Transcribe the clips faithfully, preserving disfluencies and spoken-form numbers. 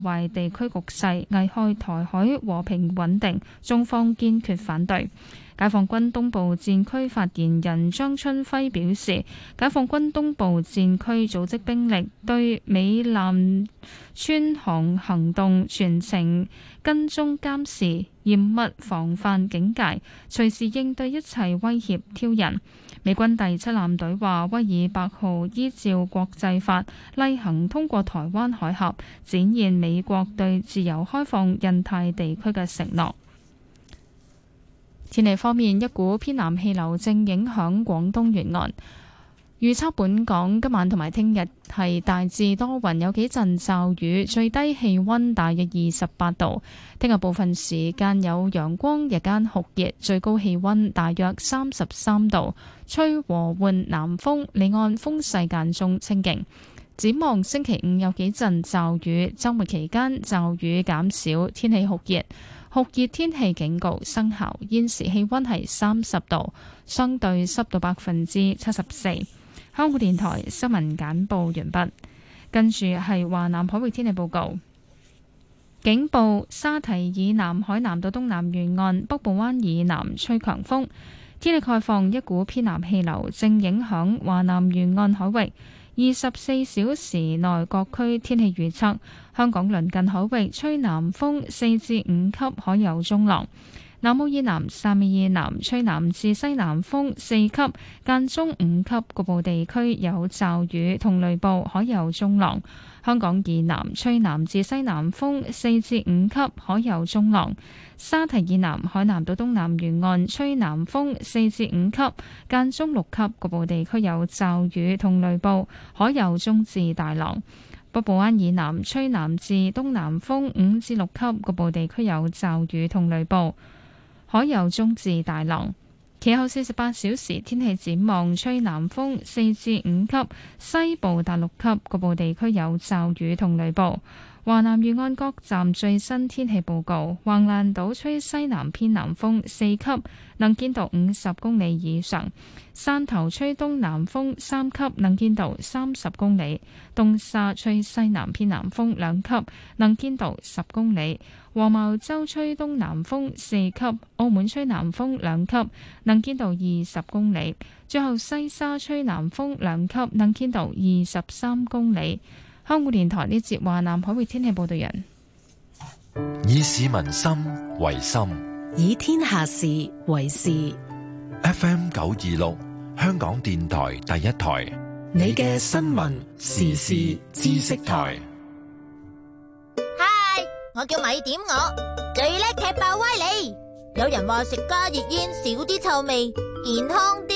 壞地區局勢，危害台海和平穩定，中方堅決反對。解放軍東部戰區發言人張春輝表示，解放軍東部戰區組織兵力對美艦穿航行動全程跟蹤監視，嚴密防範警戒，隨時應對一切威脅挑釁。美軍第七艦隊話，威爾伯號依照國際法例行通過台灣海峽，展現美國對自由開放印太地區嘅承諾。天氣方面，一股偏南氣流正影響廣東沿岸，預測本港今晚同埋聽日係大致多雲，有幾陣驟雨，最低氣溫大約二十八度。聽日部分時間有陽光，日間酷熱，最高氣溫大約三十三度，吹和緩南風，離岸風勢間中清勁。展望星期五有幾陣驟雨，週末期間驟雨減少，天氣酷熱。酷熱天氣警告生效，現時氣溫係三十度，相對濕度百分之七十四。香港電台新聞簡報完畢，跟住係華南海域天氣報告。警報：沙堤以南海南到東南沿岸、北部灣以南吹強風。天氣概況：一股偏南氣流正影響華南沿岸海域。二十四小時內各區天氣預測：香港鄰近海域吹南風四至五級，海有中浪；南澳以南、汕尾以南吹南至西南風四級，間中五級，局部地區有驟雨同雷暴，海有中浪。香港以南吹南至西南風四至五級，海有中浪。沙堤以南海南到東南沿岸吹南風四至五級，間中六級，局部地區有驟雨同雷暴，海有中至大浪。北部灣以南吹南至東南風五至六級，局部地區有驟雨同雷暴，海有中至大浪。其後四十八小時天氣展望：吹南風四至五級，西部達六級，局部地區有驟雨同雷暴。華南沿岸各站最新天氣報告：橫瀾島吹西南偏南風四級，能見度五十公里以上；汕頭吹東南風三級，能見度三十公里；東沙吹西南偏南風兩級，能見度十公里；黃茅洲吹東南風四級，澳門吹南風兩級，能見度二十公里；最後西沙吹南風兩級，能見度二十三公里。香港電台呢節華南海域天氣報道人， 以市民心為心， 以天下事為事。 F M 九二六，香港電台第一台， 你嘅新聞時事知識台。 嗨，我叫米點我，我最叻踢爆威利。有人話食加熱煙少啲臭味，健康啲。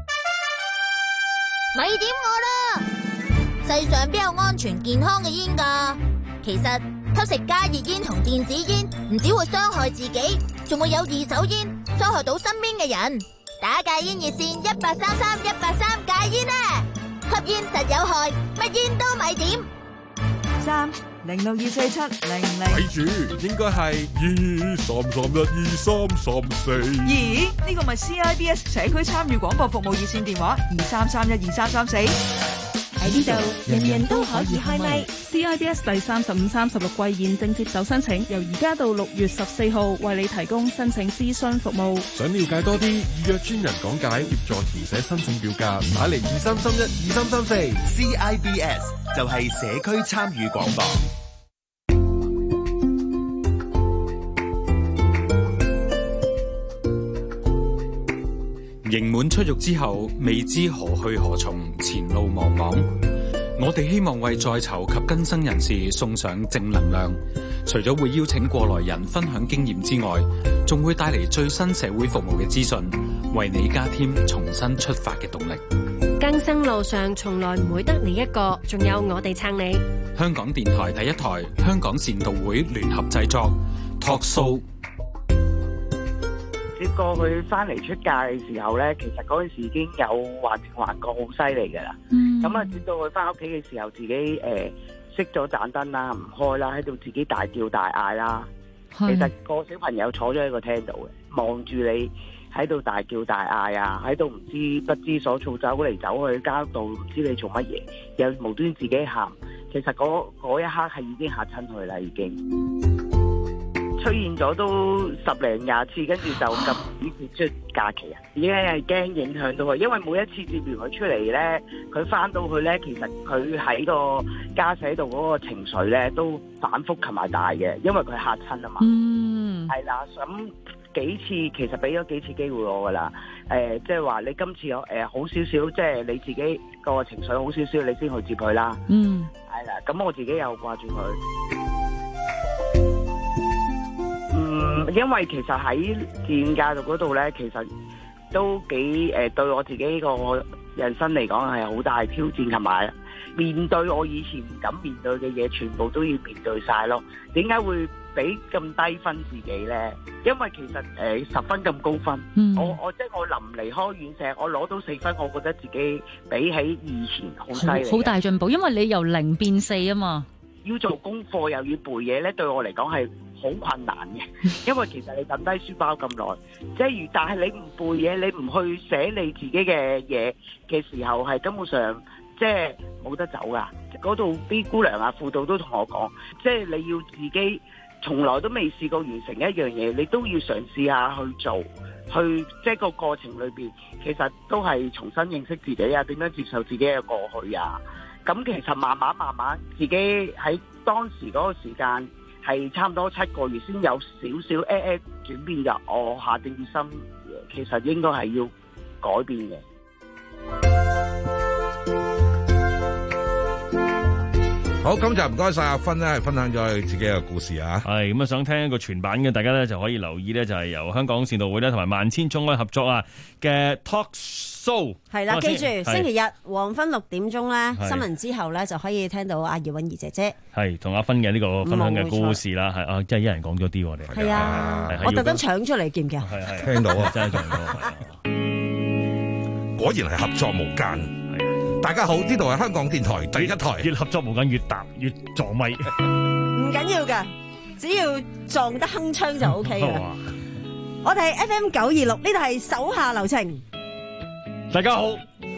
米點我啦！世上邊有安全健康嘅煙㗎？其實吸食加熱煙同電子煙唔只會傷害自己，仲會有二手煙傷害到身邊嘅人。打戒煙熱線一八三三一八三戒煙啊！吸煙實有害，乜煙都咪點。 三零六二四七零零。 睇住，應該係二三三一二三三四。 咦？呢個咪 C I B S 社區參與廣播服務熱線電話二三三一二三三四。 喺呢度，人人都可以開咪。C I B S 第三十五、三十六季現正接受申請，由而家到六月十四號，為你提供申請諮詢服務。 想了解多啲，預約專人講解，協助填寫申請表格，打嚟二三三一二三三四。 C I B S 就係社區參與廣播。 刑滿出獄之後，未知何去何從，前路茫茫。我哋希望為在囚及更生人士送上正能量。除咗會邀請過來人分享經驗之外，仲會帶嚟最新社會服務嘅資訊，為你加添重新出發嘅動力。 更生路上從來唔會得你一個，仲有我哋撐你。 香港電台第一台，香港善導會聯合製作托數。 接過去翻嚟出嫁嘅時候咧，其實嗰陣時已經有幻聽幻覺好犀利㗎啦。咁啊、嗯，接到佢翻屋企嘅時候，自己誒、呃、熄咗盞燈啦，唔開啦，喺度自己大叫大嗌啦。是其實個小朋友坐咗喺個廳度嘅，望住你喺度大叫大嗌啊，喺度唔知不知所措，走嚟走去，交到唔知你做乜嘢，又無端自己喊。 其實嗰嗰一刻係已經嚇親佢啦，已經出現咗都十零廿次，跟住就咁接出假期啊，已經係驚影響到佢，因為每一次接完佢出嚟咧，佢翻到去咧，其實佢喺個家舍度嗰個情緒咧都反覆同埋大嘅，因為佢嚇親啊嘛。嗯，係啦，咁幾次其實俾咗幾次機會我噶啦，誒，即係話你今次有誒、呃、好少少，即係你自己個情緒好少少，你先去接佢啦。嗯，係啦，咁我自己又掛住佢。嗯，因為其實喺自願教育嗰度咧，其實都幾誒、呃、對我自己個人生嚟講係好大挑戰，同埋面對我以前唔敢面對嘅嘢，全部都要面對晒咯。點解會俾咁低分自己咧？因為其實誒、呃、十分咁高分，嗯、我我即係我臨離開院舍，我攞到四分，我覺得自己比起以前好犀利， 好大進步。因為你由零變四啊嘛， 要做功課又要背嘢咧，對我嚟講係好困難嘅，因為其實你抌低書包咁耐，即係如但係你唔背嘢，你唔去寫你自己嘅嘢嘅時候，係根本上即係冇得走噶。嗰度啲姑娘啊、輔導都同我講，即係你要自己從來都未試過完成一樣嘢，你都要嘗試下去做，去即係個過程裏邊，其實都係重新認識自己啊，點樣接受自己嘅過去啊。咁其實慢慢慢慢，自己喺當時嗰個時間係差唔多七個月先有少少誒誒轉變㗎。我下定決心，其實應該係要改變嘅。 好，今集唔該晒阿芬咧，分享咗佢自己嘅故事啊。 係咁啊，想聽一個全版嘅，大家咧就可以留意咧，就係由香港善導會咧同埋萬千寵愛合作啊嘅 Talk Show。 係啦，記住星期日黃昏六點鐘咧，新聞之後咧就可以聽到阿葉韻儀姐姐係同阿芬嘅呢個分享嘅故事啦。係啊，即係一人講咗啲我哋。 係啊，我特登搶出嚟，見唔見啊？ 係係， 聽到啊， 真係聽到。 果然係合作無間。大家好，呢度係香港電台第一台， 越合作無間越搭越撞咪， 唔緊要噶，只要撞得鏗鏘就 O K 噶啦。我哋係 F M 九二六，呢度係手下留情。 大家好，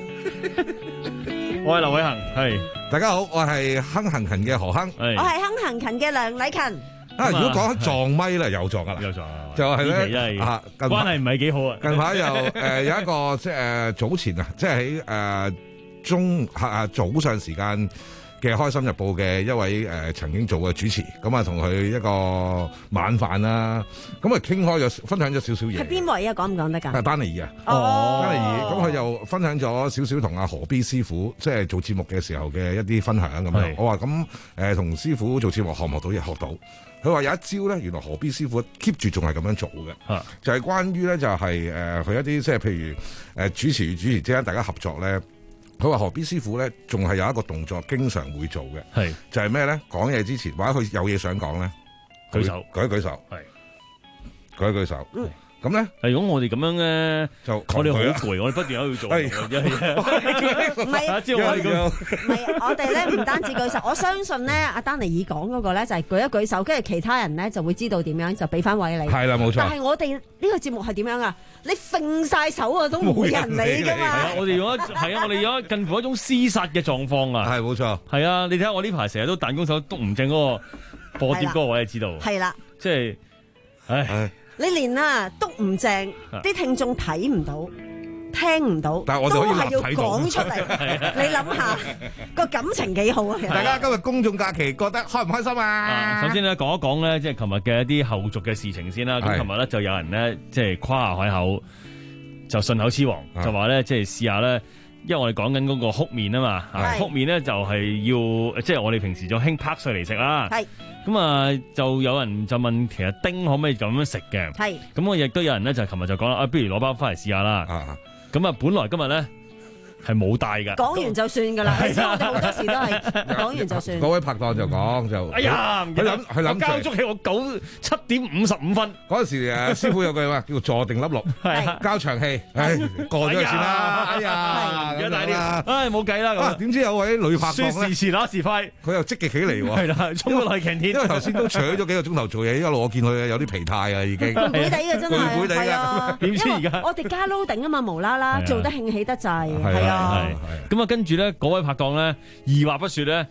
我係劉偉恒，係大家好，我係亨行勤嘅何亨， 我係亨行勤嘅梁禮勤。 啊，如果講撞咪咧，又撞噶啦， 又撞， 就係咧啊， 關係唔係幾好啊。 近排又誒有一個即係誒早前啊，即係喺誒。中下早上時間嘅《開心日報》嘅一位誒、呃、曾經做嘅主持，咁啊同佢一個晚飯啦，咁啊傾開咗，分享咗少少嘢。 係邊位啊？講唔講得㗎？ 係丹尼爾啊， 哦， 丹尼爾，咁佢又分享咗少少同阿何 B 師傅即係做節目嘅時候嘅一啲分享咁樣。我話咁誒同師傅做節目學唔學到嘢？學到。佢話有一招咧，原來何 B 師傅 keep 住仲係咁樣做嘅，啊、就係關於咧就係誒佢一啲即係譬如誒、呃、主持與主持之間大家合作咧。佢話何 B 師傅咧，仲係有一個動作，經常會做嘅，係就係咩咧？講嘢之前，或者佢有嘢想講咧， 舉手， 舉一舉手，係舉一舉手。嗯咁咧， 如果我哋咁樣咧，就我哋好攰，我哋不斷喺度做。係， 唔係，知我哋咁。唔係，我哋咧唔單止舉手，我相信咧，阿丹尼爾講嗰個咧就係舉一舉手，跟住其他人咧就會知道點樣，就俾翻位你。係啦，冇錯。但係我哋呢個節目係點樣啊？你揈晒手啊，都冇人理㗎嘛。係啊， 我哋用一係啊，我哋有一近乎一種廝殺嘅狀況啊。 係冇錯。係啊，你睇下我呢排成日都彈弓手篤唔正嗰個播碟嗰個位，就知道。 係啦。 即係，唉。 你連啊篤唔正，啲聽眾睇唔到、聽唔到， 但係我哋都係要講出嚟。你諗下個感情幾好啊！ 大家今日公眾假期覺得開唔開心啊？ 首先咧講一講咧，即係琴日嘅一啲後續嘅事情先啦。咁琴日咧就有人咧即係誇下海口，就順口雌黃，就話咧即係試下咧，因為我哋講緊嗰個哭麵啊嘛，哭麵咧就係要即係我哋平時就興拍碎嚟食啦。咁啊，就有人就問，其實丁可唔可以咁樣食嘅？係。咁我亦都有人咧，就琴日就講啦，啊，不如攞包翻嚟試下啦。咁啊，本來今日咧係冇帶㗎。 講完就算㗎啦，即係我哋好多時都係講完就算。 嗰位拍檔就講就， 哎呀， 佢諗佢諗交足起我九七點五十五分。 嗰陣時誒師傅有句話叫坐定粒六，交長氣，唉過咗就算啦。哎呀， 而家大啲，唉冇計啦。 啊點知有位女拍檔咧， 說時遲那時快， 佢又積極起嚟喎。 係啦，衝過去擎天。 因為頭先都搶咗幾個鐘頭做嘢，一路我見佢有啲疲態啊，已經。 攰攰地嘅真係，係啊。 點知而家我哋加撈頂啊嘛，無啦啦做得興起得滯，係啊。 咁啊，跟住咧，嗰位拍檔咧，二話不說咧，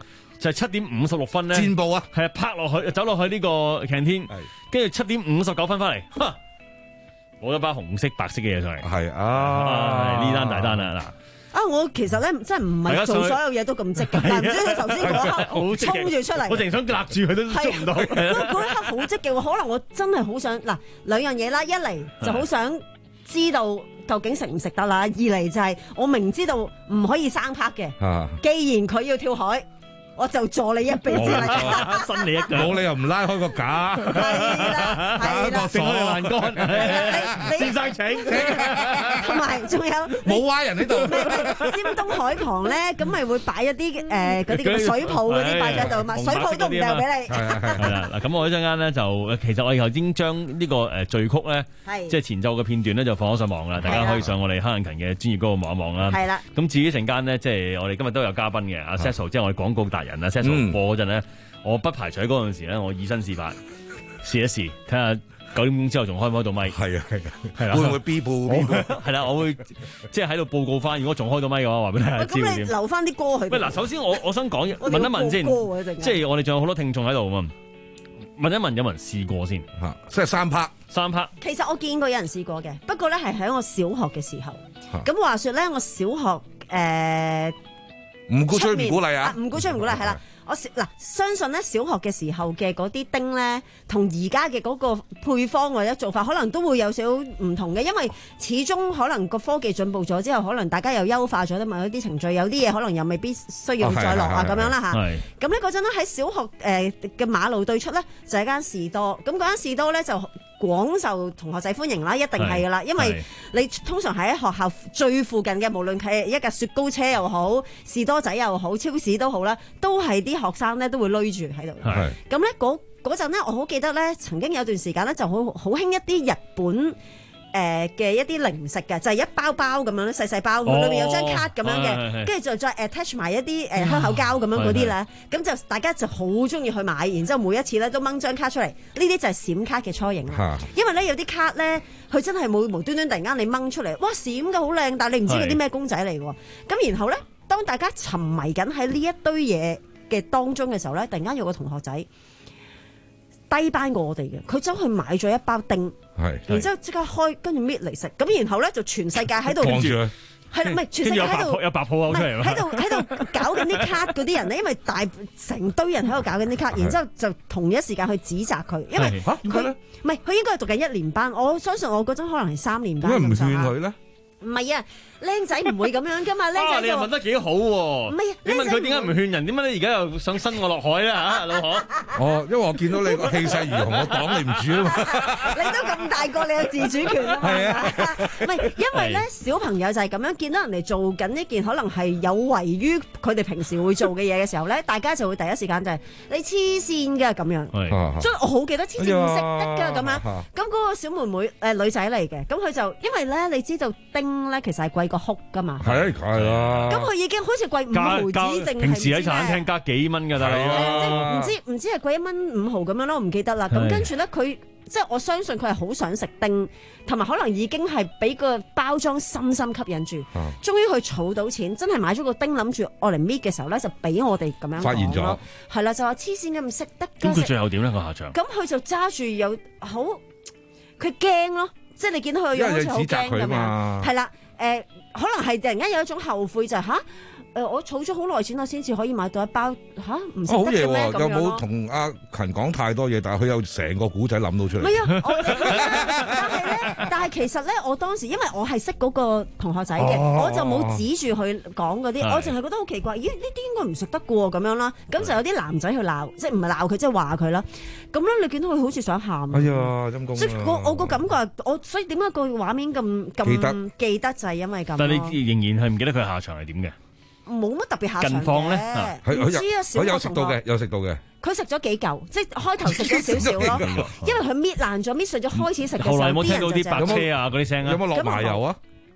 就係七點五十六分咧， 箭步啊， 係啊，拍落去走落去呢個 canteen，跟住七點五十九分翻嚟，攞咗包紅色白色嘅嘢上嚟， 係啊， 呢單大單啊嗱。 啊！我其實咧真係唔係做所有嘢都咁積極，但唔知佢頭先嗰一刻衝住出嚟， 我淨係想勒住佢都捉唔到。 嗰一刻好積極喎，可能我真係好想嗱兩樣嘢啦，一嚟就好想知道究竟食唔食得啦，二嚟就係我明知道唔可以生拍嘅，既然佢要跳海。我就助你一臂之力， 伸你一腳， 冇理由唔拉開個架， 係啦，係啦， 整開欄杆，先生請， 同埋仲有冇蛙人喺度， 尖東海旁咧，咁咪會擺一啲誒嗰啲叫水泡嗰啲擺喺度嘛，水泡都唔掉俾你。 係啦，嗱咁我一陣間咧就其實我哋頭先將呢個誒序曲咧，即係前奏嘅片段咧就放咗上網啦，大家可以上我哋黑眼勤嘅專業嗰度望一望啦。係啦，咁至於陣間咧，即係我哋今日都有嘉賓嘅阿 Cecil，即係我哋廣告大人啊 Cecil 播嗰陣咧，我不排除喺嗰陣時咧，我以身試法試一試，睇下九點鐘之後仲開唔開到咪？係啊係啊，係啦，會唔會 B 部 B 部？係啦，我會即係喺度報告翻，如果仲開到咪嘅話，話俾你聽。 咁你留翻啲歌去。 喂，嗱，首先我我想講問一問先，即係我哋仲有好多聽眾喺度啊嘛，問一問有冇人試過先嚇？即係三拍三拍。 其實我見過有人試過嘅，不過咧係喺我小學嘅時候。咁話説咧，我小學誒唔鼓吹唔鼓勵啊？ 唔鼓吹唔鼓勵係啦。我嗱相信咧，小學嘅時候嘅嗰啲丁咧，同而家嘅嗰個配方或者做法，可能都會有少少唔同嘅，因為始終可能個科技進步咗之後，可能大家又優化咗啦嘛，有啲程序，有啲嘢可能又未必需要再落啊咁樣啦嚇。咁呢嗰陣咧喺小學誒嘅馬路對出咧就係間士多，咁嗰間士多咧就廣受同學仔歡迎啦，一定係噶啦，因為你通常喺學校最附近嘅，無論係一架雪糕車又好，士多仔又好，超市都好啦，都係啲學生咧都會累住喺度。咁咧嗰嗰陣咧，我好記得咧，曾經有段時間咧就好好興一啲日本誒嘅、呃、一啲零食嘅，就係、是、一包包咁樣咧，細細包，裏面、哦、有張卡咁樣嘅，跟住就再 attach 埋一啲誒香口膠咁樣嗰啲咧，咁就大家就好中意去買，然之後每一次咧都掹張卡出嚟，呢啲就係閃卡嘅雛形啦。因為咧有啲卡咧，佢真係冇無端端突然間你掹出嚟，哇閃嘅好靚，但係你唔知嗰啲咩公仔嚟喎。咁然後咧，當大家沉迷緊喺呢一堆嘢嘅當中嘅時候咧，突然間有個同學仔低班過我哋嘅，佢走去買咗一包丁，然之後即刻開，跟住搣嚟食，咁然後咧就全世界喺度，係唔係全世界喺度有白泡口出嚟，喺度喺度搞緊啲卡嗰啲人咧，因為大成堆人喺度搞緊啲卡，然之後就同一時間去指責佢，因為佢唔係佢應該係讀緊一年班，我相信我嗰陣可能係三年班， 點解唔勸佢咧？ 唔係啊，僆仔唔會咁樣噶嘛，僆仔、啊、 你又問得幾好喎、啊？唔係，你問佢點解唔勸人？點解你而家又想伸我落海啦嚇，老何？ 哦，因為我見到你個氣勢如虹，我擋你唔住啊嘛！ 你都咁大個，你有自主權啊嘛？係啊，唔係因為咧小朋友就係咁樣，見到人哋做緊一件可能係有違於佢哋平時會做嘅嘢嘅時候咧，大家就會第一時間就係、是、你黐線㗎咁樣。所以我好記得黐線唔識得㗎咁樣。咁嗰個小妹妹誒、呃、女仔嚟嘅，咁佢就因為咧你知道丁咧其實係貴過哭噶嘛， 係係啦。 咁佢已經好似貴五毫紙定係平時喺茶餐廳加幾蚊㗎，大佬。 即係唔知唔知係貴一蚊五毫咁樣咯，我唔記得啦。咁跟住咧，佢即係我相信佢係好想食丁，同埋可能已經係俾個包裝深深吸引住，終於佢儲到錢，真係買咗個丁，諗住愛嚟搣嘅時候咧，就俾我哋咁樣發現咗， 係啦，就話黐線嘅唔識得。 咁佢最後點咧個下場？ 咁佢就揸住有好，佢驚咯。即係你見到佢樣好似好驚咁樣，係啦，誒、呃，可能係突然間有一種後悔就係、是、吓，誒、呃，我儲咗好耐錢，我先至可以買到一包吓，唔識得嘅咩咁樣咯。有冇同阿勤講太多嘢？但係佢有成個古仔諗到出嚟。 唔係啊，我但係咧，但係其實咧，我當時因為我係識嗰個同學仔嘅，哦、我就冇指住佢講嗰啲，我淨係覺得好奇怪，咦？呢啲應該唔食得嘅喎，咁樣啦。咁就有啲男仔去鬧，即係唔係鬧佢，即係話佢啦。咁咧，你見到佢好似想喊。 哎呀，陰公。 即係我我個感覺，我所以點解個畫面咁咁記得就係因為咁。 但係你仍然係唔記得佢下場係點嘅？ 冇乜特別下場嘅。 近況咧， 唔知啊，小學同學。 佢有食到嘅，有食到嘅。 佢食咗幾嚿，即係開頭食咗少少咯，因為佢搣爛咗，搣碎咗開始食嘅時候， 後來冇聽到啲白車啊嗰啲聲啊？ 有冇落麻油啊？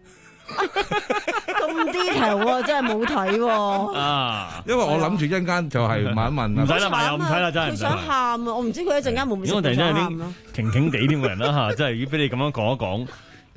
咁 detail 喎，真係冇睇喎。 啊， 因為我諗住一陣間就係問一問。 唔使啦，麻油唔睇啦，真係。 佢想喊啊！我唔知佢一陣間會唔會想喊咯。 因為突然間有啲勁勁地添嘅人啦嚇，真係要俾你咁樣講一講。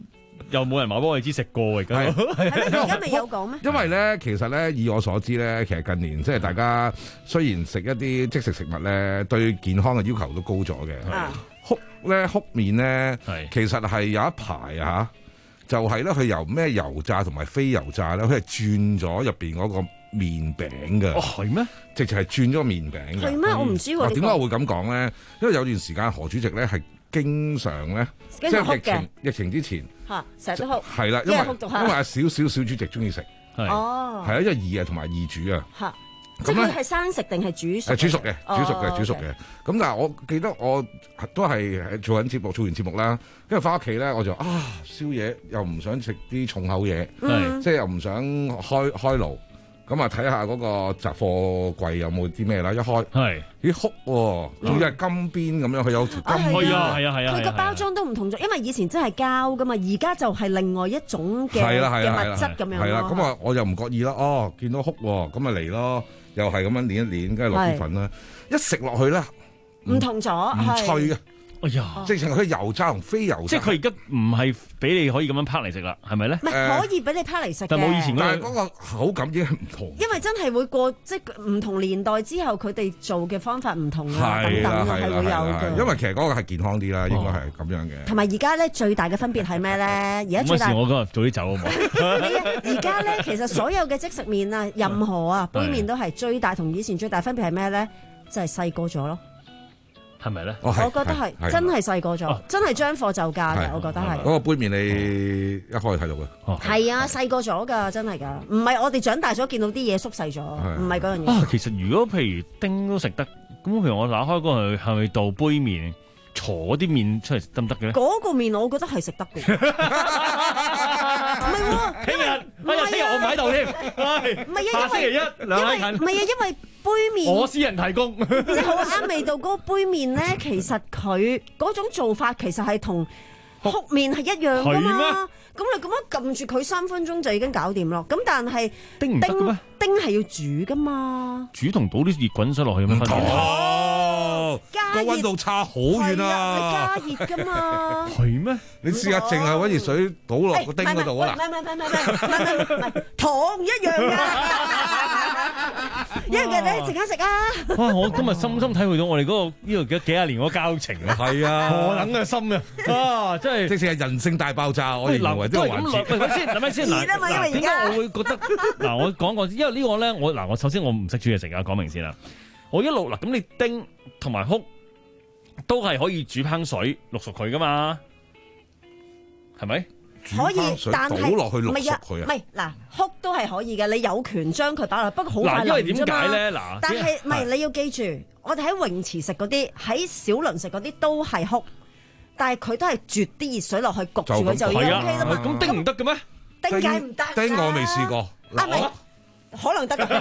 又冇人話幫我哋知食過而家。 係咩？而家未有講咩？ 因為咧，其實咧，以我所知咧，其實近年即係大家雖然食一啲即食食物咧，對健康嘅要求都高咗嘅。穀咧穀麵咧，其實係有一排啊，就係咧佢由咩油炸同埋非油炸咧，佢係轉咗入邊嗰個麵餅嘅。 哦，係咩？ 直情係轉咗個麵餅嘅。 係咩？我唔知喎。 點解我會咁講咧？因為有段時間何主席咧係經常咧，即係疫情疫情之前嚇，成日都哭。 係啦，因為因為少少小主席中意食。 哦。 係啊，因為易啊同埋易煮啊。 嚇。即係佢係生食定係煮熟？ 係煮熟嘅，煮熟嘅，煮熟嘅。咁但係我記得我都係做緊節目，做完節目啦，跟住翻屋企咧，我就啊宵夜又唔想食啲重口嘢，即係又唔想開開爐，咁啊睇下嗰個雜貨櫃有冇啲咩啦，一開係咦哭喎，仲要係金邊咁樣，佢有條金邊啊，係啊係啊， 佢個包裝都唔同咗，因為以前真係膠噶嘛，而家就係另外一種嘅嘅物質咁樣。 係啦，咁啊我又唔覺意啦，哦見到哭喎，咁咪嚟咯。又係咁樣捏一捏，跟住落啲粉啦，一食落去咧， 唔同咗， 唔脆啊！ 哎呀， 直情佢油炸同非油炸， 即係佢而家唔係俾你可以咁樣拍嚟食啦，係咪咧？ 唔係可以俾你拍嚟食嘅， 但冇以前但係嗰個口感已經唔同。 因為真係會過即係唔同年代之後，佢哋做嘅方法唔同啊，等等係會有嘅。 因為其實嗰個係健康啲啦，應該係咁樣嘅。 同埋而家咧最大嘅分別係咩咧？而家最大我嗰日早啲走好冇？ 而家咧其實所有嘅即食麵啊，任何啊杯麵都係最大同以前最大分別係咩咧？就係細個咗咯。 係咪咧？ 我覺得係真係細個咗，真係將貨就價嘅，我覺得係。 嗰個杯麵你一開睇到嘅。 係啊，細個咗㗎，真係㗎，唔係我哋長大咗見到啲嘢縮細咗，唔係嗰樣嘢。 啊，其實如果譬如丁都食得，咁譬如我打開嗰個係咪倒杯麵，坐啲麵出嚟得唔得嘅咧？ 嗰個麵我覺得係食得嘅。唔係喎， 聽日，哎呀，聽日我唔喺度添。 唔係啊， 下星期一兩位近。 唔係啊，因為杯麵我私人提供， 即係好啱味道。嗰個杯麵咧，其實佢嗰種做法其實係同穀麵係一樣噶嘛。咁你咁樣撳住佢三分鐘就已經搞掂咯。咁但係丁唔得嘅咩？ 丁係要煮噶嘛？ 煮同倒啲熱滾水落去有咩分別？ 哦，個溫度差好遠啊！ 係加熱噶嘛？ 係咩？ 你試下淨係搵熱水倒落個丁嗰度啊！ 唔係唔係唔係唔係唔係唔係糖一樣噶。一樣嘅你陣間食啊！ 哇！我今日深深體會到我哋嗰個呢個幾幾廿年嗰個交情啊！ 係啊， 何等嘅心啊！啊，真係直情係人性大爆炸，我認為呢個環節。 喂，先，諗下先嗱嗱，點解我會覺得嗱？我講過，因為呢個咧，我嗱我首先我唔識煮嘢食啊，講明先啦。我一路嗱咁，你丁同埋穀都係可以煮烹水淥熟佢噶嘛？係咪？ 可以，但係倒落去淥熟佢啊！ 唔係嗱，穀都係可以嘅，你有權將佢擺落，不過好快嗱，因為點解咧？嗱， 但係唔係你要記住，我哋喺泳池食嗰啲，喺小輪食嗰啲都係穀，但係佢都係啜啲熱水落去焗住佢就已經 OK 啦嘛。 咁丁唔得嘅咩？ 丁解唔得？ 丁我未試過， 啊可能得㗎，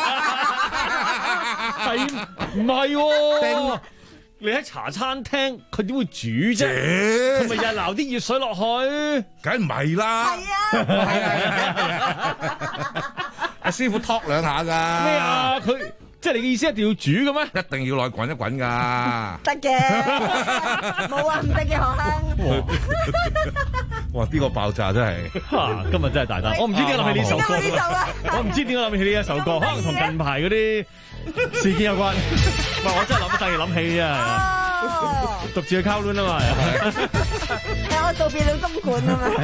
係唔係喎？你喺茶餐廳，佢點會煮啫？佢咪日日撈啲熱水落去？ 梗唔係啦！係啊，阿師傅托兩下㗎。咩啊？佢即係你嘅意思一定要煮嘅咩？ 一定要落去滾一滾㗎。 得嘅，冇話唔得嘅學生。 哇！呢個爆炸真係， 今日真係大單。我唔知點解諗起呢首歌。我唔知點解諗起呢一首歌，可能同近排嗰啲事件有關。唔係，我真係諗突然諗起啊！獨自去溝攣啊嘛， 係我道別了東莞啊嘛。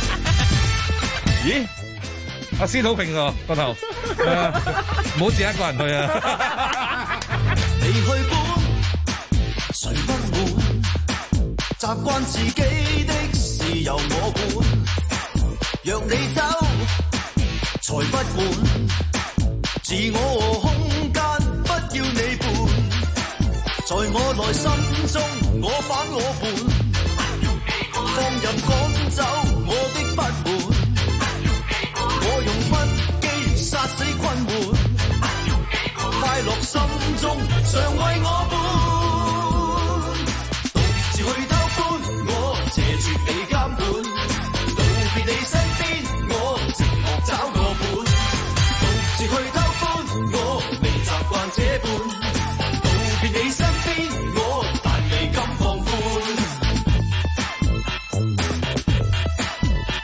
咦？阿司徒平個個頭，唔好自己一個人去啊！ 你去管，誰不滿？習慣自己的事由我管。若你走，才不滿。自我空間不要你伴，在我內心中我反我叛，放任趕走我的不滿，我用不羈殺死困悶，快樂心中常為我伴，獨自去偷歡，我謝絕你監管，道別你身邊，我寂寞找個伴，獨自去偷。我未習慣這般，道別你身邊，我但未敢放寬。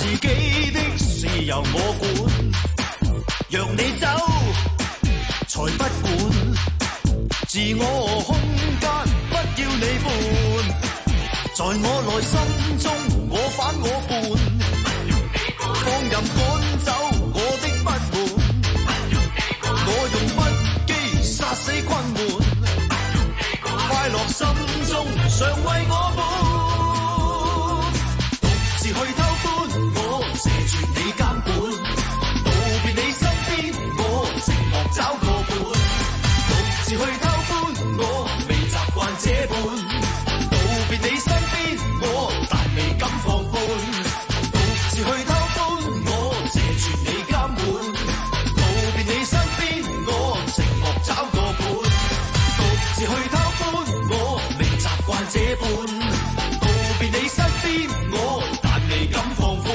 自己的事由我管，讓你走才不管，自我空間不要你伴，在我內心中我反我叛，放任趕走我的不滿，我用不羈殺死困悶，快樂心中常為我伴，獨自去偷歡，我謝絕你監管，道別你身邊，我寂寞找個伴，獨自去偷歡，我未習慣這般，道別你身邊，我但未敢放寬，獨自去偷歡，我謝絕你監管，道別你身邊，我寂寞找個伴，獨自去偷歡，我未習慣這般，道別你身邊，我但未敢放寬。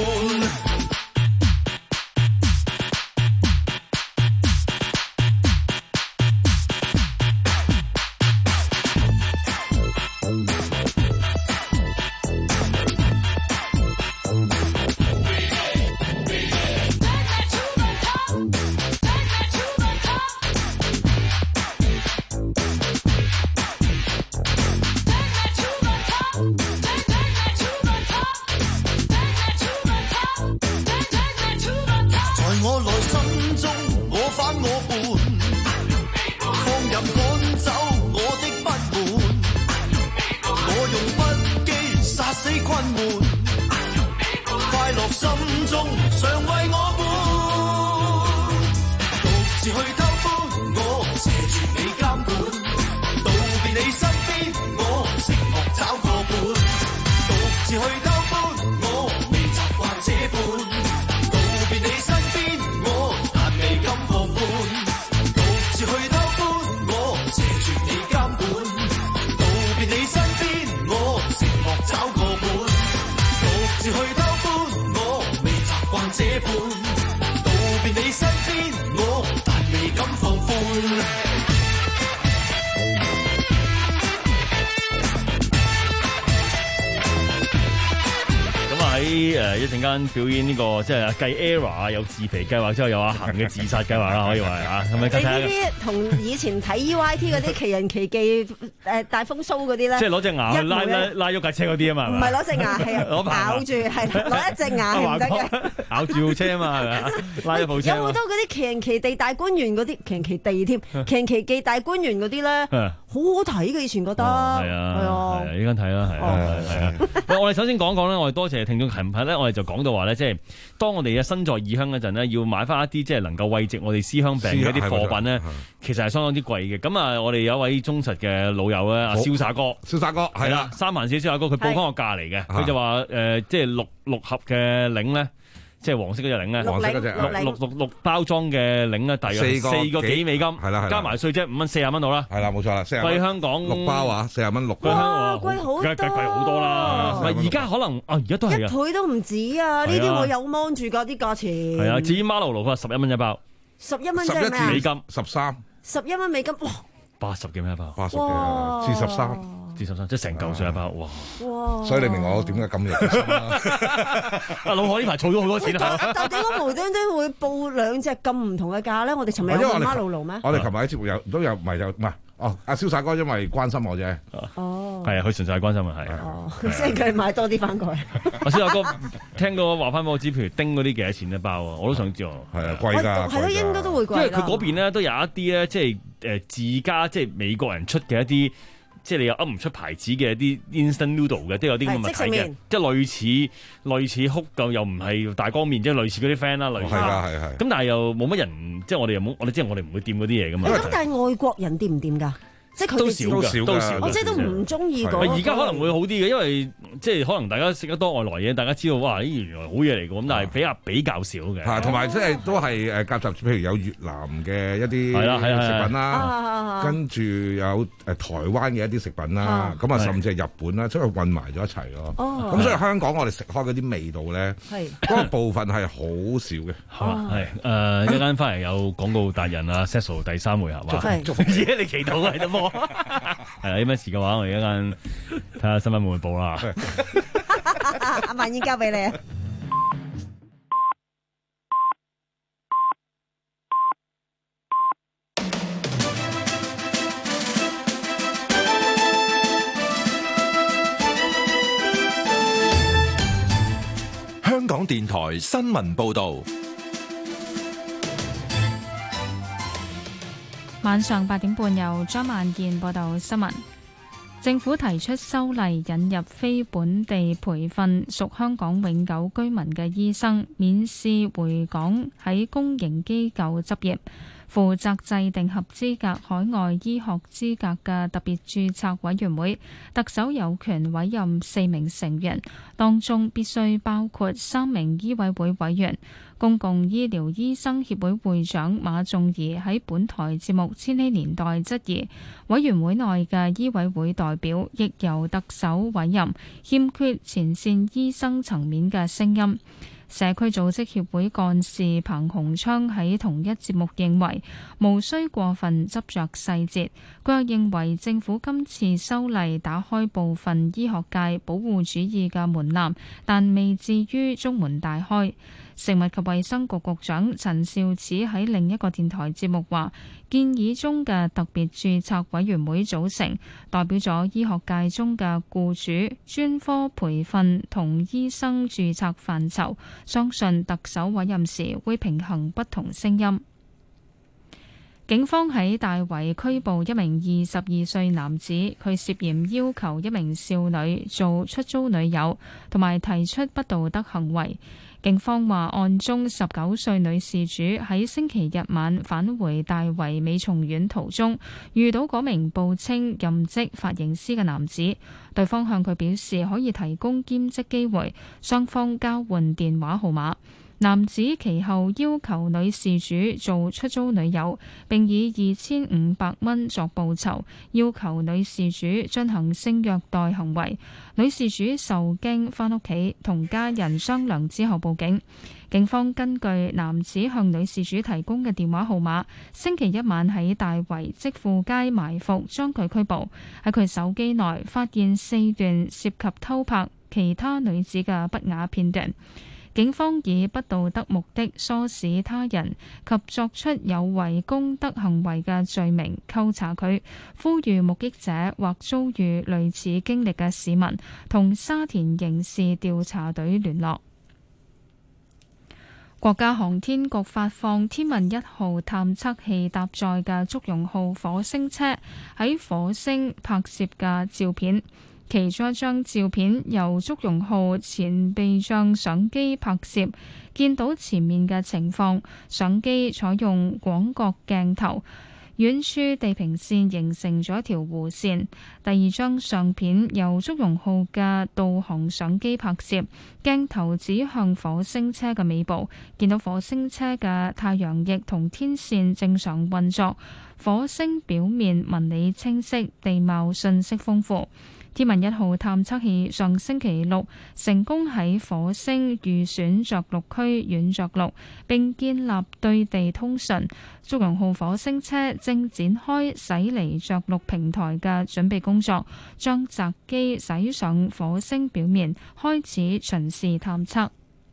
一陣間表演呢、這個即係繼 ERROR 有自肥計劃之後有阿恒嘅自殺計劃啦，可以話啊，咁樣睇下。 你呢啲同以前睇 E Y T 嗰啲奇人奇技誒大風騷嗰啲咧， 即係攞隻牙去拉拉拉喐架車嗰啲啊嘛， 唔係攞隻牙係咬住係攞一隻牙係唔得嘅， 咬住部車啊嘛係咪？拉一部車。有好多嗰啲奇人奇地大官員嗰啲奇人奇地添，奇人奇技大官員嗰啲咧，好好睇嘅以前覺得。係啊係啊，呢間睇啦係啊係啊。喂，我哋首先講講咧，我哋多謝聽眾近排咧，我哋就講到話咧，即係當我哋嘅身在異鄉嗰陣咧，要買翻一啲即係能夠慰藉我哋思鄉病嘅一啲貨品咧，其實係相當之貴嘅。咁啊，我哋有一位忠實嘅老友咧，阿瀟灑哥， 瀟灑哥係啦， 三萬四瀟灑哥，佢報翻個價嚟嘅，佢就話誒，即係六六盒嘅檸咧。即係黃色嗰隻檸咧， 黃色嗰隻六六六六包裝嘅檸咧，大約四個幾美金，係啦，加埋稅啫，五蚊四十蚊到啦， 係啦，冇錯啦， 貴香港六包啊，四十蚊六包， 哇，貴好多， 貴貴好多啦。唔係而家可能啊，而家都係一倍都唔止啊！呢啲我有望住㗎啲價錢。 係啊，至於馬路路佢話十一蚊一包， 十一蚊即係咩啊？ 美金十三， 十一蚊美金，哇！ 八十幾蚊一包， 八十幾至十三。 至十三，即係成嚿水一包，哇！ 哇！ 所以你明我點解咁熱心啦？ 阿老海呢排儲咗好多錢啊！ 但點解無端端會報兩隻咁唔同嘅價咧？我哋尋日有問馬路路咩？ 我哋琴日喺節目有都有，唔係就唔係哦。阿瀟灑哥因為關心我啫。 哦， 係啊，佢純粹係關心啊，係。 哦，即係佢買多啲翻過嚟。 阿瀟灑哥聽過話翻俾我知，譬如叮嗰啲幾多錢一包啊？我都想知喎。 係啊，貴㗎。 係咯，應該都會貴。 因為佢嗰邊咧都有一啲咧，即係誒自家即係美國人出嘅一啲。即係你又噏唔出牌子嘅一啲 instant noodle 嘅，都有啲咁嘅物體嘅，即係類似類似哭夠又唔係大光麵，即係類似嗰啲 friend 啦，類似。係啊係係。咁但係又冇乜人，即係我哋又冇，我哋即係我哋唔會掂嗰啲嘢㗎嘛。 咁但係外國人掂唔掂㗎？即係佢都少嘅，都少。 我即係都唔中意嗰。 而家可能會好啲嘅，因為即係可能大家食得多外來嘢，大家知道哇，呢原來好嘢嚟嘅，咁但係比較比較少嘅。 係，同埋即係都係誒夾雜，譬如有越南嘅一啲食品啦，跟住有誒台灣嘅一啲食品啦，咁啊甚至係日本啦，即係混埋咗一齊咯。咁所以香港我哋食開嗰啲味道咧，嗰個部分係好少嘅。 係誒一間翻嚟有廣告達人啊 Cecil 第三回合嘛，而家你祈禱喺度麼？係啦，有咩事嘅話，我哋一間睇下新聞會唔會報啦。 阿萬燕交俾你啊！ 港電台新聞報道。 晚上八點半由張萬健報道新聞。政府提出修例引入非本地培訓屬香港永久居民嘅醫生，免試回港喺公營機構執業。負責制定合資格海外醫學資格嘅特別註冊委員會，特首有權委任四名成員，當中必須包括三名醫委會委員。公共醫療醫生協會會長馬仲儀喺本台節目《千禧年代》質疑，委員會內嘅醫委會代表亦由特首委任，欠缺前線醫生層面嘅聲音。社區組織協會幹事彭鴻昌喺同一節目認為，無需過分執着細節。佢又認為政府今次修例打開部分醫學界保護主義嘅門檻，但未至於中門大開。食物及衛生局局長陳肇始喺另一個電台節目話，建議中嘅特別註冊委員會組成，代表咗醫學界中嘅僱主、專科培訓同醫生註冊範疇，相信特首委任時會平衡不同聲音。警方喺大圍拘捕一名二十二歲男子，佢涉嫌要求一名少女做出租女友，同埋提出不道德行為。警方話，案中十九歲女事主喺星期日晚返回大圍美松苑途中，遇到嗰名報稱任職髮型師嘅男子，對方向佢表示可以提供兼職機會，雙方交換電話號碼。男子其後要求女事主做出租女友，並以二千五百蚊作報酬，要求女事主進行性虐待行為。女事主受驚返屋企，同家人商量之後報警。警方根據男子向女事主提供嘅電話號碼，星期一晚喺大圍積富街埋伏，將佢拘捕。喺佢手機內發現四段涉及偷拍其他女子嘅不雅片段。警方以不道德目的唆使他人及作出有違公德行為嘅罪名扣查佢，呼籲目擊者或遭遇類似經歷嘅市民同沙田刑事調查隊聯絡。國家航天局發放天問一號探測器搭載嘅祝融號火星車喺火星拍攝嘅照片。其中一張照片由祝融號前備障相機拍攝，見到前面嘅情況，相機採用廣角鏡頭，遠處地平線形成咗一條弧線。第二張相片由祝融號嘅導航相機拍攝，鏡頭指向火星車嘅尾部，見到火星車嘅太陽翼同天線正常運作，火星表面紋理清晰，地貌信息豐富。天問一號探測器上星期六成功喺火星預選着陸區軟着陸，並建立對地通訊。祝融號火星車正展開駛離着陸平台嘅準備工作，將擇機駛上火星表面，開始巡視探測。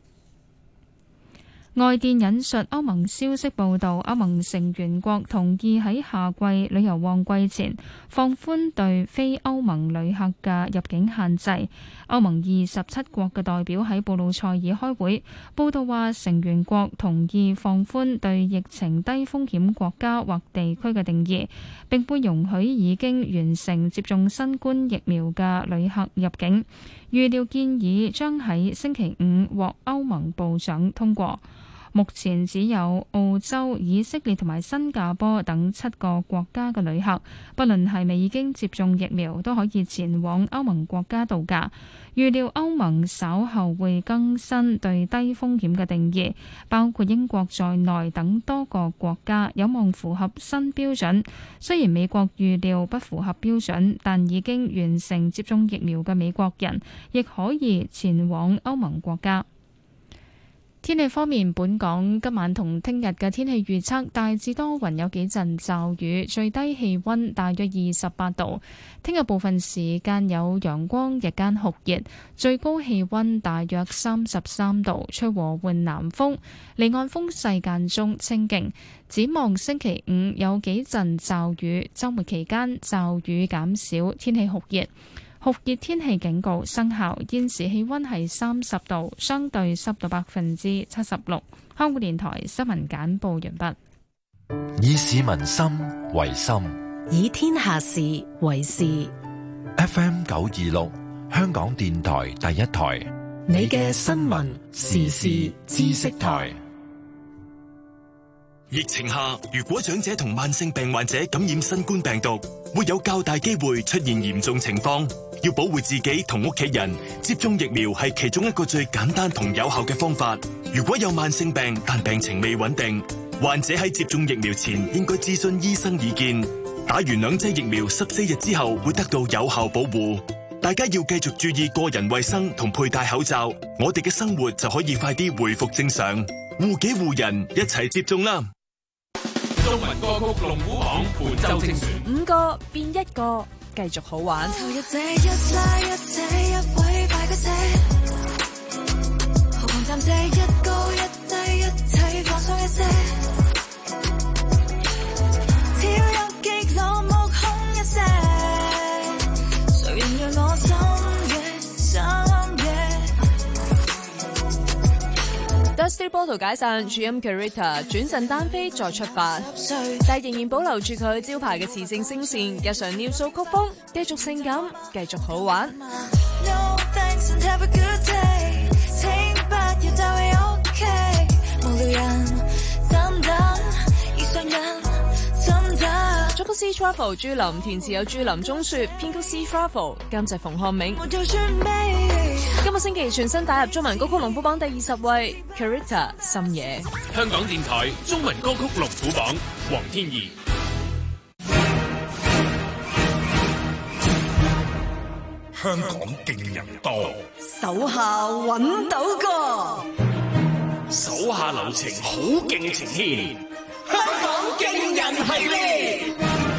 外電引述歐盟消息報道，歐盟成員國同意喺夏季旅遊旺季前放寬對非歐盟旅客嘅入境限制。歐盟二十七國嘅代表喺布魯塞爾開會，報道話成員國同意放寬對疫情低風險國家或地區嘅定義，並會容許已經完成接種新冠疫苗嘅旅客入境。預料建議將喺星期五獲歐盟部長通過。目前只有澳洲、以色列同埋新加坡等七個國家嘅旅客，不論係咪已經接種疫苗，都可以前往歐盟國家度假。預料歐盟稍後會更新對低風險嘅定義，包括英國在內等多個國家有望符合新標準。雖然美國預料不符合標準，但已經完成接種疫苗嘅美國人亦可以前往歐盟國家。天氣方面，本港今晚同聽日嘅天氣預測大致多雲，有幾陣驟雨，最低氣溫大約二十八度。聽日部分時間有陽光，日間酷熱，最高氣溫大約三十三度，吹和緩南風，離岸風勢間中清勁。展望星期五有幾陣驟雨，週末期間驟雨減少，天氣酷熱。 酷熱天氣警告生效。現時氣溫係三十度，相對濕度百分之七十六。香港電台新聞簡報完畢。 以市民心為心， 以天下事為事。 F M 九二六，香港電台第一台， 你嘅新聞時事知識台。 疫情下，如果長者同慢性病患者感染新冠病毒，會有較大機會出現嚴重情況。要保護自己同屋企人，接種疫苗係其中一個最簡單同有效嘅方法。如果有慢性病但病情未穩定，患者喺接種疫苗前應該諮詢醫生意見。打完兩劑疫苗十四日之後會得到有效保護。大家要繼續注意個人衛生同佩戴口罩，我哋嘅生活就可以快啲回復正常。護己護人，一齊接種啦！ 中文歌曲龍虎榜本周精選， 五個變一個，繼續好玩。 投入這一拉一這一位快歌者，何妨暫借一高一低，一切放鬆一些。跳入極樂目空一些，誰人讓我深夜深夜。 Dusty Bottle 解散，主音 Carita 轉陣單飛再出發，但仍然保留住佢招牌嘅磁性聲線，加上尿數曲風，繼續性感，繼續好玩。 No thanks and have a good day， 請不要就係 OK， 無聊人等等，異常人怎等。 作曲 C Travel 朱琳，填詞有朱林中雪，編曲 C Travel， 監製馮漢明。今個星期全新打入中文歌曲龍虎榜第二十位 Carita 深夜。 香港電台中文歌曲龍虎榜，黃天怡。 香港勁人多， 手下揾到個， 手下留情好勁情牽。 香港勁人系列。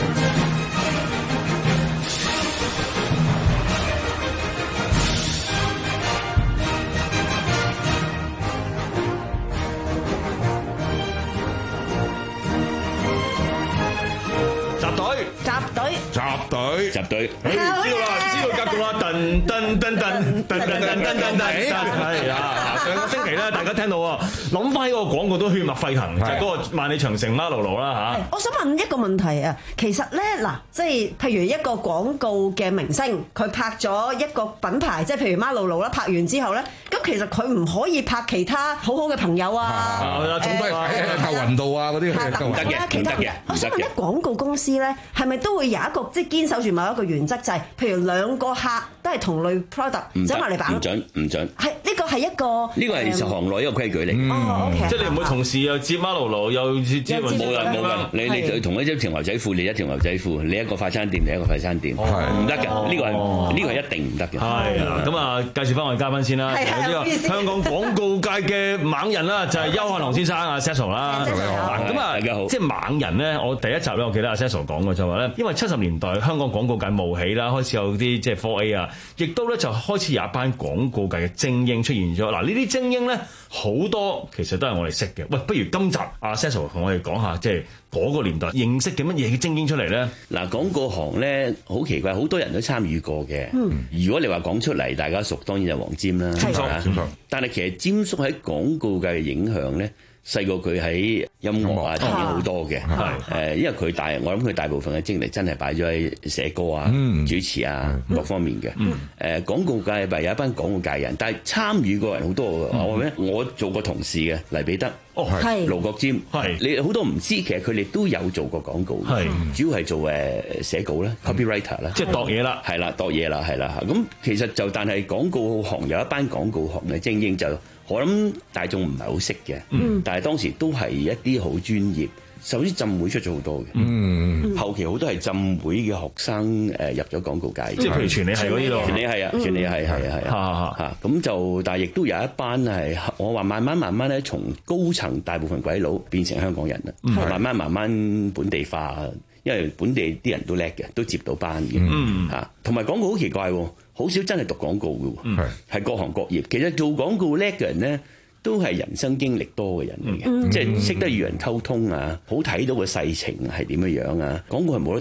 集隊， 集隊， 集隊，誒知道啦，知道夾到啦，噔噔噔噔噔噔噔噔噔噔，係啊！上個星期咧，大家聽到啊，諗翻起個廣告都血脈沸騰，就係嗰個萬里長城馬路路啦嚇。 我想問一個問題啊，其實咧嗱，即係譬如一個廣告嘅明星，佢拍咗一個品牌，即係譬如馬路路啦，拍完之後咧，咁其實佢唔可以拍其他好好嘅朋友啊， 誒，總歸喺頭雲道啊嗰啲係唔得嘅， 唔得嘅。我想問咧，廣告公司咧係咪都會有一個即係堅守住某一個原則，就係譬如兩個客都係同類 product， 走埋嚟版， 唔準唔準。 係呢個係一個呢個係行內一個規矩嚟。 哦，OK， 即係你唔會同時又接馬路路又接接雲冇啦冇啦，你你同一隻條牛仔褲，你一條牛仔褲，你一個快餐店，你一個快餐店，唔得嘅。呢個係呢個係一定唔得嘅。 係啊，咁啊，介紹翻我哋嘉賓先啦。呢個香港廣告界嘅猛人啦，就係邱漢龍先生啊 Cecil 啦。咁啊， 大家好。 即係猛人咧，我第一集咧，我記得阿 Cecil 講過就話咧，因為七十年代香港廣告界冒起啦，開始有啲即係 four A 啊，亦都咧就開始有一班廣告界嘅精英出現咗。嗱，呢啲精英咧好多其實都係我哋識嘅。喂，不如今集阿 Cecil 同我哋講下，即係嗰個年代認識嘅乜嘢嘅精英出嚟咧？ 嗱，廣告行咧好奇怪，好多人都參與過嘅。嗯、如果你話講出嚟，大家熟，當然就黃霑啦。係啊，但係其實霑叔喺廣告界嘅影響咧。細個佢喺音樂啊，當然好多嘅。係誒，因為佢大，我諗佢大部分嘅精力真係擺咗喺寫歌啊、嗯、主持啊、嗯、各方面嘅。誒、嗯呃，廣告界咪有一班廣告界人，但係參與過人好多嘅。我咩、嗯？我做過同事嘅黎彼得，哦係，盧國沾，係你好多唔知，其實佢哋都有做過廣告。係主要係做誒寫稿啦 copywriter 啦，即係度嘢啦，係啦，度嘢啦，係啦。咁其實就但係廣告行有一班廣告行嘅精英就。我諗大眾唔係好識嘅，嗯、但係當時都係一啲好專業。首先浸會出咗好多嘅，嗯、後期好多係浸會嘅學生誒入咗廣告界， 即係譬如傳理系嗰啲咯， 傳理系啊，傳理系係啊係啊嚇咁就，但係亦都有一班係我話慢慢慢慢咧，從高層大部分鬼佬變成香港人啦，嗯、慢慢慢慢本地化，因為本地啲人都叻嘅，都接到班嘅嚇，同埋廣告好奇怪喎。好少真係讀廣告嘅喎，係、嗯、各行各業。其實做廣告叻嘅人咧，都係人生經歷多嘅人嚟嘅，嗯、即係識得與人溝通啊，好睇到個世情係點樣樣啊。廣告係冇得讀嘅，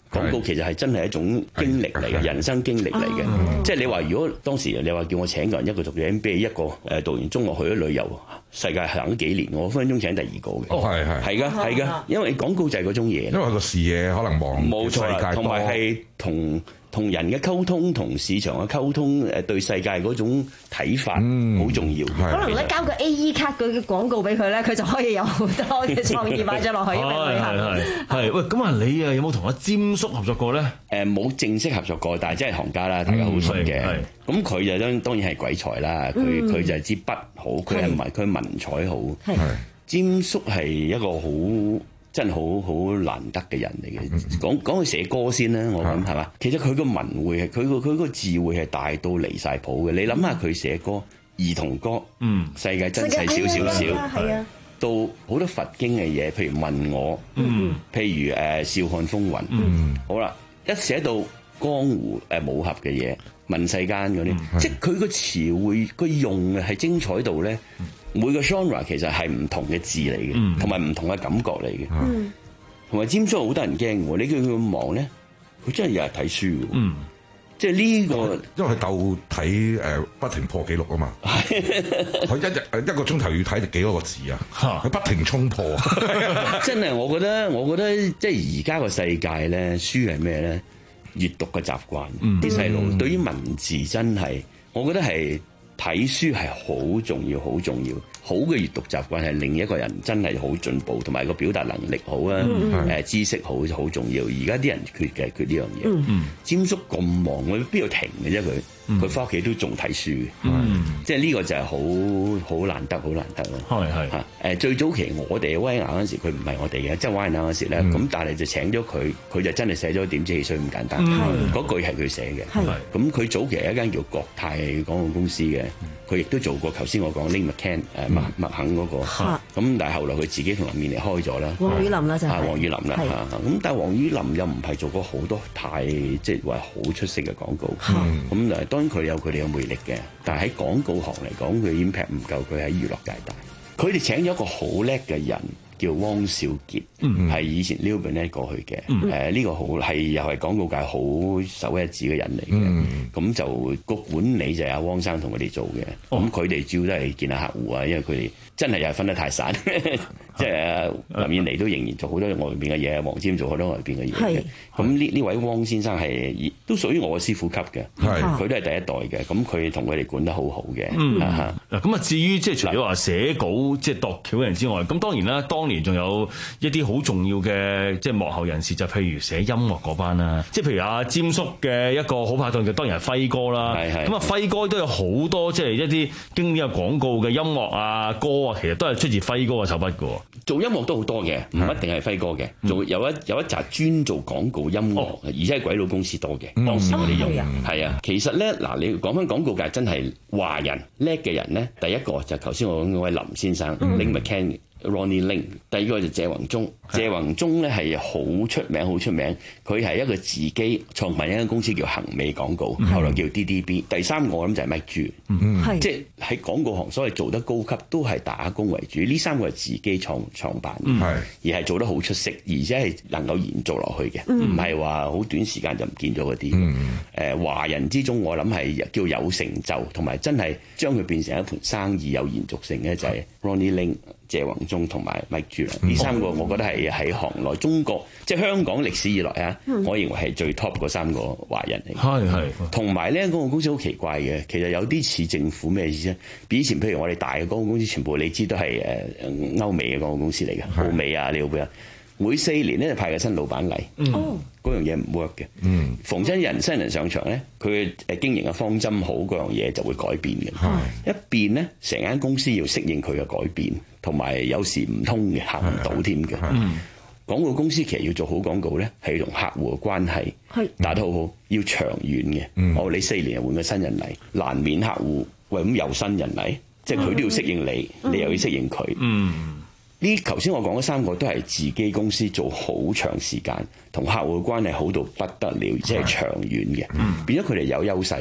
廣告其實係真係一種經歷嚟嘅，人生經歷嚟嘅。 嗯、 即係你話，如果當時你話叫我請個人，一個讀咗 M B A， 一個誒讀完中學去咗旅遊，世界行咗幾年，我分分鐘請第二個嘅。 哦，係係係㗎係㗎，因為廣告就係嗰種嘢。 因為個視野可能望冇錯啦，同埋係同。同人嘅溝通，同市場嘅溝通，誒對世界嗰種睇法好、嗯、重要。 可能咧交個 A E 卡嗰啲廣告俾佢咧，佢就可以有好多嘅創意擺咗落去。因為旅行係係喂，咁啊，你啊有冇同阿詹叔合作過咧？ 誒冇正式合作過，但係真係行家啦，大家好熟嘅。咁佢、嗯、就當當然係鬼才啦，佢佢、嗯、就係支筆好，佢係文佢文采好。詹叔係一個好。真係好好難得嘅人嚟嘅。講講佢寫歌先啦，我諗係嘛？其實佢個文匯係佢個佢個智慧係大到離晒譜嘅。你諗下佢寫歌，兒童歌，嗯，世界真細少少少，係啊，到好多佛經嘅嘢，譬如問我，嗯，譬如誒《笑看風雲》，嗯，好啦，一寫到江湖誒武俠嘅嘢，問世間嗰啲，即係佢個詞彙，佢用嘅係精彩到咧。每個 genre 其實係唔同嘅字嚟嘅，同埋唔同嘅感覺嚟嘅。同埋詹叔好得人驚喎，你叫佢咁忙咧，佢真係日日睇書嘅。嗯，即係呢個， 因為佢鬥睇誒不停破紀錄啊嘛。佢一日一個鐘頭要睇幾多個字啊？佢不停衝破。 真係，我覺得我覺得即係而家個世界咧，書係咩咧？閱讀嘅習慣，啲細路對於文字真係，我覺得係。睇書係好重要，好重要。好嘅閱讀習慣係令一個人真係好進步，同埋個表達能力好啊，誒、嗯、知識好好重要。而家啲人缺嘅缺呢樣嘢。詹叔咁忙，佢邊度停嘅啫？佢佢翻屋企都仲睇書嘅，嗯、即係呢個就係好好難得，好難得咯。係係嚇誒最早期我哋威亞嗰陣時，佢唔係我哋嘅，即係威亞嗰陣時咧，咁、嗯、但係就請咗佢，佢就真係寫咗點知汽水咁簡單。嗰、嗯、句係佢寫嘅。咁佢早期係一間叫國泰廣告公司嘅。佢亦都做過，頭先我講 Link McCann 誒麥麥肯嗰個，咁但係後來佢自己同林面嚟開咗啦。 黃宇林啦就係。啊，黃宇林啦嚇，咁但係黃宇林又唔係做過好多太即係話好出色嘅廣告，咁誒當然佢有佢哋嘅魅力嘅，但係喺廣告行嚟講，佢 impact 唔夠佢喺娛樂界大。佢哋請咗一個好叻嘅人。叫汪少傑，係、嗯、以前 Lilburn 咧過去嘅，誒呢、嗯呃這個好係又係廣告界好首一指嘅人嚟嘅，咁、嗯、就個管理就係阿汪生同佢哋做嘅，咁佢哋主要都係見下客戶啊，因為佢哋真係又係分得太散，即係林燕妮都仍然做好多外邊嘅嘢，黃霑做好多外邊嘅嘢嘅，咁呢呢位汪先生係都屬於我嘅師傅級嘅，佢都係第一代嘅，咁佢同佢哋管得好好嘅，嗱咁啊、 嗯、至於即係除咗話寫稿即係度橋嘅人之外，咁當然啦，當年仲有一啲好重要嘅即係幕後人士，就譬如寫音樂嗰班啦，即係譬如阿詹叔嘅一個好拍檔就當然係輝哥啦。咁啊輝哥都有好多即係一啲經典嘅廣告嘅音樂啊歌啊，其實都係出自輝哥嘅手筆嘅。 做音樂都好多嘅，唔一定係輝哥嘅。做有一有一集專做廣告音樂，哦、而且係鬼佬公司多嘅。當時我哋用係啊，其實咧嗱，你講翻廣告界真係華人叻嘅人咧，第一個就係頭先我講嗰位林先生 Link McCann。Ronnie Ling， 第二個就謝宏忠，謝宏忠咧係好出名，好出名。佢係一個自己創辦一間公司叫恒美廣告，嗯、後來叫 D D B。第三個我諗就係 Mike G，嗯、即係喺廣告行所謂做得高級，都係打工為主。呢三個係自己創創辦，嗯、而係做得好出色，而且係能夠延續落去嘅，唔係話好短時間就唔見咗嗰啲。誒、嗯呃、華人之中，我諗係叫有成就，同埋真係將佢變成一盤生意有延續性嘅，就係、是、Ronnie Ling。謝宏忠同埋 Mike G 啦，呢三個我覺得係喺行內中國即係香港歷史以來啊，嗯、我認為係最 top 嗰三個華人嚟。係係，同埋呢個公司好奇怪嘅，其實有啲似政府咩意思咧？比以前譬如我哋大嘅廣告公司，全部你知都係誒歐美嘅廣告公司嚟嘅，奧美啊、利奧比啊，每四年咧就派個新老闆嚟。嗯嗰樣嘢唔 work 嘅，嗯、逢親人新人上場咧，佢誒經營嘅方針好，嗰樣嘢就會改變嘅。嗯、一變咧，成間公司要適應佢嘅改變，同埋有，有時唔通嘅，行唔到添嘅。廣告公司其實要做好廣告咧，係要同客戶嘅關係打得好好，要長遠嘅。嗯、哦，你四年又換個新人嚟，難免客戶喂咁有新人嚟，即係佢都要適應你，嗯、你又要適應佢。嗯呢頭先我講嗰三個都係自己公司做好長時間，同客戶嘅關係好到不得了，而且係長遠嘅，嗯、變咗佢哋有優勢嘅。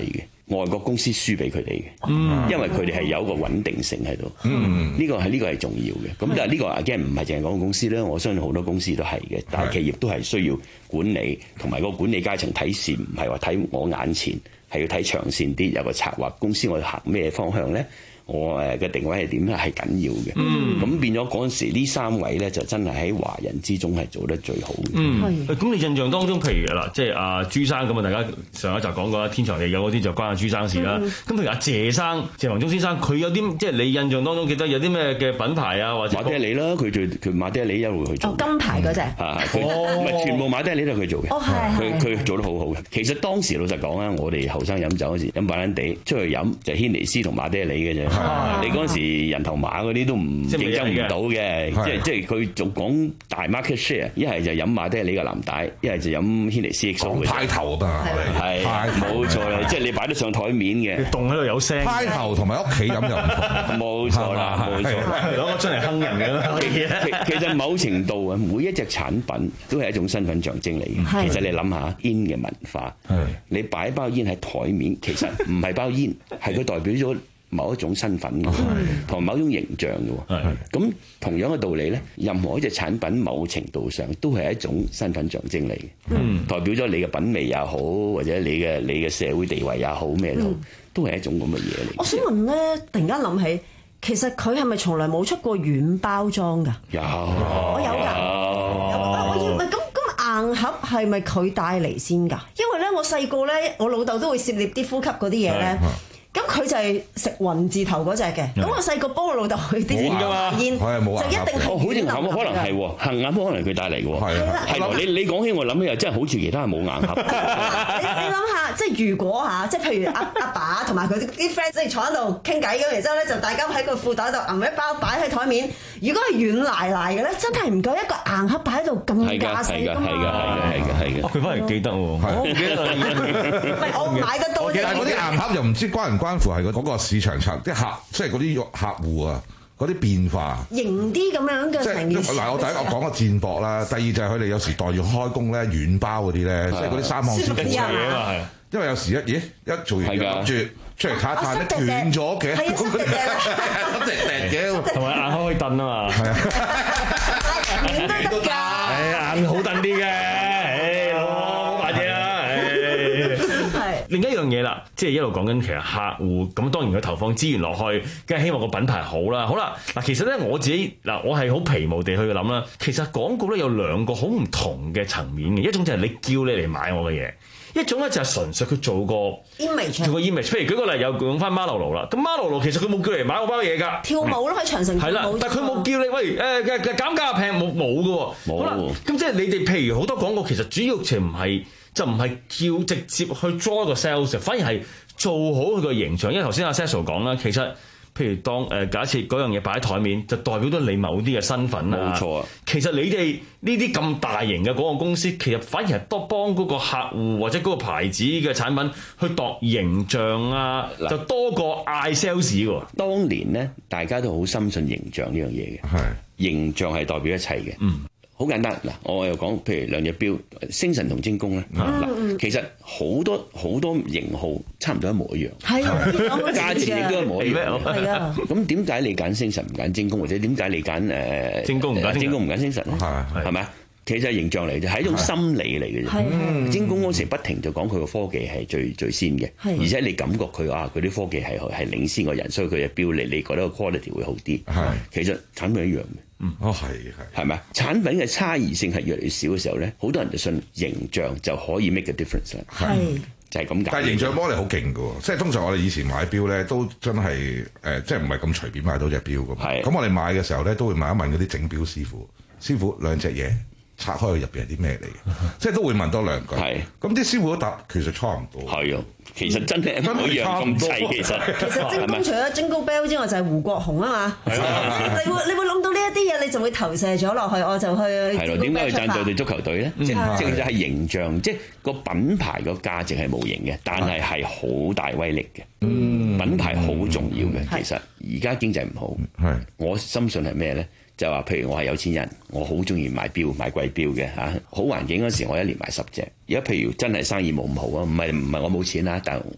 外國公司輸俾佢哋嘅， 嗯、 因為佢哋係有一個穩定性喺度。呢、 嗯呢個係呢、呢個係重要嘅。咁但係呢個 again 唔係淨係講公司啦，我相信好多公司都係嘅，大企業都係需要管理，同埋個管理階層睇事唔係話睇我眼前，係要睇長線啲，有個策劃。公司我行咩方向咧？我誒嘅定位係點咧？係緊要嘅。咁、嗯、變咗嗰陣時，呢三位咧就真係喺華人之中係做得最好嘅。 嗯，咁你印象當中，譬如嗱，即係阿朱生咁啊，大家上一集講過啦，天長地久嗰啲就關阿朱生事啦。咁、嗯、譬如阿謝生、謝宏忠先生，佢有啲即係你印象當中記得有啲咩嘅品牌啊，或者馬爹利啦，佢做佢馬爹利一路去做。 哦，金牌嗰隻。 啊，佢唔係全部馬爹利都係佢做嘅。 哦，係佢佢做得好好嘅。其實當時老實講啊，我哋後生飲酒嗰時飲白蘭地，出去飲就軒尼詩同馬爹利嘅啫。你嗰陣時人頭馬嗰啲都唔競爭唔到嘅，即係即係佢仲講大 market share， 一係就飲馬爹利嘅藍帶，一係就飲軒尼詩 X O 嘅。 派頭啊， 係冇錯啦，即係你擺得上台面嘅， 凍喺度有聲。 派頭同埋屋企飲又唔同， 冇錯啦，冇錯啦， 攞個樽嚟坑人嘅。 其實某程度啊，每一隻產品都係一種身份象徵嚟嘅。其實你諗下煙嘅文化，你擺包煙喺台面，其實唔係包煙，係佢代表咗某一種身份同某一種形象嘅。咁同樣嘅道理咧，任何一隻產品某程度上都係一種身份象徵嚟嘅，嗯、代表咗你嘅品味也好，或者你嘅你嘅社會地位也好，咩都好，嗯、都係一種咁嘅嘢嚟。 我想問咧，突然間諗起，其實佢係咪從來冇出過軟包裝㗎？ 有， 我有㗎。我要喂咁咁硬盒係咪佢帶嚟先㗎？因為咧，我細個咧，我老豆都會涉獵啲呼吸嗰啲嘢咧。咁佢就係食雲字頭嗰隻嘅，咁我細個幫我老豆去啲煙，就一定係好似硬盒，可能係喎，硬盒可能佢帶嚟嘅喎，係喎。你你講起我諗起又真係好似其他係冇硬盒。 你你諗下，即係如果嚇，即係譬如阿阿爸同埋佢啲 friend 即係坐喺度傾偈咁，然之後咧就大家喺個褲袋度揞一包擺喺台面。如果係軟賴賴嘅咧，真係唔夠一個硬盒擺喺度咁架勢㗎嘛。係㗎，係㗎，係㗎，係㗎。 佢反而記得喎，我唔記得啦。 唔係我買得多啫。 但係嗰啲硬盒又唔知關唔關乎係嗰個市場層，啲客即係嗰啲客戶啊，嗰啲變化， 型啲咁樣嘅成件事。 嗱，我第一我講個戰博啦，第二就係佢哋有時代要開工咧，軟包嗰啲咧，即係嗰啲三項師傅嘢啊嘛，係。因為有時一咦一做完諗住出嚟睇一睇咧斷咗嘅，咁滴滴嘅， 同埋硬口可以燉啊嘛，係啊， 軟都得㗎， 係硬好燉啲嘅，誒好買嘢啦，誒。另一樣嘢啦，即係一路講緊其實客戶咁，當然佢投放資源落去，梗係希望個品牌好啦。好啦，嗱，其實咧我自己嗱，我係好皮毛地去諗啦。其實廣告咧有兩個好唔同嘅層面嘅，一種就係你叫你嚟買我嘅嘢。一種咧就係純粹佢做個 image， 做個 image。譬如舉個例，又用翻馬路路啦。咁馬路路其實佢冇叫你嚟買我包嘢㗎， 跳舞咯喺長城跳舞。係啦， 但係佢冇叫你喂誒嘅嘅減價平冇冇㗎喎。 冇。好啦， 咁即係你哋譬如好多廣告，其實主要就唔係就唔係叫直接去 draw 個 sales， 反而係做好佢個形象。因為頭先阿 Cecil 講啦，其實。譬如當誒、呃、假設嗰樣嘢擺喺台面，就代表咗你某啲嘅身份啊。 冇錯啊。 其實你哋呢啲咁大型嘅廣告公司，其實反而係多幫嗰個客戶或者嗰個牌子嘅產品去度形象啊，就多過嗌 sales 喎。 當年咧，大家都好深信形象呢樣嘢嘅。係形象係代表一切嘅。嗯。好簡單嗱，我又講，譬如兩隻錶，星辰同精工咧，嗱、嗯，其實好多好多型號差唔多一模一樣，係啊，價錢亦都一模一樣，係啊。咁點解你揀星辰唔揀精工，或者點解你揀誒精工唔揀精工唔揀星辰咧？係係咪啊？其實係形象嚟嘅，係一種心理嚟嘅啫。精工嗰時不停就講佢個科技係最最先嘅，而且你感覺佢啊，佢啲科技係係領先個人，所以佢嘅錶嚟，你覺得個 quality 會好啲。係，其實產品一樣嘅。 嗯，哦係係， 係咪？產品嘅差異性係越嚟越少嘅時候咧，好多人就信形象就可以 make a difference 啦。係，就係咁解。 但係形象幫你好勁㗎喎，即係通常我哋以前買錶咧，都真係誒、呃，即係唔係咁隨便買到隻錶㗎嘛。係。咁我哋買嘅時候咧，都會問一問嗰啲整錶師傅，師傅兩隻嘢拆開佢入邊係啲咩嚟嘅？即係都會問多兩句。係。咁啲師傅都答，其實差唔多。係啊。 其實真係一樣咁齊，其實其實精工除咗 Jingle Bell 之外，就係胡國雄啊嘛。你會你會諗到呢一啲嘢，你就會投射咗落去，我就去。 係咯，點解去贊助隊足球隊咧？即係即係就係形象，即係個品牌個價值係無形嘅，但係係好大威力嘅。嗯，品牌好重要嘅。其實而家經濟唔好，係我深信係咩咧？就話譬如我係有錢人，我好中意買錶買貴錶嘅嚇。好環境嗰時，我一年買十隻。而家譬如真係生意冇咁好啊，唔係唔係我冇錢啦，但係喂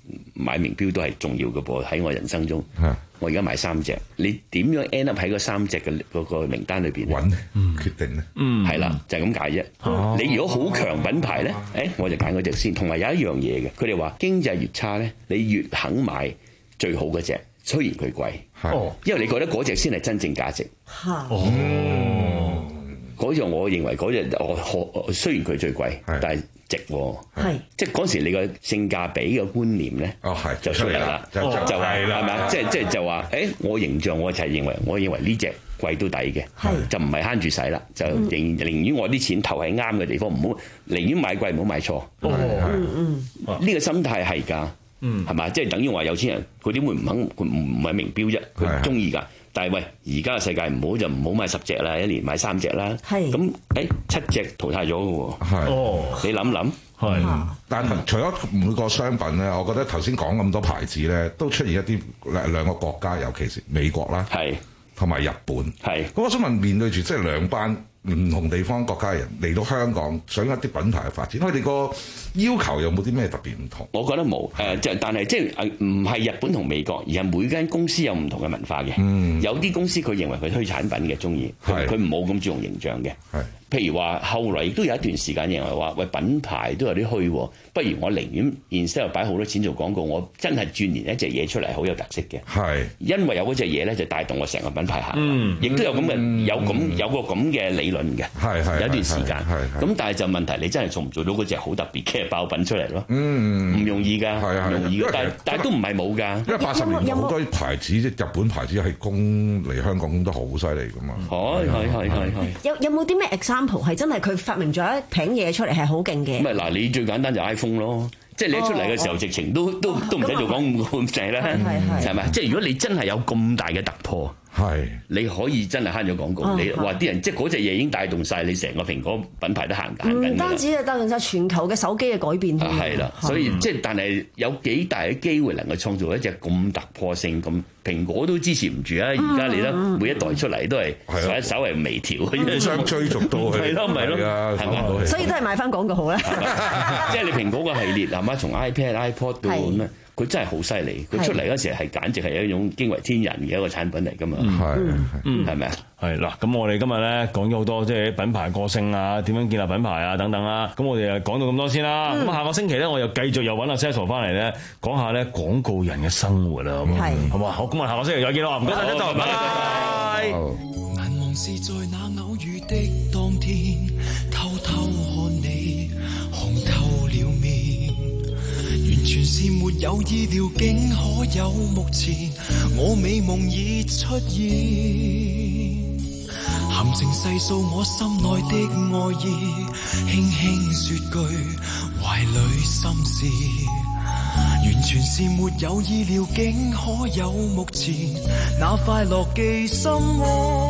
買名錶都係重要嘅噃，喺我人生中。我而家買三隻，你點樣 end up 喺嗰三隻嘅嗰個名單裏邊揾決定咧？ 嗯，係啦，就係咁解啫。 哦、 你如果好強品牌咧，誒我就揀嗰隻先。同埋有一樣嘢嘅，佢哋話經濟越差咧，你越肯買最好嗰隻，雖然佢貴。哦，因為你覺得嗰隻先係真正價值。 哦， 嗰樣我認為嗰隻我雖然佢最貴，但係值喎。係，即係嗰時你個性價比嘅觀念咧，哦係就出嚟啦，就就係啦，係咪？即係即係就話，誒我形象我就係認為，我認為呢隻貴都抵嘅，就唔係慳住使啦，就寧寧願我啲錢投喺啱嘅地方，唔好寧願買貴唔好買錯。嗯嗯，呢個心態係㗎，嗯係咪？即係等於話有錢人佢點會唔肯？佢唔唔係名錶啫，佢中意㗎。但係喂，而家嘅世界唔好就唔好買十隻啦，一年買三隻啦。係咁，誒七隻淘汰咗嘅喎。係哦，你諗諗。係， 但係除咗每個商品咧，我覺得頭先講咁多牌子咧，都出現一啲兩兩個國家，尤其是美國啦，係同埋日本。係咁，我想問面對住即係兩班唔同地方國家嘅人嚟到香港，想一啲品牌嘅發展，佢哋個要求有冇啲咩特別唔同？ 我覺得冇，誒即係但係即係誒唔係日本同美國，而係每間公司有唔同嘅文化嘅。嗯，有啲公司佢認為佢推產品嘅中意，佢佢唔好咁注重形象嘅。係。譬如話，後來亦都有一段時間認為話，喂品牌都有啲虛，不如我寧願 instead 擺好多錢做廣告，我真係鑽研一隻嘢出嚟，好有特色嘅。係，因為有嗰隻嘢咧，就帶動我成個品牌行。嗯，亦都有咁嘅、嗯、有咁有個咁嘅理論嘅。係係，有一段時間。係咁但係就問題，你真係做唔做到嗰隻好特別嘅爆品出嚟咯？嗯，唔容易㗎，唔容易㗎。但係但係都唔係冇㗎。因為八十年代好多牌子，即日本牌子係供嚟香港都好犀利㗎嘛。係係係係係。 有有冇啲咩 example？係真係佢發明咗一瓶嘢出嚟係好勁嘅。 咁咪嗱，你最簡單就 iPhone 咯，即係你一出嚟嘅時候，直情都都都唔使做廣告咁滯啦，係咪？即係如果你真係有咁大嘅突破，係你可以真係慳咗廣告。你話啲人即係嗰隻嘢已經帶動晒你成個蘋果品牌都行緊。 唔單止係帶動晒全球嘅手機嘅改變。 係啦，所以即係但係有幾大嘅機會能夠創造一隻咁突破性咁。蘋果都支持唔住啊！而家你咧每一代出嚟都係稍微微調，互相追逐到去，係咯，咪咯，係嘛？ 所以都係買翻廣告好啦。 即係你蘋果個系列係嘛？從 iPad、iPod 到咁咧，佢真係好犀利。佢出嚟嗰時係簡直係一種驚為天人嘅一個產品嚟㗎嘛。係，係咪啊？ 係嗱，咁我哋今日咧講咗好多，即係品牌個性啊，點樣建立品牌啊等等啦。咁我哋就講到咁多先啦。咁、嗯、下個星期咧，我又繼續又揾阿 Cecil 翻嚟咧，講下咧廣告人嘅生活啦。係，好嘛？好，咁我下個星期再見啦。唔該晒，Cecil，拜拜。 難忘是在那偶遇的當天，偷偷看你紅透了面，完全是沒有意料，竟可有目前我美夢已出現。含情細數我心內的愛意，輕輕說句懷裏心事，完全是沒有意料，竟可有目前那快樂寄心窩。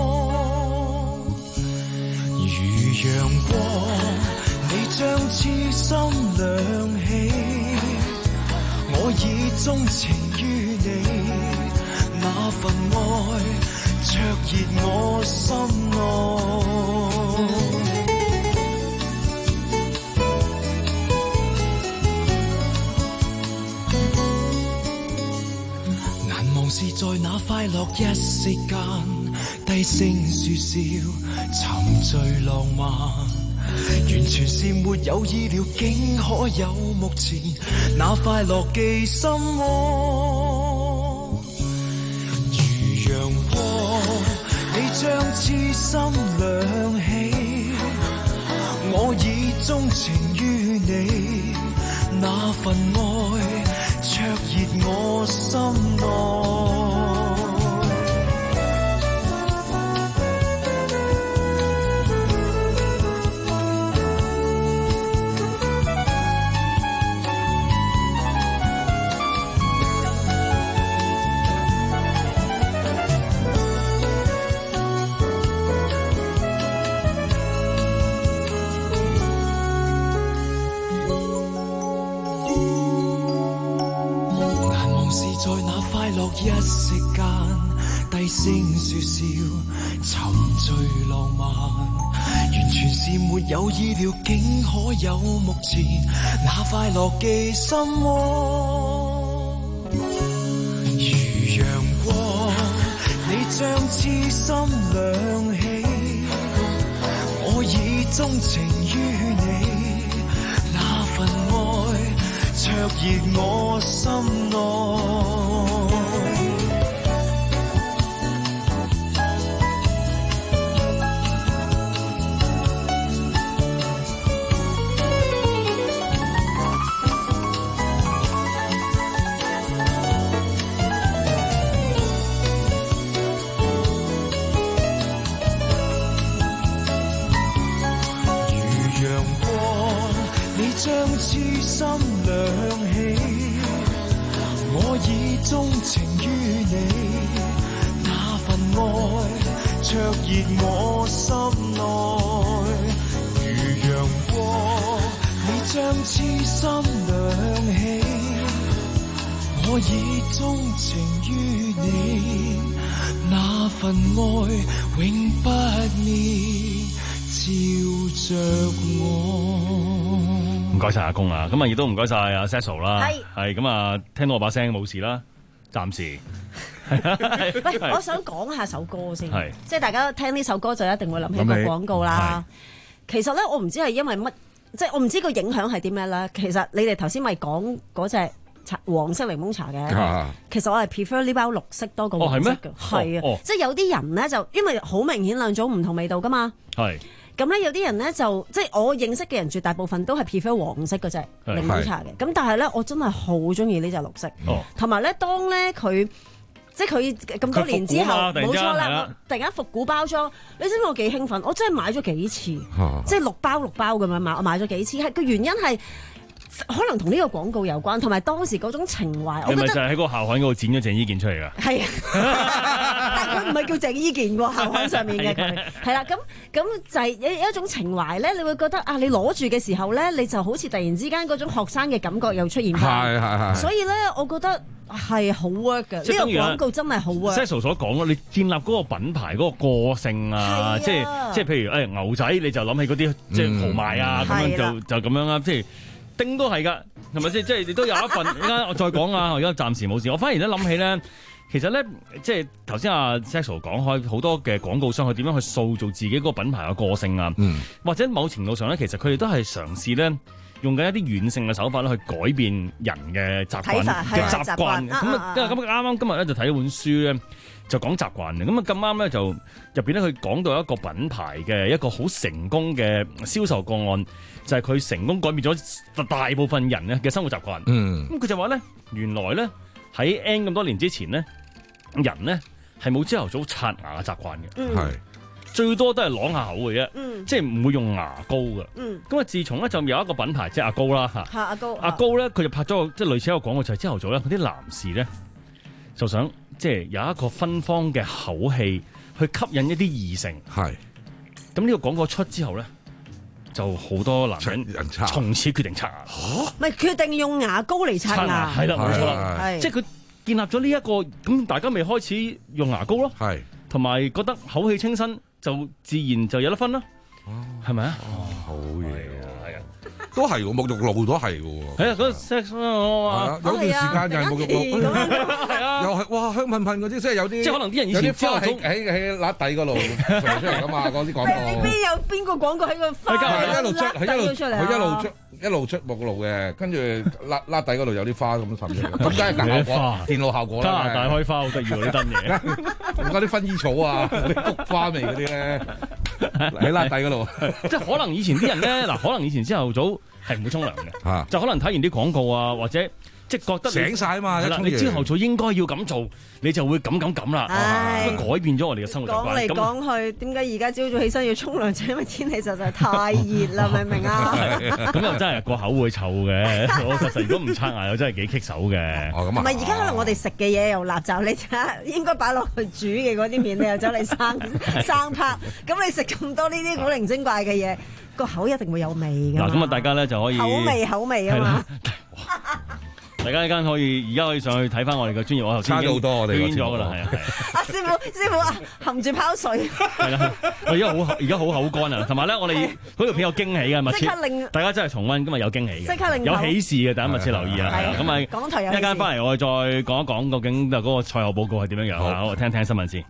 如陽光，你將痴心亮起，我已鍾情於你，那份愛灼熱我心內。難忘是在那快樂一息間，低聲說笑，沉醉浪漫，完全是沒有意料，竟可有目前那快樂寄心窩。如陽光，你將痴心亮起，我已鍾情於你，那份愛灼熱我心內。一息間，低聲說笑，沉醉浪漫，完全是沒有意料，竟可有目前那快樂寄心窩。 將痴心亮起，我已鍾情於你，那份愛灼熱我心內。將痴心亮起，我已鍾情於你，那份愛灼熱我心內。如陽光，你將痴心亮起，我已鍾情於你，那份愛永不滅，照着我。 唔該晒阿公啊，咁啊亦都唔該晒阿 Cecil 啦，係係咁啊，聽到我把聲冇事啦，暫時。 喂，我想講下首歌先，即係大家聽呢首歌就一定會諗起個廣告啦。其實咧，我唔知係因為乜，即係我唔知個影響係啲咩啦。其實你哋頭先咪講嗰隻茶黃色檸檬茶嘅，啊、其實我係 prefer 呢包綠色多過黃色嘅，係啊，哦、即係有啲人咧就因為好明顯兩種唔同味道噶嘛，係。咁咧有啲人咧就即係我認識嘅人絕大部分都係 prefer 黃色嗰隻檸檬茶嘅，咁但係咧我真係好中意呢隻綠色，同埋咧當咧佢即係佢咁多年之後冇錯啦，突然間復古包裝，你知唔知我幾興奮？我真係買咗幾次，啊、即係六包六包咁樣買，我買咗幾次，係個原因係。可能同呢個廣告有關，同埋當時嗰種情懷。 你咪就係喺嗰個校刊嗰度剪咗鄭伊健出嚟㗎？係啊，但係佢唔係叫鄭伊健喎，校刊上面嘅佢係啦。咁咁就係有有一種情懷咧，你會覺得啊，你攞住嘅時候咧，你就好似突然之間嗰種學生嘅感覺又出現翻。係係係。所以咧，我覺得係好 work 嘅。呢個廣告真係好 work。Cecil 所講咯，你建立嗰個品牌嗰個個性啊，即係即係譬如誒牛仔，你就諗起嗰啲即係豪邁啊，咁樣就就咁樣啦，即係。丁都係㗎，係咪先？即係你都有一份。而家我再講啊，我而家暫時冇事。我反而咧諗起咧，其實咧，即係頭先阿 Cecil 講開好多嘅廣告商，佢點樣去塑造自己嗰個品牌嘅個性啊？嗯、或者某程度上咧，其實佢哋都係嘗試咧，用緊一啲軟性嘅手法咧，去改變人嘅習慣嘅習慣。咁啊，因為咁啱啱今日咧就睇一本書咧，就講習慣嘅。咁啊咁啱咧就入邊咧，佢講到一個品牌嘅一個好成功嘅銷售個案。就係佢成功改變咗大部分人咧嘅生活習慣。嗯，咁佢就話咧，原來咧喺 N 咁多年之前咧，人咧係冇朝頭早刷牙嘅習慣嘅。係、嗯、最多都係啷下口嘅啫。嗯，即係唔會用牙膏嘅。嗯，咁啊，自從咧就有一個品牌即係阿高啦嚇。嚇阿高。阿高咧佢就拍咗個即係類似一個廣告，就係朝頭早咧，嗰啲男士咧就想即係有一個芬芳嘅口氣去吸引一啲異性。係。咁呢個廣告出之後咧，就好多男人從此決定刷牙，唔係決定用牙膏嚟刷牙，係啦冇錯啦，即係佢建立咗呢一個咁，大家咪開始用牙膏咯，係，同埋覺得口氣清新，就自然就有得分啦，係咪啊？好嘢喎，係啊，都係喎，沐浴露都係嘅喎，係啊，嗰個 sex 啊，有段時間就係沐浴露，係啊，又係哇香噴噴嗰啲，即係有啲，即係可能啲人以前朝頭早喺喺揦底嗰度出嚟㗎嘛，嗰啲廣告。邊有邊個廣告喺個花一路出，佢一路出嚟，佢一路出一路出沐浴露嘅，跟住揦揦底嗰度有啲花咁滲出嚟，咁梗係大效果，電腦效果啦。加拿大開花好得意喎，呢單嘢，嗰啲薰衣草啊，嗰啲菊花味嗰啲咧，喺揦底嗰度，即係可能以前啲人咧，嗱，可能以前朝頭早係唔會沖涼嘅，就可能睇完啲廣告啊，或者。即係覺得醒晒啊嘛！你朝頭早應該要咁做，你就會咁咁咁啦。唉，改變咗我哋嘅生活習慣。講嚟講去，點解而家朝早起身要沖涼？就因為天氣實在太熱啦，明唔明啊？咁又真係個口會臭嘅。我實實如果唔刷牙又真係幾棘手嘅。哦，咁啊。唔係而家可能我哋食嘅嘢又垃圾，你睇下應該擺落去煮嘅嗰啲麵，你又走嚟生生拍。咁你食咁多呢啲古靈精怪嘅嘢，個口一定會有味㗎。嗱，咁啊，大家咧就可以口味口味啊嘛。大家依家可以而家可以上去睇翻我哋嘅專業，我頭先差咗好多，我哋表演咗噶啦，係啊！阿師傅，師傅啊，含住泡水。係啦，我而家好而家好口乾啊，同埋咧，我哋嗰條片有驚喜嘅，密切大家真係重溫，今日有驚喜嘅，即刻令有喜事嘅，大家密切留意啊！係啊，咁咪港台有一陣間翻嚟，我哋再講一講究竟嗰個賽後報告係點樣樣啊！好，聽聽新聞先。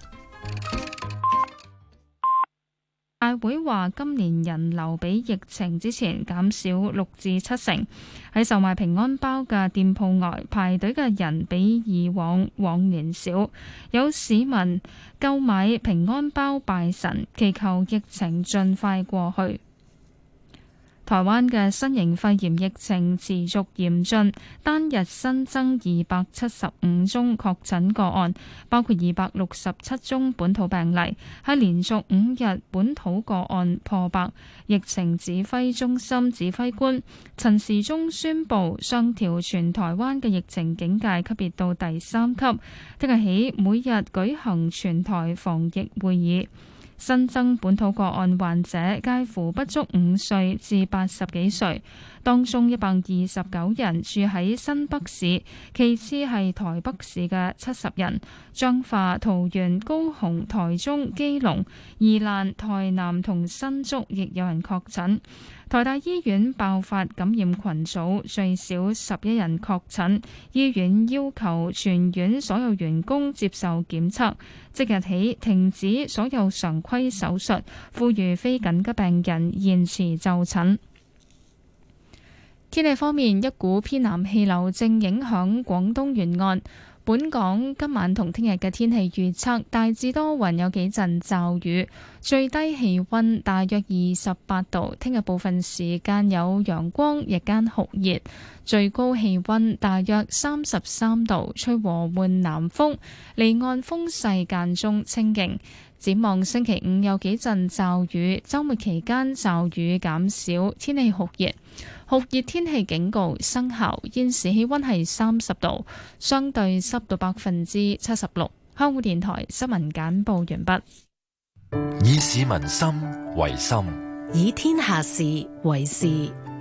大會話今年人流比疫情之前減少六至七成，喺售賣平安包嘅店鋪外排隊嘅人比以往往年少，有市民購買平安包拜神，祈求疫情盡快過去。台灣嘅新型肺炎疫情持續嚴峻，單日新增二百七十五宗確診個案，包括二百六十七宗本土病例，係連續五日本土個案破百。疫情指揮中心指揮官陳時中宣布上調全台灣嘅疫情警戒級別到第三級，聽日起每日舉行全台防疫會議。新增本土個案患者介乎不足五歲至八十幾歲，當中一百二十九人住喺新北市，其次係台北市嘅七十人，彰化、桃園、高雄、台中、基隆、宜蘭、台南同新竹亦有人確診。台大醫院爆發感染群組，最少十一人確診，醫院要求全院所有員工接受檢測，即日起停止所有常規手術，呼籲非緊急病人延遲就診。天氣方面，一股偏南氣流正影響廣東沿岸。本港今晚同聽日嘅天氣預測大致多雲，有幾陣驟雨，最低氣溫大約二十八度。聽日部分時間有陽光，日間酷熱，最高氣溫大約三十三度，吹和緩南風，離岸風勢間中清勁。展望星期五有幾陣驟雨，週末期間驟雨減少，天氣酷熱。酷熱天氣警告生效，現時氣溫係三十度，相對濕度百分之七十六。香港電台新聞簡報完畢。 以市民心為心， 以天下事為事。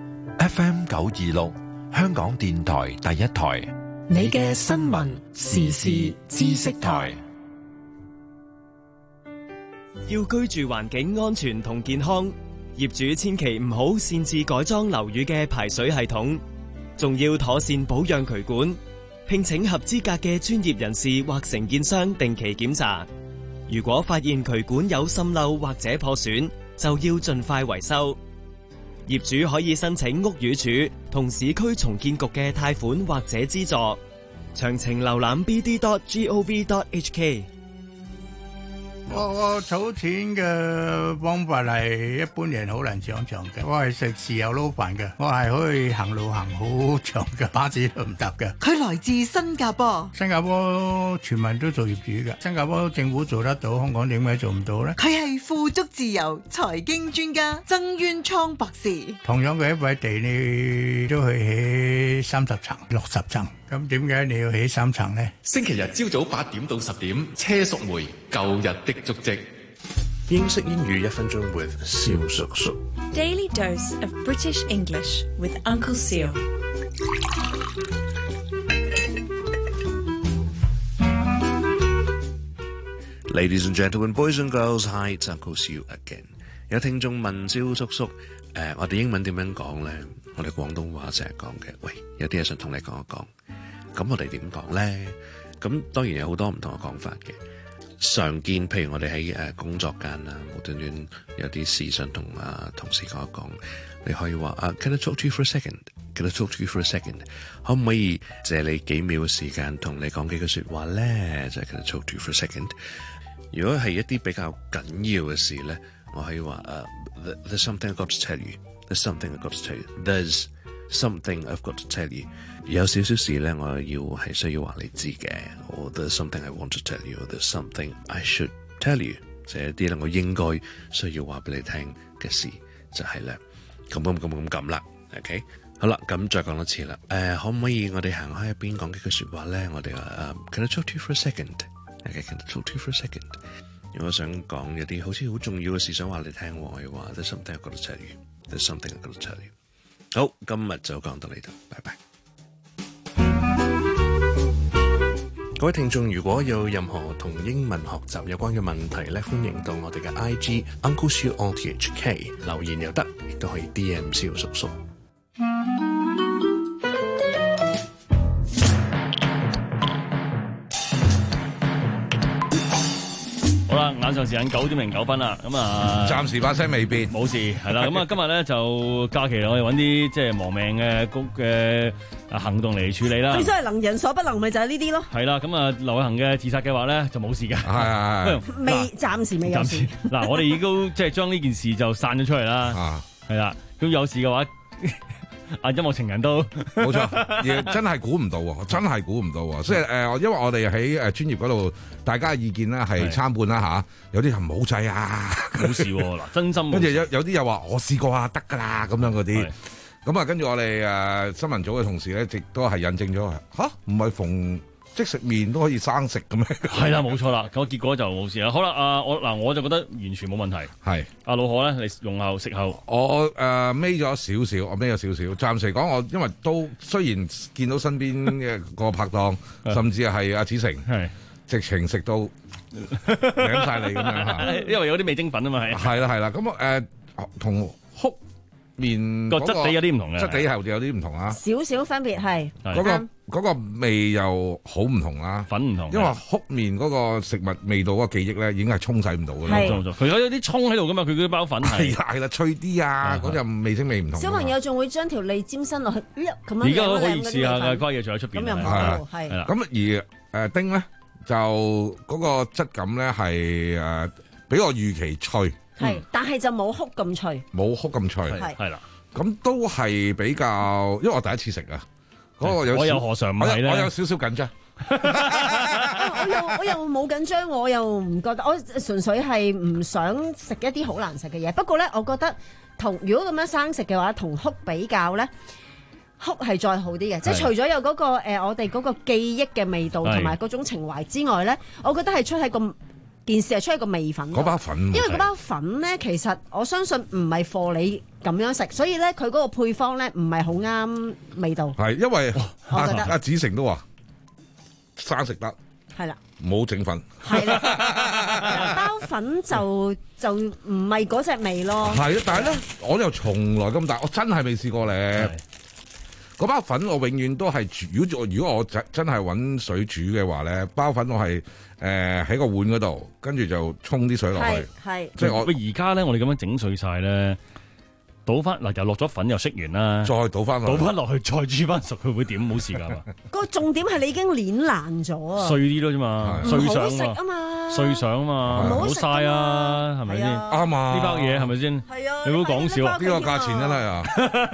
F M 九二六，香港電台第一台， 你嘅新聞時事知識台。 要居住環境安全同健康，業主千祈唔好擅自改裝樓宇嘅排水系統，仲要妥善保養渠管，聘請合資格嘅專業人士或承建商定期檢查。如果發現渠管有滲漏或者破損，就要盡快維修。業主可以申請屋宇署同市區重建局嘅貸款或者資助。詳情瀏覽 b d dot gov dot h k。 我我儲錢嘅方法係一般人好難想象嘅。我係食豉油撈飯嘅，我係可以行路行好長嘅，巴士都唔搭嘅。 佢來自新加坡， 新加坡全民都做業主嘅，新加坡政府做得到，香港點解做唔到呢？ 佢係富足自由財經專家曾淵滄博士。 同樣嘅一塊地，你都去起三十層、六十層。咁點解你要起三層呢？ 星期日朝早八點到十點，車淑梅舊日的足跡。 英式英語一分鐘 with 蕭叔叔。 Daily dose of British English with Uncle Seal。 Ladies and gentlemen, boys and girls, hi, it's Uncle Seal again。有聽眾問蕭叔叔，誒、呃，我哋英文點樣講咧？我哋廣東話成日講嘅，喂，有啲嘢想同你講一講。咁我哋點講咧？咁當然有好多唔同嘅講法嘅。常見，譬如我哋喺誒工作間啊，無端端有啲事想同啊同事講一講，你可以話啊 ，Can I talk to you for a second? Can I talk to you for a second? 可唔可以借你幾秒嘅時間同你講幾句説話咧？就係 Can I talk to you for a second? 如果係一啲比較緊要嘅事咧，我可以話啊、uh, ，There's something I've got to tell you. There's something I've got to tell you. There's something I've got to tell you. 有少少事咧，我要係需要話你知嘅。Or there's something I want to tell you. Or there's something I should tell you. 即係一啲咧，我應該需要話俾你聽嘅事，就係咧咁咁咁咁咁啦。OK， 好啦，咁再講多次啦。誒、呃，可唔可以我哋行開一邊講幾句説話咧？我哋話誒、uh, Can I talk to you for a second? Okay, can I talk to you for a second? 如果想講一啲好似好重要嘅事，想話你聽，我要話 There's something I've got to tell you. There's something I've got to tell you. 好，今日就講到呢度，拜拜。各位聽眾，如果有任何同英文學習有關嘅問題咧，歡迎到我哋嘅 I G Uncle Siu O T H K 留言又得，亦都可以 D M 蕭叔叔。 好啦， 上時間九點零九分啦，咁啊， 暫時把聲未變， 冇事係啦。咁啊，今日咧就假期，我哋揾啲即係亡命嘅谷嘅行動嚟處理啦。 最衰係能人所不能，咪就係呢啲咯。 係啦，咁啊，劉偉恒嘅自殺計劃咧就冇事嘅， 係係未暫時未有事。 嗱，我哋已經即係將呢件事就散咗出嚟啦，係啦。咁有事嘅話。啊！音樂情人都冇錯，亦真係估唔到喎，真係估唔到喎。即係誒，因為我哋喺誒專業嗰度，大家嘅意見咧係參半啦嚇。有啲人唔好制啊， 冇事喎嗱，真心。 跟住有有啲又話我試過啊，得㗎啦咁樣嗰啲。咁啊，跟住我哋誒新聞組嘅同事咧，亦都係印證咗嚇，唔係逢即食麵都可以生食嘅咩？ 係啦，冇錯啦，咁結果就冇事啦。好啦，啊我嗱我就覺得完全冇問題。係阿老何咧，你用後食後， 我誒孭咗少少，我孭咗少少。暫時嚟講，我因為都雖然見到身邊嘅個拍檔，甚至係阿子誠，係直情食到舐晒你咁樣嚇， 因為有啲味精粉啊嘛，係。 係啦係啦，咁誒同哭麵個質地有啲唔同嘅， 質地係有啲唔同啊， 少少分別係嗰個。嗰個味又好唔同啦， 粉唔同， 因為哭麵嗰個食物味道嗰個記憶咧，已經係沖洗唔到㗎啦。 冇錯冇錯，佢有啲葱喺度㗎嘛，佢嗰包粉係係啦，脆啲啊，嗰陣味精味唔同。 小朋友仲會將條脷尖伸落去，咁樣。 而家都可以試下嘅，嗰嘢仲喺出邊。 咁又唔好，係。 咁而誒丁咧，就嗰個質感咧係誒比我預期脆， 係，但係就冇哭咁脆， 冇哭咁脆， 係係啦。 咁都係比較，因為我第一次食啊。嗰個有我又何嘗唔係咧？ 我有少少緊張， 我又我又冇緊張，我又唔覺得，我純粹係唔想食一啲好難食嘅嘢。不過咧，我覺得同如果咁樣生食嘅話，同哭比較咧，哭係再好啲嘅。即係除咗有嗰個誒，我哋嗰個記憶嘅味道同埋嗰種情懷之外咧，我覺得係出喺個件事係出喺個味粉。 嗰包粉， 因為嗰包粉咧，其實我相信唔係貨你咁樣食，所以咧佢嗰個配方咧唔係好啱味道。 係因為阿阿子誠都話生食得， 係啦， 冇整粉。 係啦，包粉就就唔係嗰隻味咯。 係啊，但係咧，我又從來咁大，我真係未試過咧。嗰包粉我永遠都係煮，如果如果我真真係揾水煮嘅話咧，包粉我係誒喺個碗嗰度，跟住就沖啲水落去。 係， 即係我而家咧，我哋咁樣整碎晒咧。倒翻嗱，又落咗粉又熄完啦， 再倒翻倒翻落去，再煮翻熟，佢會點？冇事㗎嘛？ 個重點係你已經攣爛咗啊！ 碎啲咯啫嘛，碎上啊嘛， 碎上啊嘛，唔好嘥啊，係咪先？ 啱啊！ 呢包嘢係咪先？ 係啊！ 你唔好講笑， 呢個價錢真係啊！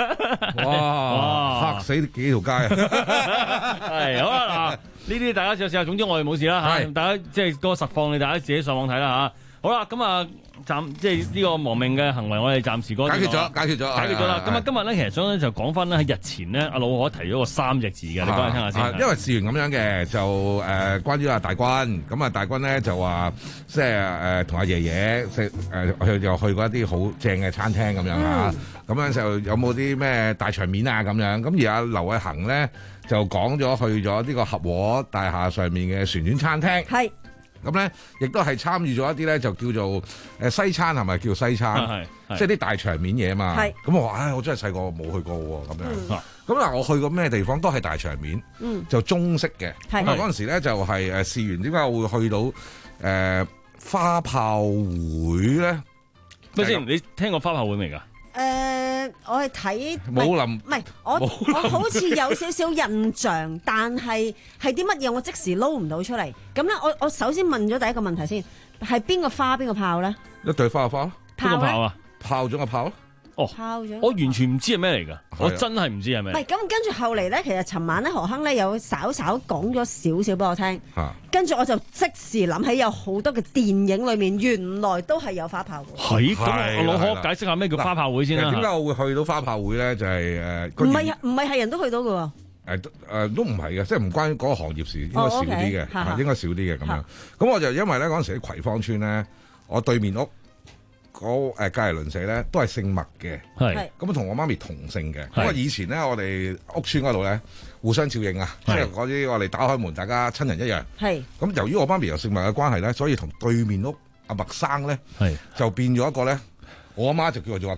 哇！嚇死幾條街啊！ 係好啦，嗱，呢啲大家試下，總之我哋冇事啦嚇。大家即係嗰個實況，你大家自己上網睇啦嚇。好啦，咁啊。暫即係呢個亡命嘅行為，我哋暫時嗰個解決咗，解決咗， 解決咗啦。咁啊，今日咧其實想咧就講翻咧喺日前咧，阿老何提咗個三隻字嘅，你講嚟聽下先。 因為事緣咁樣嘅，就誒、呃、關於阿大軍，咁啊大軍咧就話即係誒同阿爺爺即係誒佢又去過一啲好正嘅餐廳咁樣嚇，咁樣就有冇啲咩大場面啊咁樣？咁而阿劉偉恒咧就講咗去咗呢個合和大廈上面嘅旋轉餐廳。 係。 咁咧，亦都係參與咗一啲咧，就叫做誒西餐，係咪叫西餐？係、啊，即係啲大場面嘢嘛。係。咁我話，唉，我真係細個冇去過喎，咁樣。咁嗱、嗯，我去過咩地方都係大場面，嗯、就中式嘅。係。嗰陣時咧就係誒試完，點解我會去到誒、呃、花炮會咧？ 咩先？你聽過花炮會未㗎？ 誒、呃，我係睇冇林， 唔係我我好似有少少印象，但係係啲乜嘢我即時撈唔到出嚟。咁咧，我我首先問咗第一個問題先，係邊個花邊個炮咧？ 一對花嘅花， 邊個炮啊？ 炮仗嘅炮咯。 哦，我完全唔知係咩嚟㗎，我真係唔知係咩。 唔係咁，跟住後嚟咧，其實尋晚咧何亨咧有稍稍講咗少少俾我聽，跟住我就即時諗起有好多嘅電影裏面原來都係有花炮會。 係咁，我老何解釋下咩叫花炮會先啦。 點解我會去到花炮會咧？就係誒， 唔係唔係係人都去到㗎喎。 誒誒都唔係嘅，即係唔關嗰個行業事，應該少啲嘅，係應該少啲嘅咁樣。咁我就因為咧嗰陣時喺葵芳村咧，我對面屋。嗰誒隔離鄰舍咧都係姓麥嘅，係咁同我媽咪同姓嘅。咁啊以前咧我哋屋村嗰度咧互相照應啊，即係嗰啲我哋打開門，大家親人一樣。係咁由於我媽咪又姓麥嘅關係咧，所以同對面屋阿麥生咧就變咗一個咧，我阿媽就叫佢做阿哥。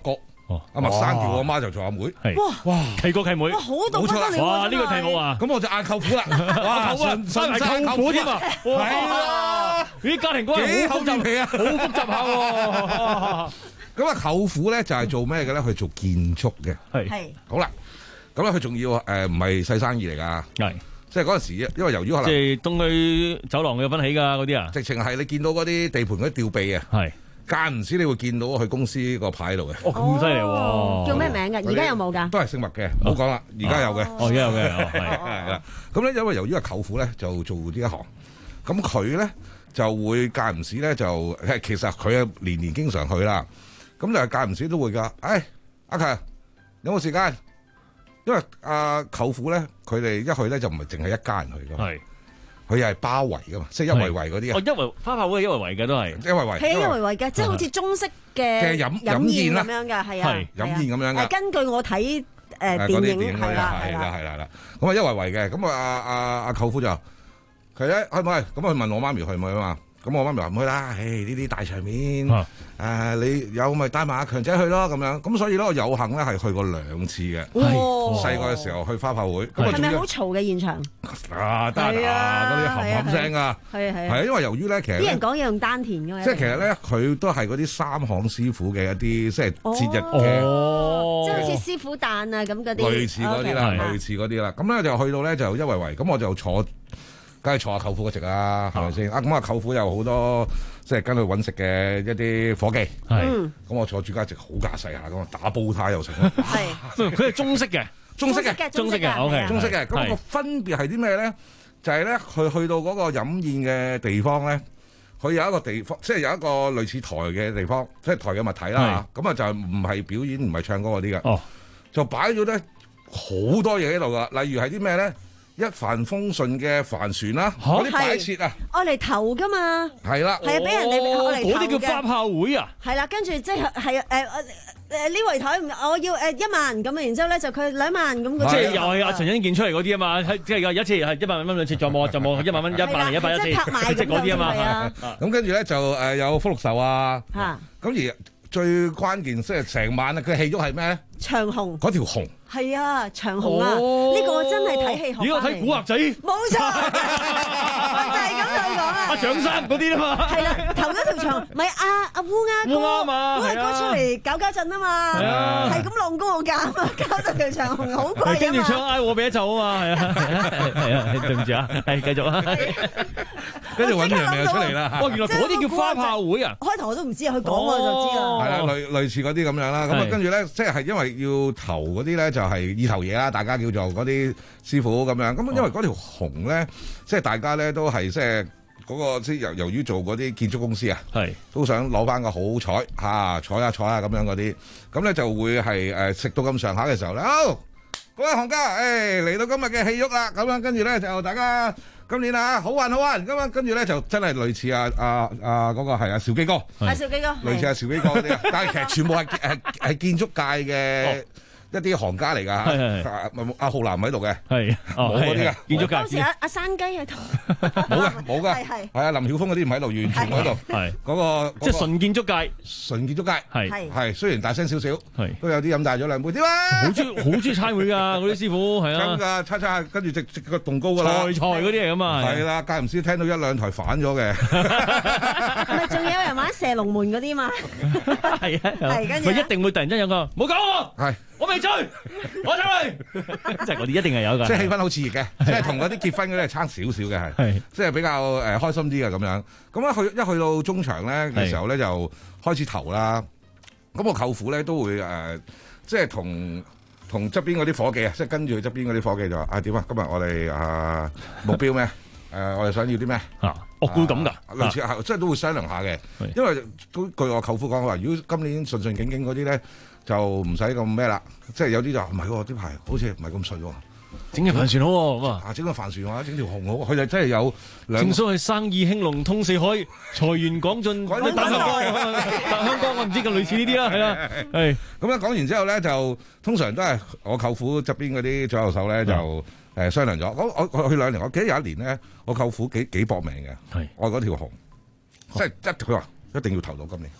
阿麥生叫我媽就做阿妹， 哇哇契哥契妹， 哇好到不得了， 哇呢個題目啊， 咁我就嗌舅父啦，哇舅父真係舅父添啊，係啊，啲家庭關係好複雜啊，好複雜下喎。 咁啊舅父咧就係做咩嘅咧？佢做建築嘅， 係好啦，咁咧佢仲要誒唔係細生意嚟㗎， 係。 即係嗰陣時，因為由於可能即係東區走廊有份起㗎嗰啲啊， 直情係你見到嗰啲地盤嗰啲吊臂啊， 係間唔時你會見到佢公司個牌喺度嘅。 哦咁犀利喎！ 叫咩名㗎？而家有冇㗎？ 都係姓麥嘅，唔好講啦。而家有嘅， 哦而家有嘅，係係啦。咁咧，因為由於個舅父咧就做呢一行，咁佢咧就會間唔時咧就其實佢啊年年經常去啦。咁就係間唔時都會㗎。誒阿強有冇時間？因為阿舅父咧，佢哋一去咧就唔係淨係一家人去噶，係佢係包圍噶嘛，即係一圍圍嗰啲啊。 哦，一圍花炮會係一圍圍嘅都係， 一圍圍係一圍圍嘅，即係好似中式嘅嘅飲飲宴啦咁樣嘅，係啊， 飲宴咁樣嘅。 根據我睇誒電影係啦係啦係啦係啦，咁啊一圍圍嘅，咁啊阿阿阿舅父就佢咧去唔去？咁佢問我媽咪去唔去啊嘛。咁我媽咪話唔去啦，誒呢啲大場面，誒、啊呃、你有咪帶埋阿強仔去咯咁樣，咁所以咧我有幸咧係去過兩次嘅，細個嘅時候去花炮會， 係咪好嘈嘅現場？ 啊得啊，嗰啲冚冚聲啊， 係係係啊，因為由於咧其實啲人講嘢用丹田㗎嘛， 即係其實咧佢都係嗰啲三行師傅嘅一啲即係節日嘅， 哦、即係好似師傅誕啊咁嗰啲， 類似嗰啲啦，類似嗰啲啦，咁咧就去到咧就一圍圍，咁我就坐。梗係坐下舅父嗰席啦，係咪先？啊咁啊，舅父有好多即係跟佢揾食嘅一啲伙計，係咁我坐主家席好架勢下，咁啊打煲呔又成， 係佢係中式嘅， 中式嘅， 中式嘅，OK， 中式嘅。咁個分別係啲咩咧？就係咧，佢去到嗰個飲宴嘅地方咧，佢有一個地方，即係有一個類似台嘅地方，即係台嘅物體啦嚇。咁啊就唔係表演，唔係唱歌嗰啲嘅，就擺咗咧好多嘢喺度噶。例如係啲咩咧？一帆風順嘅帆船啦，嗰啲擺設啊， 愛嚟投噶嘛， 係啦， 係啊，俾人哋愛嚟投嘅。 嗰啲叫花炮會啊， 係啦，跟住即係係誒誒誒呢圍台我要誒一萬咁啊，然之後咧就佢兩萬咁嗰啲。 即係又係阿陳欣健出嚟嗰啲啊嘛，即係有一次係一百蚊兩次，再冇就冇一萬蚊一百零一百一次，即係嗰啲啊嘛。 咁跟住咧就誒有福祿壽啊，咁而最關鍵即係成晚啊，佢戲肉係咩咧？ 長虹嗰條紅。 係啊，長虹啊！呢個真係睇戲學翻嚟。 如果睇古惑仔， 冇錯，我就係咁同你講啊。 阿蔣生嗰啲啊嘛。係啦，頭嗰條長，咪阿阿烏鴉哥， 烏鴉嘛， 烏鴉哥出嚟搞搞震啊嘛，係咁浪高我價啊嘛，搞到條長虹好貴啊嘛。 跟住唱嗌我俾一奏啊嘛，係啊係啊，對唔住啊，係繼續啊。 跟住揾樣嘢出嚟啦。 哇，原來嗰啲叫花炮會啊！ 開頭我都唔知，佢講我就知啦。 係啦，類類似嗰啲咁樣啦。咁啊，跟住咧，即係因為要投嗰啲咧。就係意頭嘢啦，大家叫做嗰啲師傅咁樣。咁因為嗰條紅咧，即係大家咧都係即係嗰個即係由由於做嗰啲建築公司啊，係都想攞翻個好彩嚇，彩下彩下咁樣嗰啲。咁咧就會係誒食到咁上下嘅時候咧，好各位行家，誒嚟到今日嘅戲肉啦。咁樣跟住咧就大家今年啊好運好運咁樣，跟住咧就真係類似啊啊啊嗰個係啊兆基哥， 係兆基哥， 類似啊兆基哥嗰啲啊。但係其實全部係誒係建築界嘅。一啲行家嚟㗎，阿阿浩南喺度嘅，係冇嗰啲㗎。建築界當時阿阿山雞喺度， 冇嘅冇嘅，係係啊林曉峰嗰啲唔喺度，完全唔喺度，係嗰個即係純建築界， 純建築界係係雖然大聲少少，係都有啲飲大咗兩杯添啊！ 好中好中意猜會㗎，嗰啲師傅係啊， 真㗎，猜猜跟住直直個動高㗎啦， 菜菜嗰啲嚟㗎嘛， 係啦，間唔時聽到一兩台反咗嘅， 係咪仲有人玩射龍門嗰啲嘛？ 係啊，係跟住佢一定會突然間有個冇講喎，係。我未醉，我出去，即係嗰啲一定係有㗎。 即係氣氛好熾熱嘅，即係同嗰啲結婚嗰啲係差少少嘅，係，即係比較誒開心啲嘅咁樣。咁一去一去到中場咧嘅時候咧，就開始投啦。咁我舅父咧都會誒，即係同同側邊嗰啲伙計啊，即係跟住佢側邊嗰啲伙計就話：啊點啊？今日我哋啊目標咩？誒我哋想要啲咩？啊， 我估咁㗎， 類似係即係都會商量下嘅。因為都據我舅父講話，如果今年順順景景嗰啲咧。就唔使咁咩啦，即係有啲就唔係喎，呢排好似唔係咁順喎。 整條帆船好喎，咁啊，整個帆船或者整條紅好，佢就真係有兩。 正所謂生意興隆通四海，財源廣進大香港。大香港我唔知咁類似呢啲啦，係啦，係。咁樣講完之後咧，就通常都係我舅父側邊嗰啲左右手咧，就誒商量咗。我我去兩年，我記得有一年咧，我舅父幾幾搏命嘅，係我嗰條紅，即係一佢話一定要投到今年，係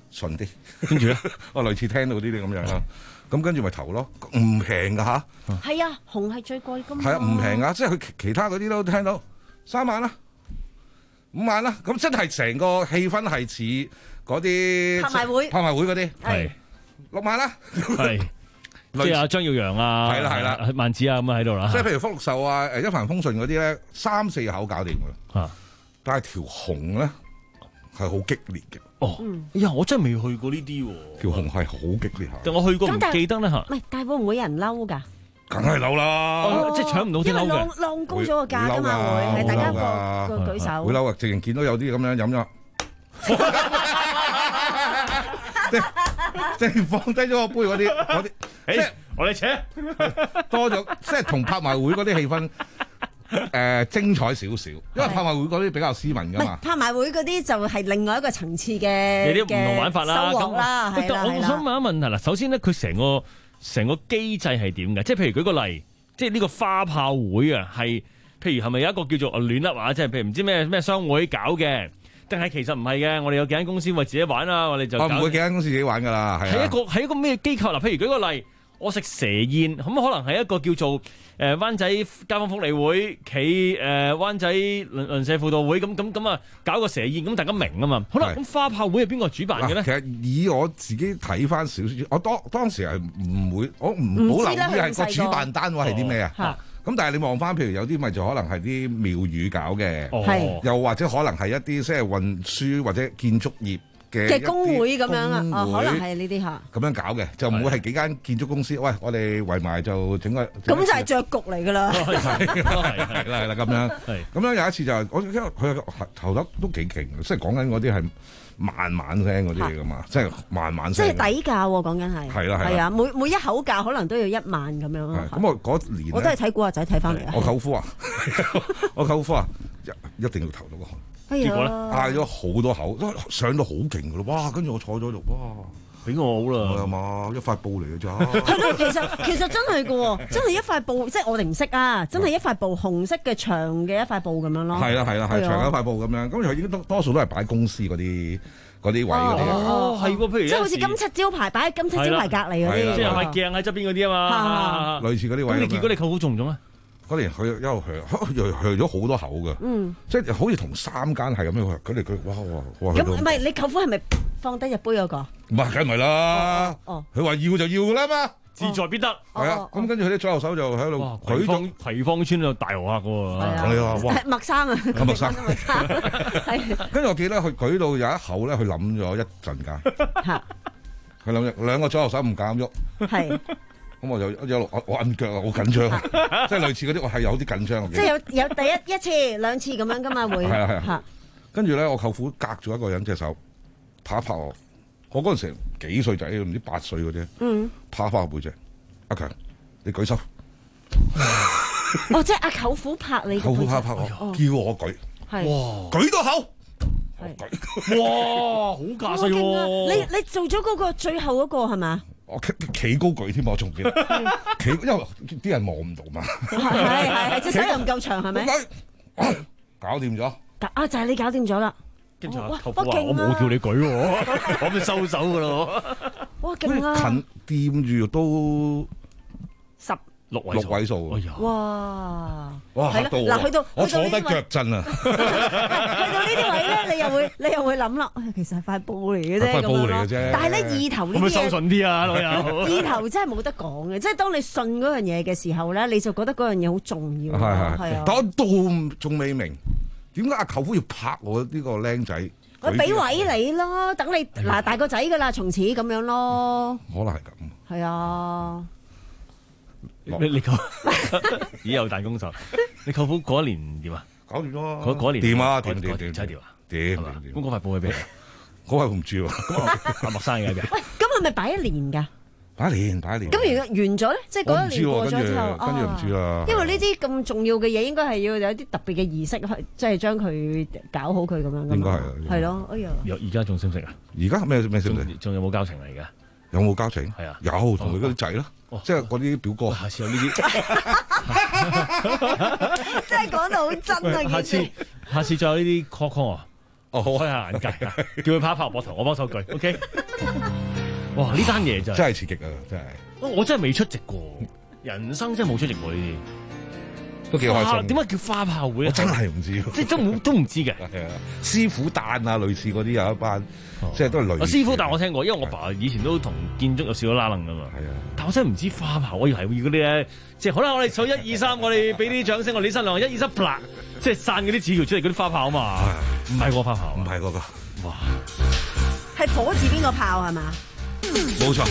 順啲。 跟住咧， 我類似聽到呢啲咁樣啦。咁跟住咪投咯，唔平噶吓。 係啊，紅係最貴噶嘛。 係啊，唔平啊，即係佢其他嗰啲都聽到三萬啦、五萬啦，咁真係成個氣氛係似嗰啲拍賣會、 拍賣會嗰啲， 係六萬啦， 係即係阿張耀揚啊， 係啦係啦， 萬子啊咁喺度啦。 即係譬如福祿壽啊、誒一帆風順嗰啲咧，三四口搞掂㗎啦。但係條紅咧係好激烈嘅。 哦，呀！我真係未去過呢啲喎， 條紅係好激烈下。 但我去過唔記得啦嚇。 唔係，但係會唔會有人嬲㗎？ 梗係嬲啦， 即係搶唔到啲嬲嘅。 因為浪浪高咗個價㗎嘛，會係大家個個舉手。 會嬲啊！直情見到有啲咁樣飲咗，即即係放低咗個杯嗰啲嗰啲，即係我哋扯多咗，即係同拍賣會嗰啲氣氛。誒、呃、精彩少少，因為拍賣會嗰啲比較斯文噶嘛。 拍賣會嗰啲就係另外一個層次嘅有啲唔同玩法啦。 收穫啦，係啦。 我想問一問題啦，首先咧，佢成個成個機制係點嘅？即係譬如舉個例，即係呢個花炮會啊，係譬如係咪有一個叫做亂噏話，即係譬如唔知咩咩商會搞嘅，定係其實唔係嘅？我哋有幾間公司為自己玩啊，我哋就唔、哦、 會幾間公司自己玩㗎啦。係一個係一個咩機構啦？譬如舉個例。我食蛇宴，咁可能係一個叫做誒、呃、灣仔街坊福利會企誒、呃、灣仔鄰鄰舍輔導會咁咁咁啊，搞個蛇宴，咁大家明啊嘛。好啦，咁花炮會係邊個主辦嘅咧？ 其實以我自己睇翻少少，我當當時係唔會，我唔好留意係個主辦單位係啲咩啊。咁、哦、但係你望翻，譬如有啲咪就可能係啲廟宇搞嘅， 哦、 又或者可能係一啲即係運輸或者建築業嘅工會咁樣啊，哦，可能係呢啲嚇。 咁樣搞嘅，就唔會係幾間建築公司。喂，我哋圍埋就整個。咁就係雀局嚟㗎啦。 係啦係啦咁樣。咁樣有一次就係我因為佢投得都幾勁，即係講緊嗰啲係萬萬聲嗰啲嚟㗎嘛，即係萬萬聲。即係底價喎，講緊係。係啦係啊，每每一口價可能都要一萬咁樣咯。 咁我嗰年我都係睇古惑仔睇翻嚟。 我舅父啊，我舅父啊，一一定要投到個行。 結果咧嗌咗好多口，上到好勁噶咯，哇！跟住我坐咗度，哇！ 俾我好啦， 係嘛，一塊布嚟嘅咋？ 係咯，其實其實真係嘅，真係一塊布，即係我哋唔識啊，真係一塊布，紅色嘅長嘅一塊布咁樣咯。係啦係啦係，長嘅一塊布咁樣，咁佢已經多多數都係擺公司嗰啲嗰啲位嗰啲。 哦，係喎，譬如即係好似金漆招牌擺喺金漆招牌隔離嗰啲， 即係有塊鏡喺側邊嗰啲啊嘛， 類似嗰啲位。 咁你結果你舅父中唔中啊？ 嗰年佢一路去，又去咗好多口㗎， 嗯，即係好似同三間係咁樣，佢哋佢哇哇哇！ 咁唔係你舅父係咪放低隻杯嗰個？ 唔係，梗係唔係啦。 哦， 佢話要就要㗎啦嘛， 志在必得。係啊，咁跟住佢啲左右手就喺度葵芳葵芳村有大豪客㗎喎。 係啊，哇！ 麥生啊， 麥生。 係。 跟住我記得佢舉到有一口咧，佢諗咗一陣間。嚇！佢諗咗兩個左右手唔敢喐。係。咁我就一路我我摁腳啊，好緊張，即係類似嗰啲，我係有啲緊張。 即係有有第一一次、兩次咁樣噶嘛會。係啊係啊。 跟住咧，我舅父隔咗一個人隻手，拍一拍我。我嗰陣時幾歲仔，唔知八歲嗰啫。嗯。拍一拍我背脊，阿強，你舉手。 哦，即係阿舅父拍你。 舅父拍拍我，叫我舉。 係。 哇！舉到口。 係。哇！好架勢喎。 你你做咗嗰個最後嗰個係嘛？ 我企高舉添，我仲記得企，因為啲人望唔到嘛。 係係係，隻手又唔夠長係咪？ 搞掂咗。 啊，就係你搞掂咗啦。 跟住阿舅父話：我冇叫你舉喎，我咪收手噶咯。 哇，勁啊！ 近掂住都十六位六位數。 哎呀！ 哇！ 哇！嚇到嗱，去到我坐低腳震啊！ 去到呢啲位咧，你又會你又會諗啦。其實係塊布嚟嘅啫， 塊布嚟嘅啫。 但係咧，意頭呢啲嘢， 可唔可以收順啲啊，老友？ 意頭真係冇得講嘅，即係當你信嗰樣嘢嘅時候咧，你就覺得嗰樣嘢好重要。係係係啊！但我都仲未明點解阿舅父要拍我呢個僆仔。 我俾位你咯，等你嗱大個仔噶啦，從此咁樣咯。 可能係咁。 係啊。 你你舅已有大功臣，你舅父嗰一年點啊？ 搞掂咗。 嗰嗰年掂啊，掂掂掂， 真係掂啊！ 掂掂掂。咁嗰塊布喺邊啊？ 嗰塊唔知喎。 阿麥生嘅邊？ 喂，咁係咪擺一年㗎？ 擺一年，擺一年。 咁如果完咗咧，即係嗰一年過咗之後， 跟住唔知啦。 因為呢啲咁重要嘅嘢，應該係要有啲特別嘅儀式，去即係將佢搞好佢咁樣。 應該係。係咯，哎呀！ 而家仲識唔識啊？ 而家咩咩識唔識？ 仲有冇交情嚟㗎？ 有冇交情？ 係啊， 有同佢嗰啲仔咯，即係嗰啲表哥。 下次有呢啲， 真係講到好真啊！ 下次下次再有呢啲 call call 啊， 哦，好開下眼界啊！叫佢拍一拍膊頭，我幫手舉 ，OK？ 哇！呢單嘢就真係刺激啊！真係， 我真係未出席過，人生真係冇出席過呢啲。 都幾開心。 點解叫花炮會咧？ 我真係唔知， 即係都冇都唔知嘅。 係啊，師傅誕啊，類似嗰啲有一班，即係都係類似。 師傅誕我聽過，因為我爸以前都同建築有少少拉楞噶嘛。係啊，但我真係唔知花炮，我以為係嗰啲咧，即係好啦，我哋數一二三，我哋俾啲掌聲，我哋新娘一二三，啪，即係散嗰啲紙條出嚟嗰啲花炮啊嘛。唔係個花炮， 唔係嗰個。 哇！ 係火字邊個炮係嘛？ 冇錯。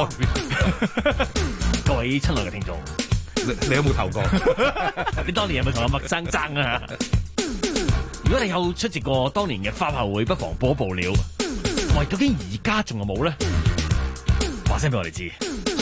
各位親愛嘅聽眾。 你, 你有冇投過？ 你當年有冇同阿麥生爭啊？如果你有出席過當年嘅花炮會，不妨報一報料。喂，究竟而家仲有冇咧？話聲俾我哋知。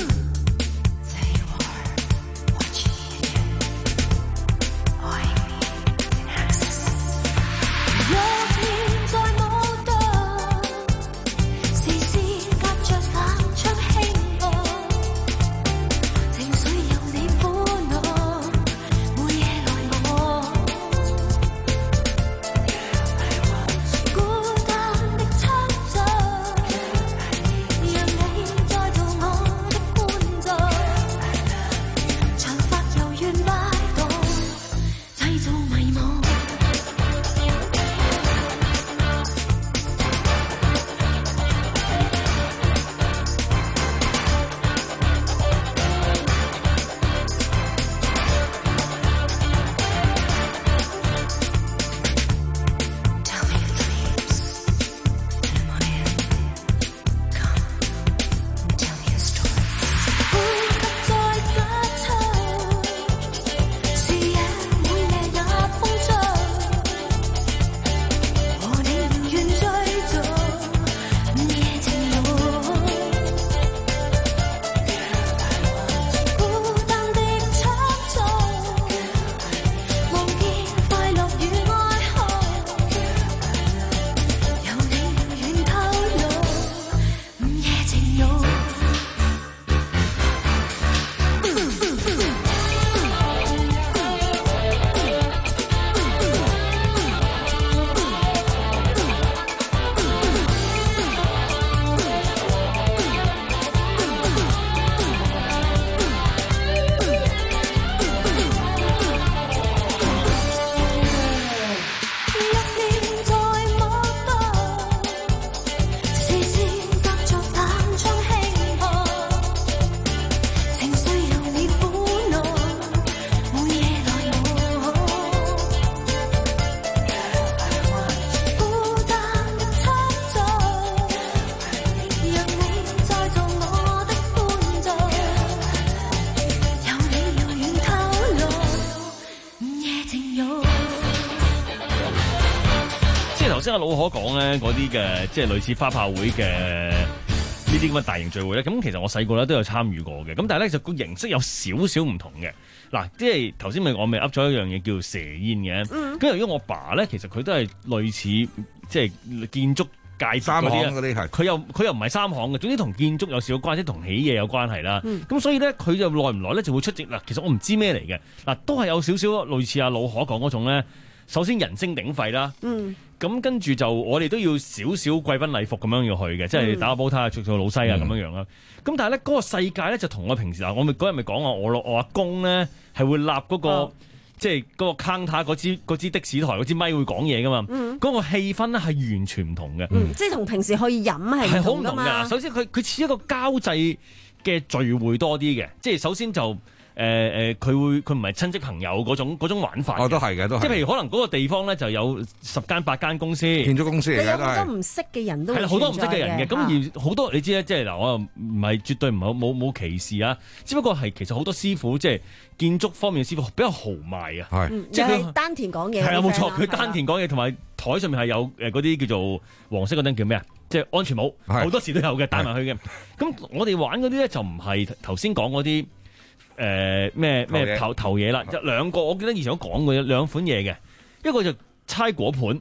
頭先阿老可講咧嗰啲嘅，即係類似花炮會嘅呢啲咁嘅大型聚會咧，咁其實我細個咧都有參與過嘅，咁但係咧就個形式有少少唔同嘅。嗱，即係頭先咪我咪噏咗一樣嘢叫蛇煙嘅，咁由於我爸咧其實佢都係類似即係建築界三行嗰啲係，佢又佢又唔係三行嘅，總之同建築有少少關係，同起嘢有關係啦。咁、嗯、所以咧佢就耐唔耐咧就會出席嗱，其實我唔知咩嚟嘅嗱，都係有少少類似阿老可講嗰種咧。首先人聲鼎沸啦，咁、嗯、跟住就我哋都要少少貴賓禮服咁樣要去嘅，即係打個煲呔啊、做做老西啊咁樣樣啦。咁、嗯、但係咧嗰個世界咧就同我平時嗱，我咪嗰日咪講話我我阿公咧係會立嗰、那個、哦、即係嗰個 counter 嗰支嗰支的士台嗰支咪會講嘢噶嘛，嗰、嗯、個氣氛咧係完全唔同嘅、嗯，即係同平時去飲係唔同噶嘛。首先佢佢似一個交際嘅聚會多啲嘅，即係首先就。誒、呃、誒，佢會佢唔係親戚朋友嗰種嗰種玩法，哦，都係嘅，都係。即係譬如可能嗰個地方咧就有十間八間公司，建築公司嚟嘅都係。有好多唔識嘅人都係啦，好多唔識嘅人嘅。咁而好多你知咧，即係嗱，我又唔係絕對唔係冇冇歧視啊，只不過係其實好多師傅即係建築方面嘅師傅比較豪邁啊，係、嗯，即係佢丹田講嘢。係啊，冇錯，佢丹田講嘢，同埋台上面係有誒嗰啲叫做黃色嗰燈叫咩啊？即係安全帽，好多時都有嘅，戴埋去嘅。咁我哋玩嗰啲咧就唔係頭先講嗰啲。誒咩咩頭頭嘢啦，就兩個，我記得以前我講過兩款嘢嘅，一個就猜果盤，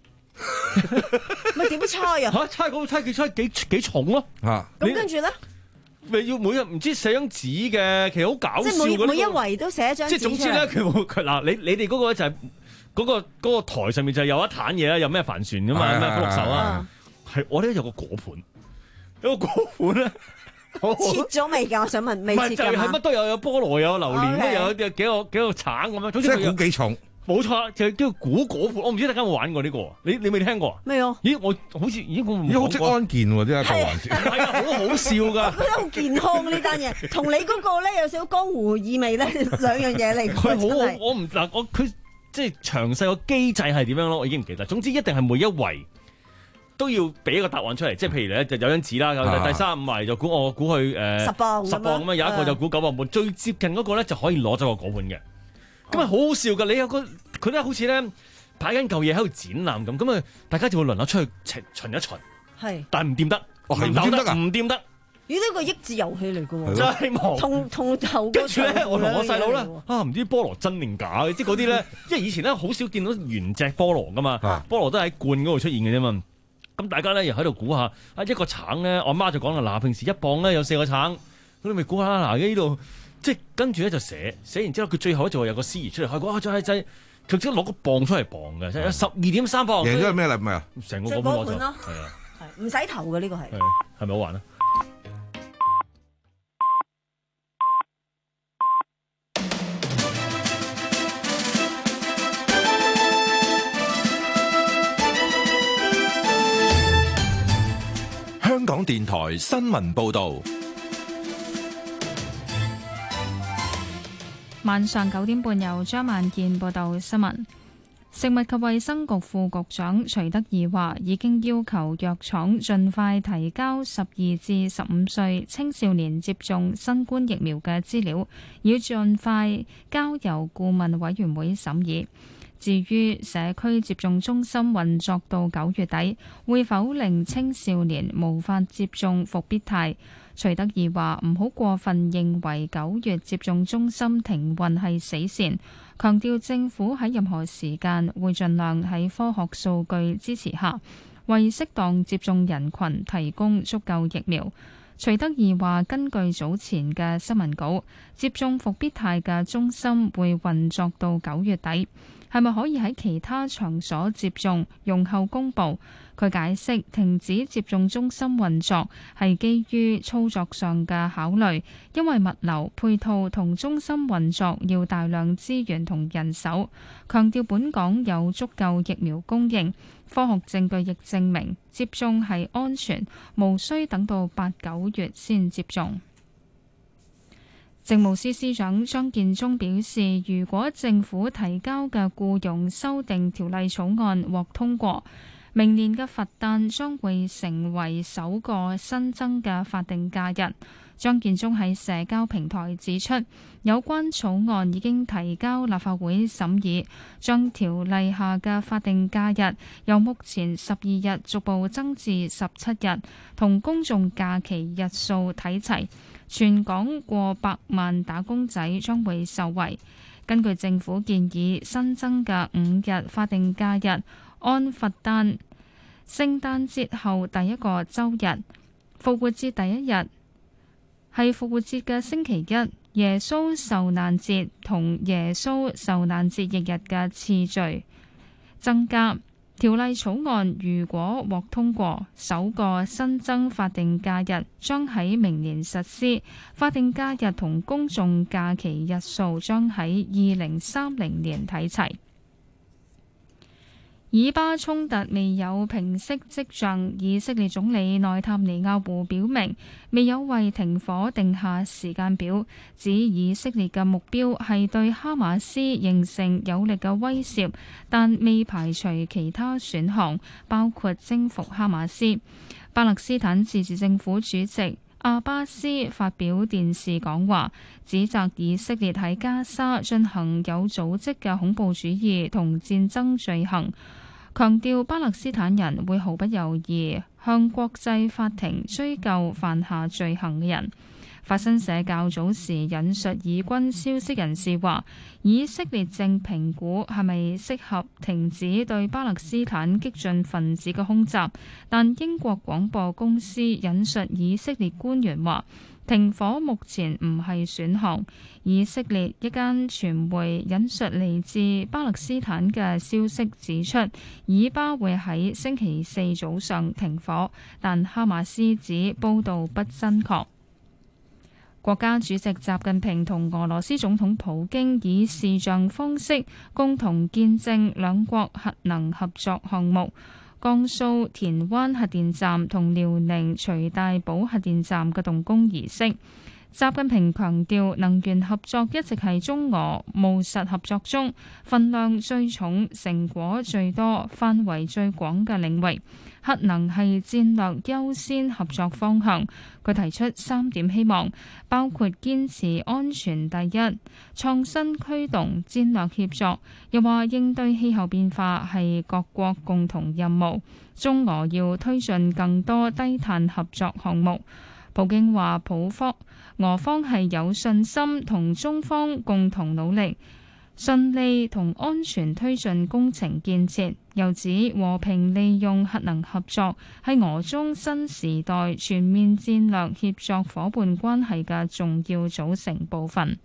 咪點猜啊？嚇，猜果猜幾猜幾幾重咯？嚇，咁跟住咧，咪要每日唔知寫張紙嘅，其實好搞笑嘅。即係每每一圍都寫一張紙。即係總之咧，佢佢嗱，你你哋嗰個就係嗰個嗰個台上面就有一壇嘢啦，有咩帆船噶嘛，咩福祿壽啊，係我咧有個果盤，有個果盤咧。 切咗未㗎？我想問，未切㗎嘛？ 唔係就係乜都有，有菠蘿，有榴蓮，都有有幾個幾個橙咁樣。總之即係估幾重？ 冇錯，就叫估果盤。我唔知大家有冇玩過呢個？你你未聽過？ 未啊？ 咦，我好似咦我咦好即安健喎，啲一個環節。 係啊，好好笑㗎。 我覺得好健康呢單嘢，同你嗰個咧有少少江湖意味咧，兩樣嘢嚟。 佢好我唔嗱我佢即係詳細個機制係點樣咯？我已經唔記得。總之一定係每一圍都要俾一個答案出嚟，即係譬如咧就有張紙啦，啊、第三五圍就估我估佢誒十磅十磅咁樣，有一個就估九磅半，最接近嗰個咧就可以攞咗個果盤嘅。咁啊好好笑㗎！你有個佢咧好似咧擺緊嚿嘢喺度展覽咁，咁啊大家就會輪流出去巡巡一巡。 係， 但係唔掂得， 哦係唔掂得唔掂得。 咦？呢個益智遊戲嚟㗎喎， 真係忙。 同同頭跟住咧，我同我細佬咧啊，唔知菠蘿真定假嘅，即係嗰啲咧，因為以前咧好少見到原隻菠蘿㗎嘛，菠蘿都喺罐嗰度出現嘅啫嘛。咁大家咧又喺度估下，啊一個橙咧，我媽就講啦，嗱平時一磅咧有四個橙，咁你咪估下嗱呢度，即係跟住咧就寫，寫完之後佢最後咧就會有個司儀出嚟開估，啊就係就係佢即係攞個磅出嚟磅嘅，即係有十二點三磅。 贏咗係咩禮物啊？ 成個果盤攞咗，係啊， 係唔使投嘅呢個係， 係咪好玩啊？ 香港電台新聞報道， 晚上九點半由張萬健報道新聞。食物及衛生局副局長徐德義話，已經要求藥廠盡快提交十二至十五歲青少年接種新冠疫苗嘅資料，要盡快交由顧問委員會審議。至於社區接種中心運作到九月底，會否令青少年無法接種復必泰？徐德義話唔好過分認為九月接種中心停運係死線，強調政府喺任何時間會盡量喺科學數據支持下，為適當接種人群提供足夠疫苗。徐德義話，根據早前嘅新聞稿，接種復必泰嘅中心會運作到九月底。係咪可以喺其他場所接種？容後公佈。佢解釋停止接種中心運作係基於操作上嘅考慮，因為物流配套同中心運作要大量資源同人手。強調本港有足夠疫苗供應，科學證據亦證明接種係安全，無需等到八九月先接種。政務司司長張建宗表示，如果政府提交嘅僱傭修訂條例草案獲通過，明年嘅佛誕將會成為首個新增嘅法定假日。張建宗喺社交平台指出，有關草案已經提交立法會審議，將條例下嘅法定假日由目前十二日逐步增至十七日，同公眾假期日數睇齊。全港過百萬打工仔將會受惠。根據政府建議新增嘅五日法定假日，按佛誕、聖誕節後第一個週日、復活節第一日係復活節嘅星期一、耶穌受難節同耶穌受難節翌日嘅次序增加。條例草案如果獲通過，首個新增法定假日將喺明年實施，法定假日同公眾假期日數將喺二零三零年睇齊。以巴衝突未有平息跡象，以色列總理內塔尼亞胡表明未有為停火定下時間表，指以色列嘅目標係對哈馬斯形成有力嘅威懾，但未排除其他選項，包括征服哈馬斯。巴勒斯坦自治政府主席阿巴斯發表電視講話，指責以色列喺加沙進行有組織嘅恐怖主義同戰爭罪行，強調巴勒斯坦人會毫不猶豫向國際法庭追究犯下罪行嘅人。 法新社較早時引述以軍消息人士話，以色列正評估係咪適合停止對巴勒斯坦激進分子嘅空襲，但英國廣播公司引述以色列官員話，停火目前唔係選項。以色列一間傳媒引述嚟自巴勒斯坦嘅消息指出，以巴會喺星期四早上停火，但哈馬斯指報道不真確。國家主席習近平同俄羅斯總統普京以視像方式共同見證兩國核能合作項目江蘇田灣核電站同遼寧徐大寶核電站嘅動工儀式。習近平強調，能源合作一直係中俄務實合作中分量最重、成果最多、範圍最廣嘅領域。核能係戰略優先合作方向。佢提出三點希望，包括堅持安全第一、創新驅動、戰略協作。又話應對氣候變化係各國共同任務，中俄要推進更多低碳合作項目。普京話普方俄方係有信心同中方共同努力，順利同安全推進工程建設。又指和平利用核能合作係俄中新時代全面戰略協作夥伴關係嘅重要組成部分。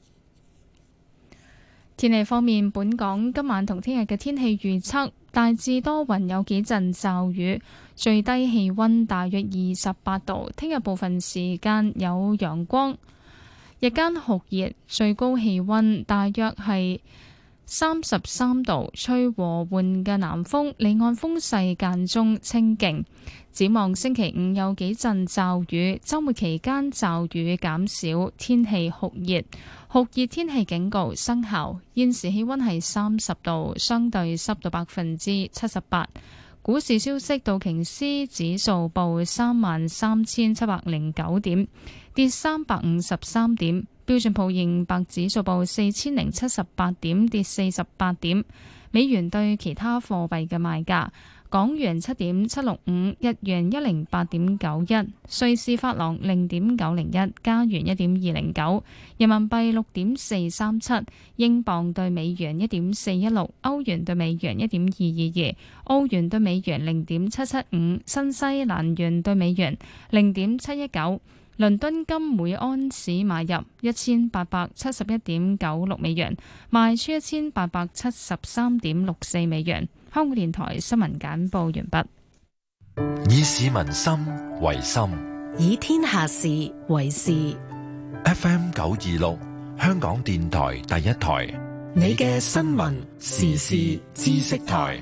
天氣方面，本港今晚同聽日嘅天氣預測大致多雲，有幾陣驟雨，最低氣溫大約二十八度。聽日部分時間有陽光，日間酷熱，最高氣溫大約係三十三度，吹和緩嘅南風，離岸風勢間中清勁。展望星期五有幾陣驟雨，週末期間驟雨減少，天氣酷熱。酷熱天氣警告生效，現時氣溫係三十度，相對濕度百分之七十八。股市消息，道瓊斯指數報三萬三千七百零九點，跌三百五十三點。標準普爾五百指數報四千零七十八點，跌四十八點。美元對其他貨幣嘅賣價。港元七點七六五，日元一零八點九一，瑞士法郎零點九零一，加元一點二零九，人民幣六點四三七，英鎊對美元一點四一六，歐元對美元一點二二二，澳元對美元零點七七五，新西蘭元對美元零點七一九。倫敦金每安士買入一千八百七十一點九六美元，賣出一千八百七十三點六四美元。香港電台新聞簡報完畢。 以市民心為心， 以天下事為事。 F M 九二六，香港電台第一台， 你嘅新聞時事知識台。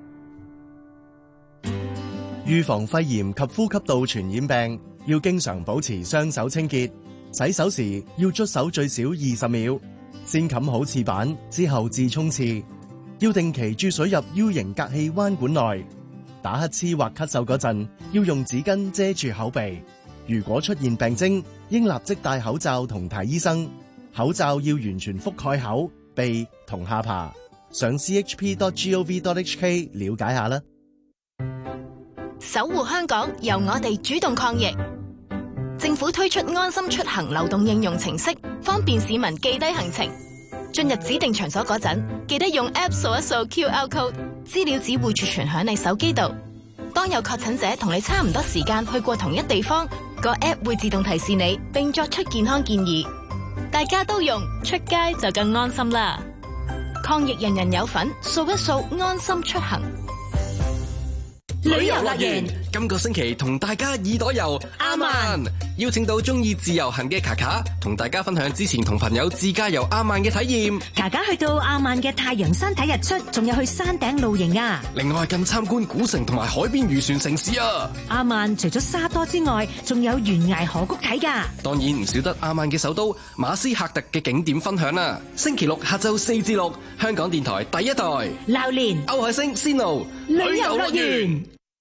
預防肺炎及呼吸道傳染病，要經常保持雙手清潔。洗手時要捽手最少二十秒，先冚好廁板之後至沖廁。要定期注水入 U 型隔氣彎管內。打乞嗤或咳嗽嗰陣，要用紙巾遮住口鼻。如果出現病徵，應立即戴口罩同睇醫生。口罩要完全覆蓋口、鼻同下巴。上 c h p dot gov dot h k 了解下啦。 守護香港，由我哋主動抗疫。政府推出安心出行流動應用程式，方便市民記低行程。進入指定場所嗰陣，記得用 App 掃一掃 Q R code， 資料只會儲存響你手機度。當有確診者同你差唔多時間去過同一地方，個 App 會自動提示你，並作出健康建議。大家都用，出街就更安心啦！抗疫人人有份，掃一掃安心出行。 旅遊樂園今個星期同大家耳朵遊阿曼，邀請到中意自由行嘅卡卡，同大家分享之前同朋友自駕遊阿曼嘅體驗。 卡卡去到阿曼嘅太陽山睇日出，仲有去山頂露營啊！ 另外更參觀古城同埋海邊漁船城市啊！ 阿曼除咗沙多之外，仲有懸崖河谷睇噶。 當然唔少得阿曼嘅首都馬斯喀特嘅景點分享啦！星期六下晝四至六，香港電台第一台， 榴蓮、 歐海星、仙奴旅遊樂園。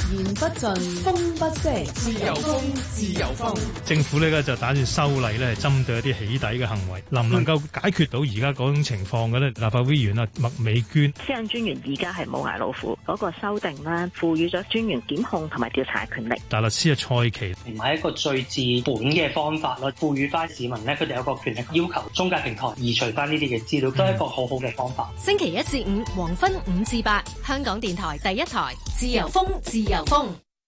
言不盡，風不息，自由風，自由風。 政府呢就打算修例咧，係針對一啲起底嘅行為，能唔能夠解決到而家嗰種情況嘅咧？立法會議員啊，麥美娟， 私隱專員而家係冇牙老虎嗰個修訂咧，賦予咗專員檢控同埋調查嘅權力。 大律師啊，蔡奇， 唔係一個最治本嘅方法咯，賦予翻市民咧，佢哋有個權力要求中介平台移除翻呢啲嘅資料，都係一個好好嘅方法。 星期一至五黃昏五至八，香港電台第一台，自由風，自由風。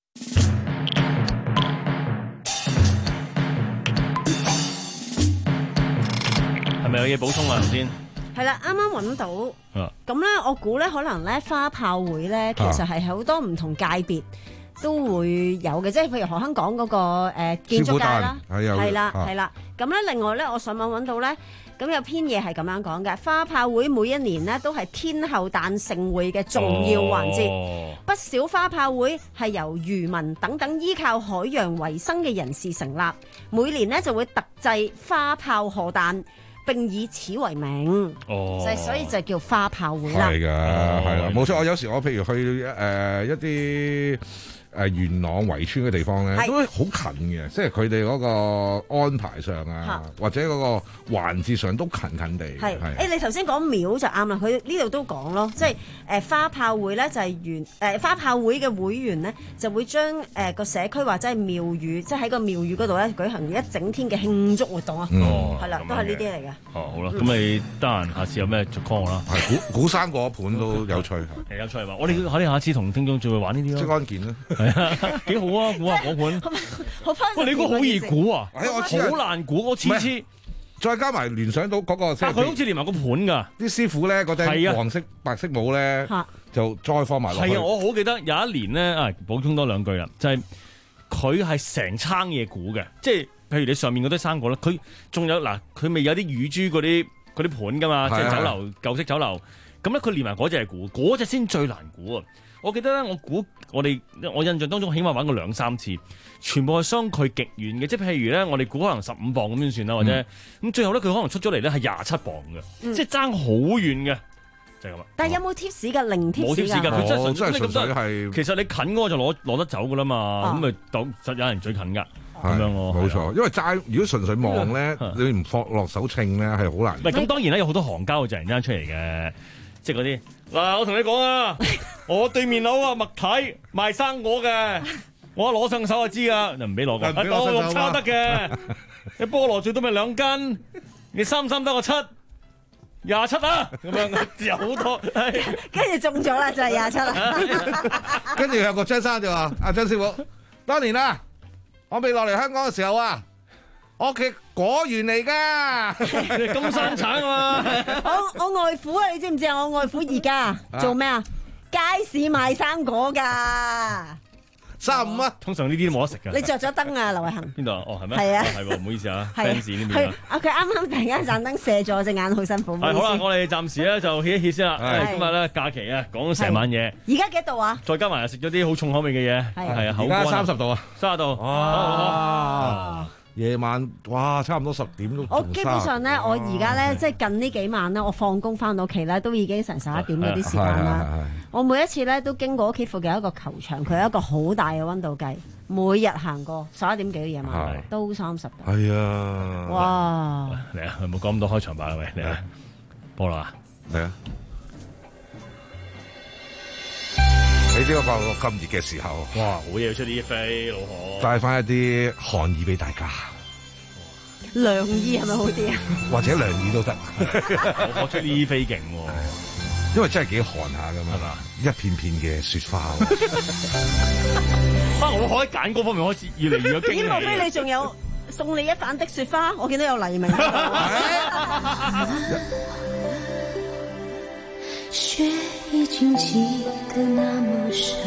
係咪有嘢補充啊？頭先係啦，啱啱揾到，咁咧、啊、我估咧可能咧花炮會咧，其實係好多唔同界別都會有嘅，即係譬如何香港嗰個誒建築界啦，係啦係啦。咁咧另外咧，我上網揾到咧，咁有篇嘢係咁樣講嘅，花炮會每一年呢都係天后誕盛會嘅重要環節，哦、不少花炮會係由漁民等等依靠海洋為生嘅人士成立，每年呢就會特製花炮賀誕，並以此為名，哦、就所以就叫花炮會啦。 係㗎，係啦，冇錯。我有時我譬如去誒、呃、一啲誒元朗圍村嘅地方咧，都好近嘅，即係佢哋嗰個安排上啊，或者嗰個環節上都近近地。係，誒你頭先講廟就啱啦，佢呢度都講咯，即係誒花炮會咧就係原誒花炮會嘅會員咧就會將誒個社區或者係廟宇，即係喺個廟宇嗰度咧舉行一整天嘅慶祝活動啊。哦，係啦，都係呢啲嚟嘅。 哦，好啦，咁你得閒下次有咩就 call 我啦。 係古古生果盤都有趣， 係有趣嘛？我哋可以下次同聽眾再玩呢啲咯。即安健啦。 幾好啊！估下嗰盤，喂，你估好易估啊？好難估，我次次再加埋聯想到嗰個， 但佢好似連埋個盤㗎。 啲師傅咧嗰頂黃色白色帽咧，就再放埋落去。 係啊，我好記得有一年咧，啊補充多兩句啦，就係佢係成餐嘢估嘅，即係譬如你上面嗰啲生果咧，佢仲有嗱，佢未有啲乳豬嗰啲嗰啲盤㗎嘛，即係酒樓舊式酒樓，咁咧佢連埋嗰隻係估，嗰隻先最難估啊！我記得咧，我估我哋我印象當中起碼玩過兩三次，全部係相距極遠嘅，即係譬如咧，我哋估可能十五磅咁樣算啦，或者咁、嗯、最後咧佢可能出咗嚟咧係廿七磅嘅，嗯、即係爭好遠嘅，就係咁啦。但係有冇貼士㗎？零貼士㗎？冇貼士㗎，佢真係純粹咁係。其實你近嗰個就攞攞得走㗎啦嘛，咁咪到實有人最近㗎。咁樣咯，冇錯。因為齋如果純粹望咧，你唔放落手稱咧係好難。唔係咁，當然咧有好多行家會突然間出嚟嘅。即係嗰啲嗱，我同你講啊，我對面樓啊麥太賣生果嘅，我攞上手就知噶，就唔俾攞嘅，攞六叉得嘅，你菠蘿最多咪兩斤，你三三得個七，廿七啊，咁樣有好多，跟住中咗啦，就係廿七啦。跟住有個張生就話：阿張師傅，當年啊，我未落嚟香港嘅時候啊。我屋企果園嚟噶，金山橙啊嘛！我我外父啊，你知唔知啊？我外父而家做咩啊？街市賣生果噶，三十五啊！通常呢啲都冇得食噶。你着咗燈啊，劉慧恒？邊度啊？哦，係咩？係啊，係喎，唔好意思啊 fans 呢邊啊。佢啱啱突然間盞燈射咗隻眼，好辛苦。係好啦，我哋暫時咧就歇一歇先啦。今日咧假期啊，講咗成晚嘢。而家幾多度啊？再加埋食咗啲好重口味嘅嘢，係啊，而家三十度啊，三十度。哇！夜晚哇，差唔多十點都。我基本上咧，我而家咧，即係近呢幾晚咧，我放工翻到屋企咧，都已經成十一點嗰啲時間啦。我每一次咧都經過屋企附近一個球場，佢有一個好大嘅溫度計，每日行過十一點幾嘅夜晚都三十度。係啊！哇！嚟啊！唔好講咁多開場白啦，喂，嚟啊！菠蘿啊，嚟啊！喺呢個咁熱嘅時候，哇！好嘢出啲飛，老何帶翻一啲寒意俾大家。涼意係咪好啲啊？或者涼意都得。我出啲飛勁喎，因為真係幾寒下㗎嘛，一片片嘅雪花。啊！我可以揀嗰方面開始越嚟越有驚喜。莫非你仲有送你一瓣的雪花？我見到有黎明。雪已經積得那麼深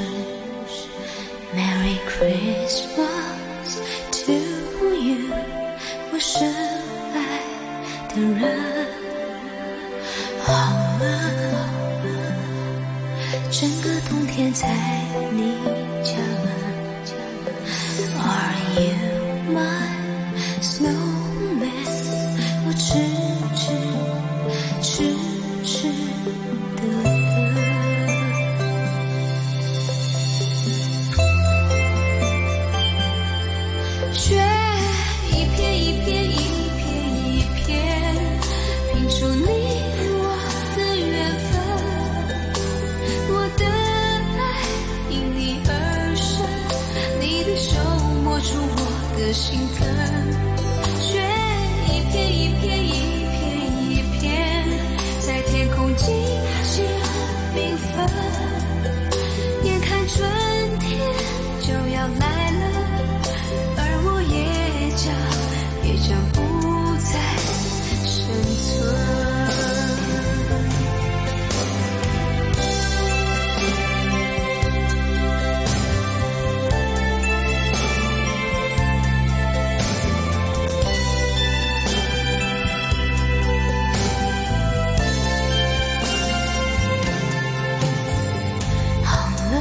Merry Christmas to you 我深愛的人好嗎整個冬天在你家門 Are you my snowman 我痴痴痴痴出你我的緣分，我的愛因你而生，你的手摸出我的心疼，雪一片一片一片一片，在天空尽情缤纷，眼看春天就要來了，而我也將也將不再生存。好了，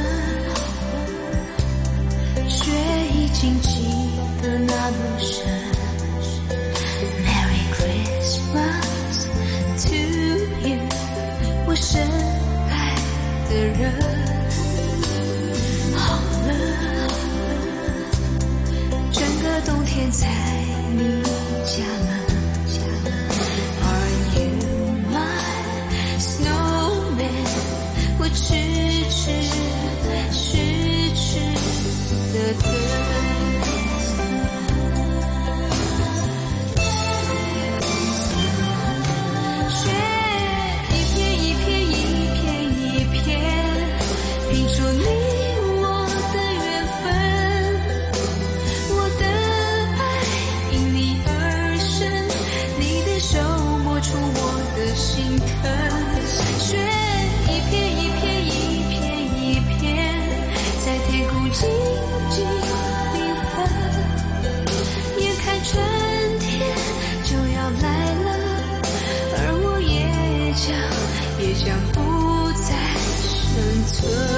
雪已經積得那麼深。Merry Christmas to you， 我深愛的人。好了，整個冬天在你家門。Are you my snowman？ 我痴痴痴痴的等。雪一片一片一片一片，拼出你我的緣分，我的愛因你而生，你的手摸出我的心疼，雪一片一片一片一片，在天空靜靜繽紛，眼看春天就要來了，而我也將也將不再生存。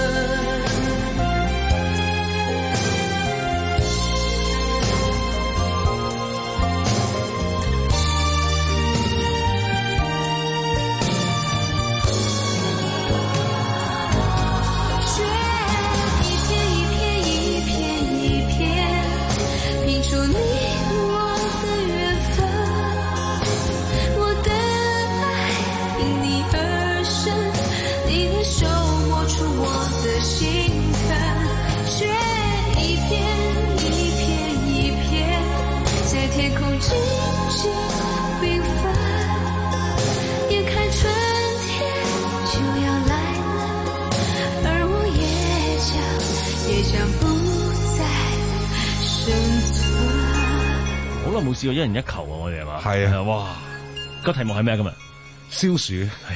雪一片一片一片一片，拼出你我的緣分，我的愛因你而生，你的手摸出我的心疼，雪一片一片一片，在天空靜靜繽紛，眼看春天就要來了，而我也將也將不再生存。 好耐冇試過一人一球啊！我哋係嘛？ 係啊， 哇！個題目係咩今日？ 消暑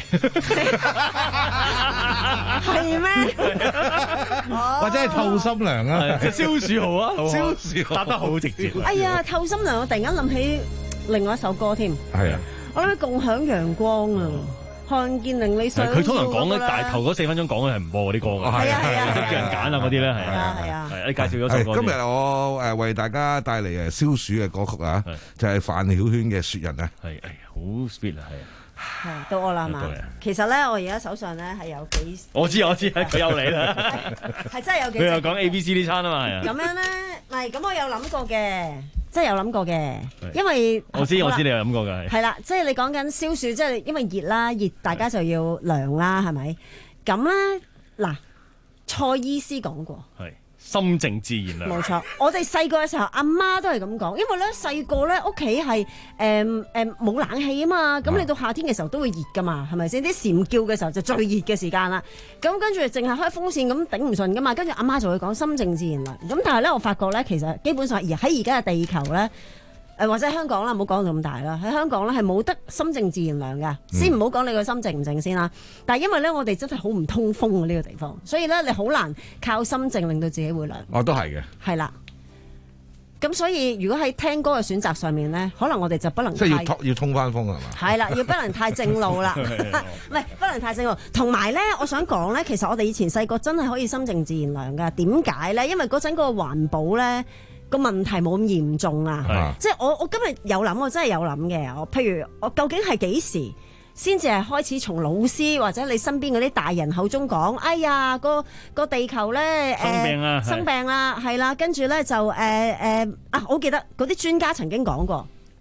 係咩？ 或者係透心涼啊？ 即係消暑號啊！ 消暑號答得好直接。 哎呀，透心涼，我突然間諗起另外一首歌添。 係啊， 我諗起共享陽光啊，看見令你想要佢通常講咧， 嗰個啦但係頭嗰四分鐘講嘅係唔播嗰啲歌㗎。 係啊係啊即係叫人揀啊嗰啲咧，係啊係啊。 係你介紹咗首歌先。 今日我誒為大家帶嚟誒消暑嘅歌曲啊，就係范曉萱嘅《雪人》啊。 係係好 sweet 啊，係啊。 係到我啦嘛。其實咧，我而家手上咧係有幾， 我知我知，佢有你啦。 係真係有幾。 佢又講 A B C 呢餐啊嘛，係啊。 咁樣咧，唔係咁，我有諗過嘅，真係有諗過嘅，因為我知我知你有諗過㗎。 係啦，即係你講緊消暑，即係因為熱啦，熱大家就要涼啦，係咪？咁咧嗱，蔡醫師講過。 係。心靜自然涼。 冇錯，我哋細個嘅時候，阿媽都係咁講，因為咧細個咧屋企係誒誒冇冷氣啊嘛，咁你到夏天嘅時候都會熱噶嘛，係咪先？啲蟬叫嘅時候就最熱嘅時間啦。咁跟住淨係開風扇咁頂唔順噶嘛，跟住阿媽就會講心靜自然涼。咁但係咧，我發覺咧，其實基本上而喺而家嘅地球咧。誒或者香港啦，唔好講到咁大啦。喺香港咧係冇得心靜自然涼嘅，嗯、先唔好講你個心靜唔靜先啦。但係因為咧，我哋真係好唔通風嘅呢個地方，所以咧你好難靠心靜令到自己會涼。 哦，都係嘅。係啦。咁所以如果喺聽歌嘅選擇上面咧，可能我哋就不能即係要通要通翻風係嘛？ 係啦，要不能太正路啦，唔係不能太正路。同埋咧，我想講咧，其實我哋以前細個真係可以心靜自然涼㗎。點解咧？因為嗰陣嗰個環保咧。個問題冇咁嚴重啊！即係我我今日有諗，我真係有諗嘅。我譬如我究竟係幾時先至係開始從老師或者你身邊嗰啲大人口中講，哎呀個個地球咧誒、呃、生病啦，生病啦，係啦，跟住咧就誒誒、呃呃、啊！我記得嗰啲專家曾經講過，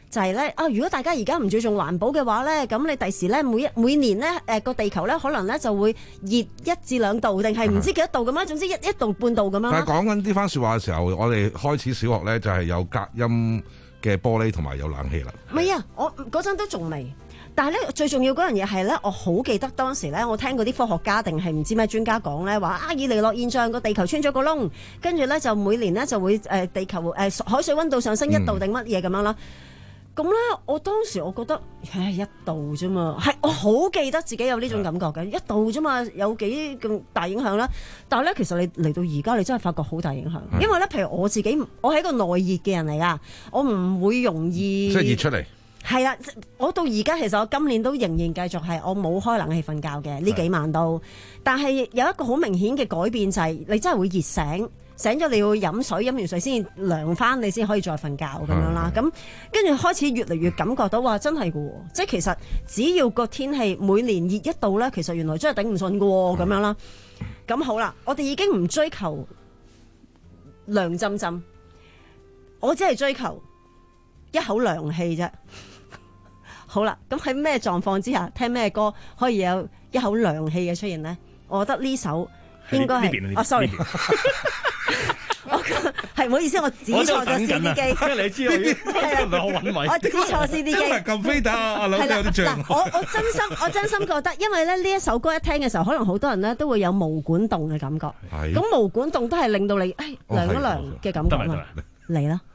就係咧啊！如果大家而家唔注重環保嘅話咧，咁你第時咧每一每年咧誒個地球咧可能咧就會熱一至兩度，定係唔知幾多度咁樣，總之一一度半度咁樣。 但係講緊呢番説話嘅時候，我哋開始小學咧就係有隔音嘅玻璃同埋有冷氣啦。 唔係啊，我嗰陣都仲未。但係咧，最重要嗰樣嘢係咧，我好記得當時咧，我聽嗰啲科學家定係唔知咩專家講咧，話啊，以尼諾現象個地球穿咗個窿，跟住咧就每年咧就會誒、呃、地球誒、呃、海水溫度上升一度定乜嘢咁樣啦。咁咧、嗯，我當時我覺得係一度啫嘛，係我好記得自己有呢種感覺嘅，一度啫嘛，有幾咁大影響啦。但係咧，其實你嚟到而家，你真係發覺好大影響，因為咧，譬如我自己，我係一個耐熱嘅人嚟噶，我唔會容易即係熱出嚟。 係啦，我到而家其實我今年都仍然繼續係我冇開冷氣瞓覺嘅呢幾晚都，但係有一個好明顯嘅改變就係、是、你真係會熱醒，醒咗你要飲水，飲完水先涼翻，你先可以再瞓覺咁樣啦。咁跟住開始越嚟越感覺到話真係㗎喎，即係其實只要個天氣每年熱一度咧，其實原來真係頂唔順㗎喎咁樣啦。咁好啦，我哋已經唔追求涼浸浸，我只係追求一口涼氣啫。好啦，咁喺咩狀況之下聽咩歌可以有一口涼氣嘅出現呢？我覺得呢首應該係哦 ，sorry， 我係唔好意思，我指錯咗 C D 機， 因為你知道係啊，唔係好揾位， 我指錯 C D 機， 撳飛打阿劉有啲像。 我我真心我真心覺得，因為咧呢一首歌一聽嘅時候，可能好多人咧都會有毛管動嘅感覺，咁毛管動都係令到你誒涼一涼嘅感覺嘛，嚟啦！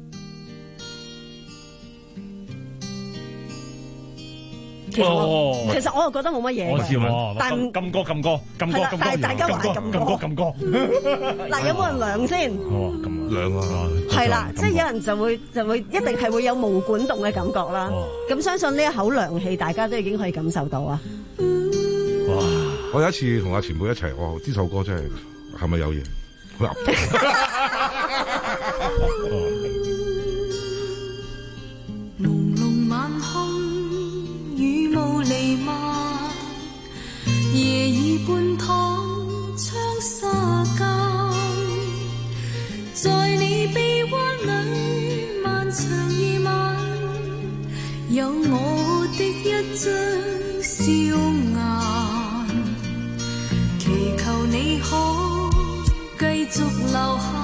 其實我、哦、其實我又覺得冇乜嘢， 我知喎， 但禁歌禁歌禁歌禁歌， 但係大家話禁歌禁歌， 嗱有冇人涼先？ 哦，咁涼啊！ 係啦，即係有人就會就會一定係會有毛管動嘅感覺啦。咁、哦、相信呢一口涼氣，大家都已經可以感受到啊！ 哇！我有一次同阿前輩一齊，哇！呢首歌真係係咪有嘢？ 朦朧晚空。雨霧彌漫，夜已半躺窗紗間，在你臂彎裏漫長夜晚，有我的一張笑顏，祈求你可繼續留下，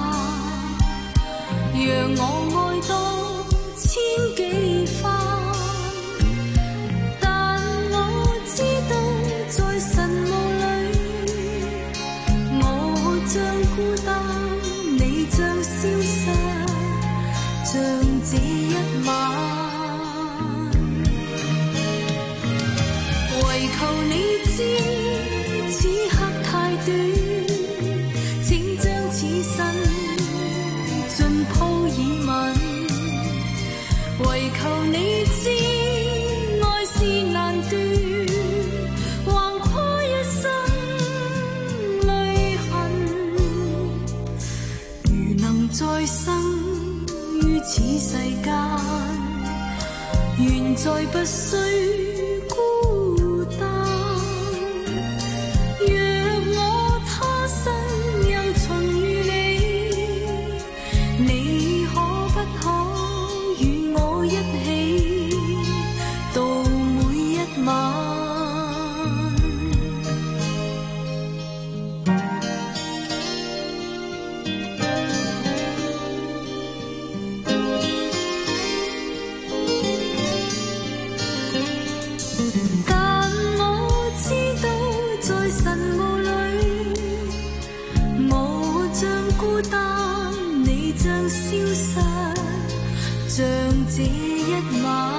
讓我愛多千幾番。將孤單，你將消失，像這一晚。唯求你知，此刻太短，請將此生盡鋪以吻。唯求你知，愛是難斷。再生於此世間，願再不需孤單。若我他生又重遇你，你可不可與我一起到每一晚？消失，像這一晚，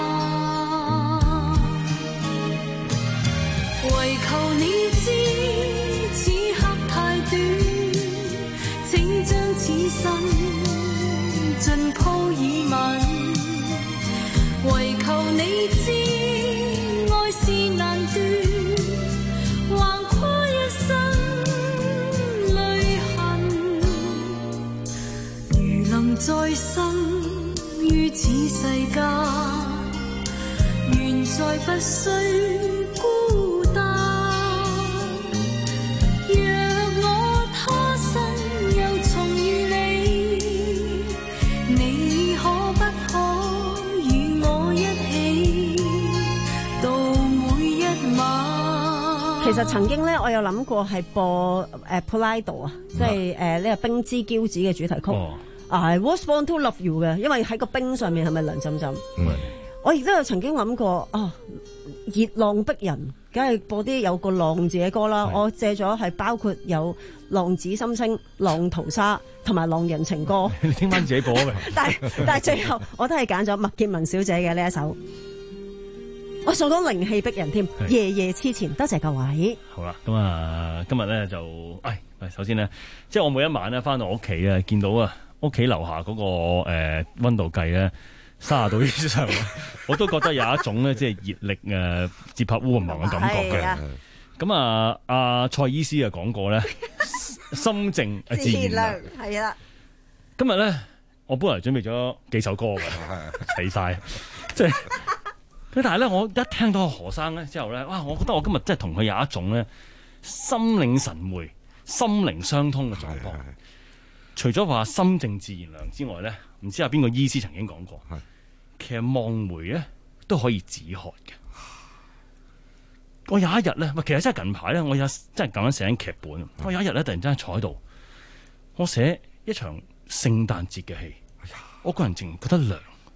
唯求你知，此刻太短，請將此生盡鋪以吻。唯求你知，愛是難斷，橫跨一生。再生於此世間，願再不需孤單。若我他生又重遇你，你可不可與我實曾經咧，我有諗過係播誒 Polydor 啊，即係誒呢個冰之驕子嘅主題曲。 哦、 啊 I Was Born to Love You 嘅，因為喺個冰上面係咪涼浸浸？ 嗯、 我亦都有曾經諗過啊，熱浪逼人，梗係播啲有個浪字嘅歌啦。我借咗係包括有浪子心聲、浪淘沙同埋浪人情歌。 你聽翻自己播嘅。 但係但係最後我都係揀咗麥潔文小姐嘅呢一首。我送到靈氣逼人添，夜夜痴纏，多謝各位。 好啦，咁啊，今日咧就，誒，首先咧，即係我每一晚咧翻到屋企咧，見到啊屋企樓下嗰、那個誒溫、呃、度計咧三十度以上，我都覺得有一種咧即係熱力誒接拍烏雲嘅感覺嘅。咁啊，阿蔡醫師啊講過咧，心靜自然涼係啦。 今日咧，我本來準備咗幾首歌嘅，齊晒，即係。但係咧，我一聽到何生咧之後咧，哇！我覺得我今日真係同佢有一種咧心領神會、心靈相通嘅狀況。除咗話心靜自然涼之外咧，唔知有邊個醫師曾經講過，其實望梅咧都可以止渴嘅。我有一日咧，其實真係近排咧，我有真係咁樣寫緊劇本。我有一日咧，突然之間坐喺度，我寫一場聖誕節嘅戲，我個人淨覺得涼。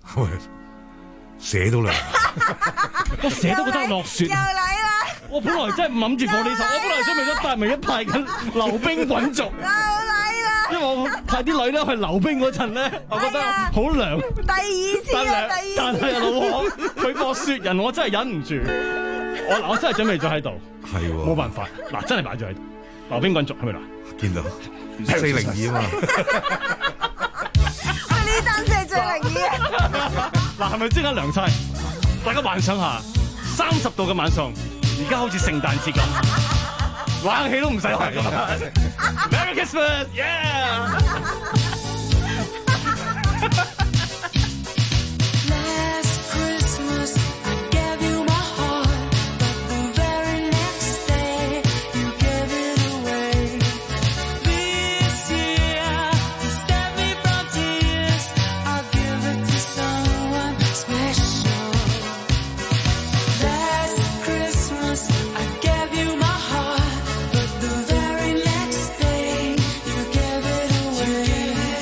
寫到涼， 我寫都覺得落雪。又嚟啦！我本來真係唔諗住放呢首，我本來準備咗帶埋一派緊溜冰滾軸。又嚟啦！因為我派啲女咧去溜冰嗰陣咧，我覺得好涼。 第二次啊，第二次。 但係啊，老婆佢個雪人，我真係忍唔住。我嗱，我真係準備咗喺度。係喎。冇辦法，嗱，真係擺咗喺度。溜冰滾軸係咪嗱？ 見到四零二啊嘛。 喂，呢單先係最靈異啊！ 嗱，係咪即刻涼晒？大家幻想下，三十度嘅晚上，而家好似聖誕節咁，冷氣都唔使開。Merry Christmas, yeah！ You gave it away.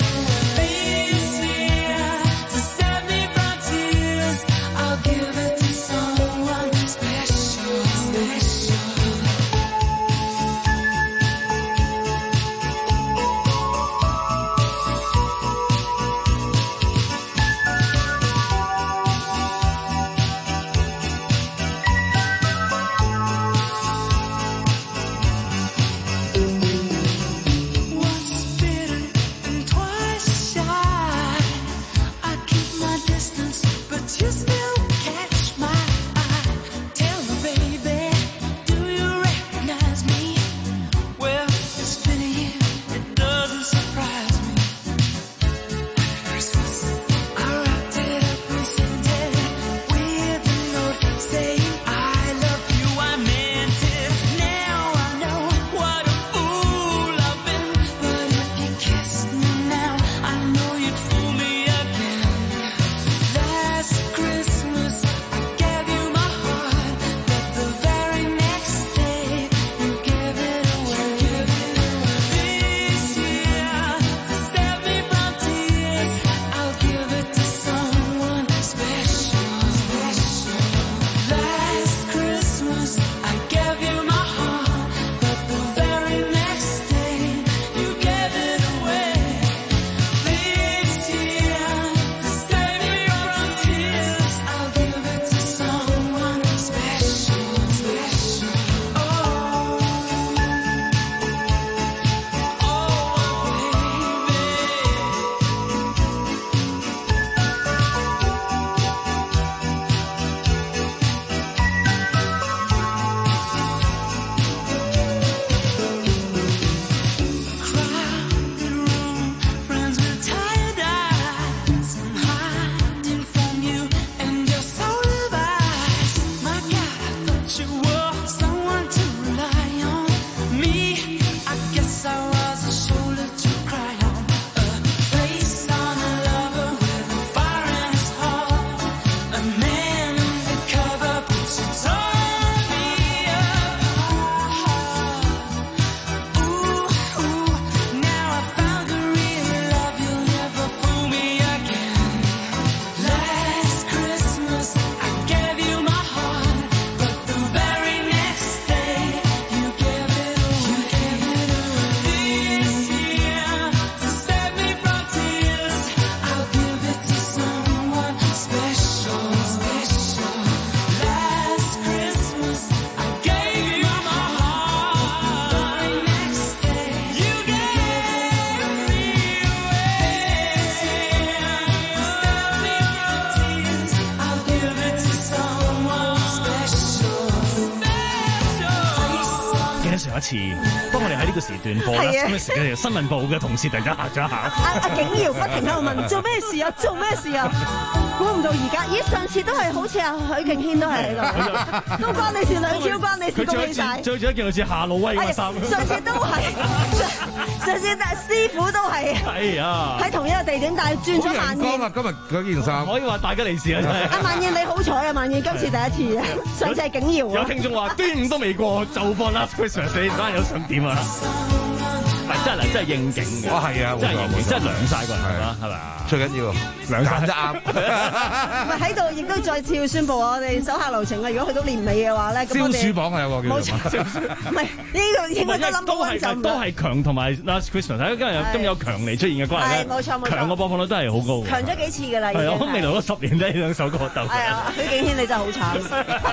同一次，當我哋喺呢個時段播啦，咁嘅時間，新聞部嘅同事突然間嚇咗一下。 阿阿景耀不停喺度問做咩事啊？做咩事啊？估唔到而家，咦？上次都係好似阿許敬軒都係喺度，都關你事，兩次都關你事，恭喜晒！ 最最一件好似夏魯威嘅衫， 上次都係，上次但師傅都係， 係啊， 喺同一個地點，但係轉咗萬燕。 啊！今日嗰件衫可以話大吉利是啊！真係。 阿萬燕你好彩啊！萬燕今次第一次啊，上次係景耀。 有聽眾話端午都未過，就放 Last Christmas，你班友想點啊？係真係真係應景嘅， 哦係啊， 真係應景，真係涼曬個人係嘛，係咪啊？ 最緊要涼曬得啱。 唔係喺度，亦都再次要宣佈我哋手下留情啊！如果去到年尾嘅話咧，咁我哋消暑榜啊有個叫冇錯，唔係呢個應該都諗到穩陣。 都係強同埋 Last Christmas，睇今日有今日有強尼出現嘅關係咧， 係冇錯冇錯， 強嘅播放率都係好高， 強咗幾次㗎啦，已經。 係啊，未來嗰十年呢兩首歌鬥。 係啊，許景軒你真係好慘。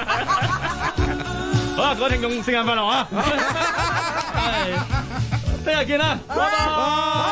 好啦，各位聽眾聖誕快樂啊！係，聽日見啦，拜拜。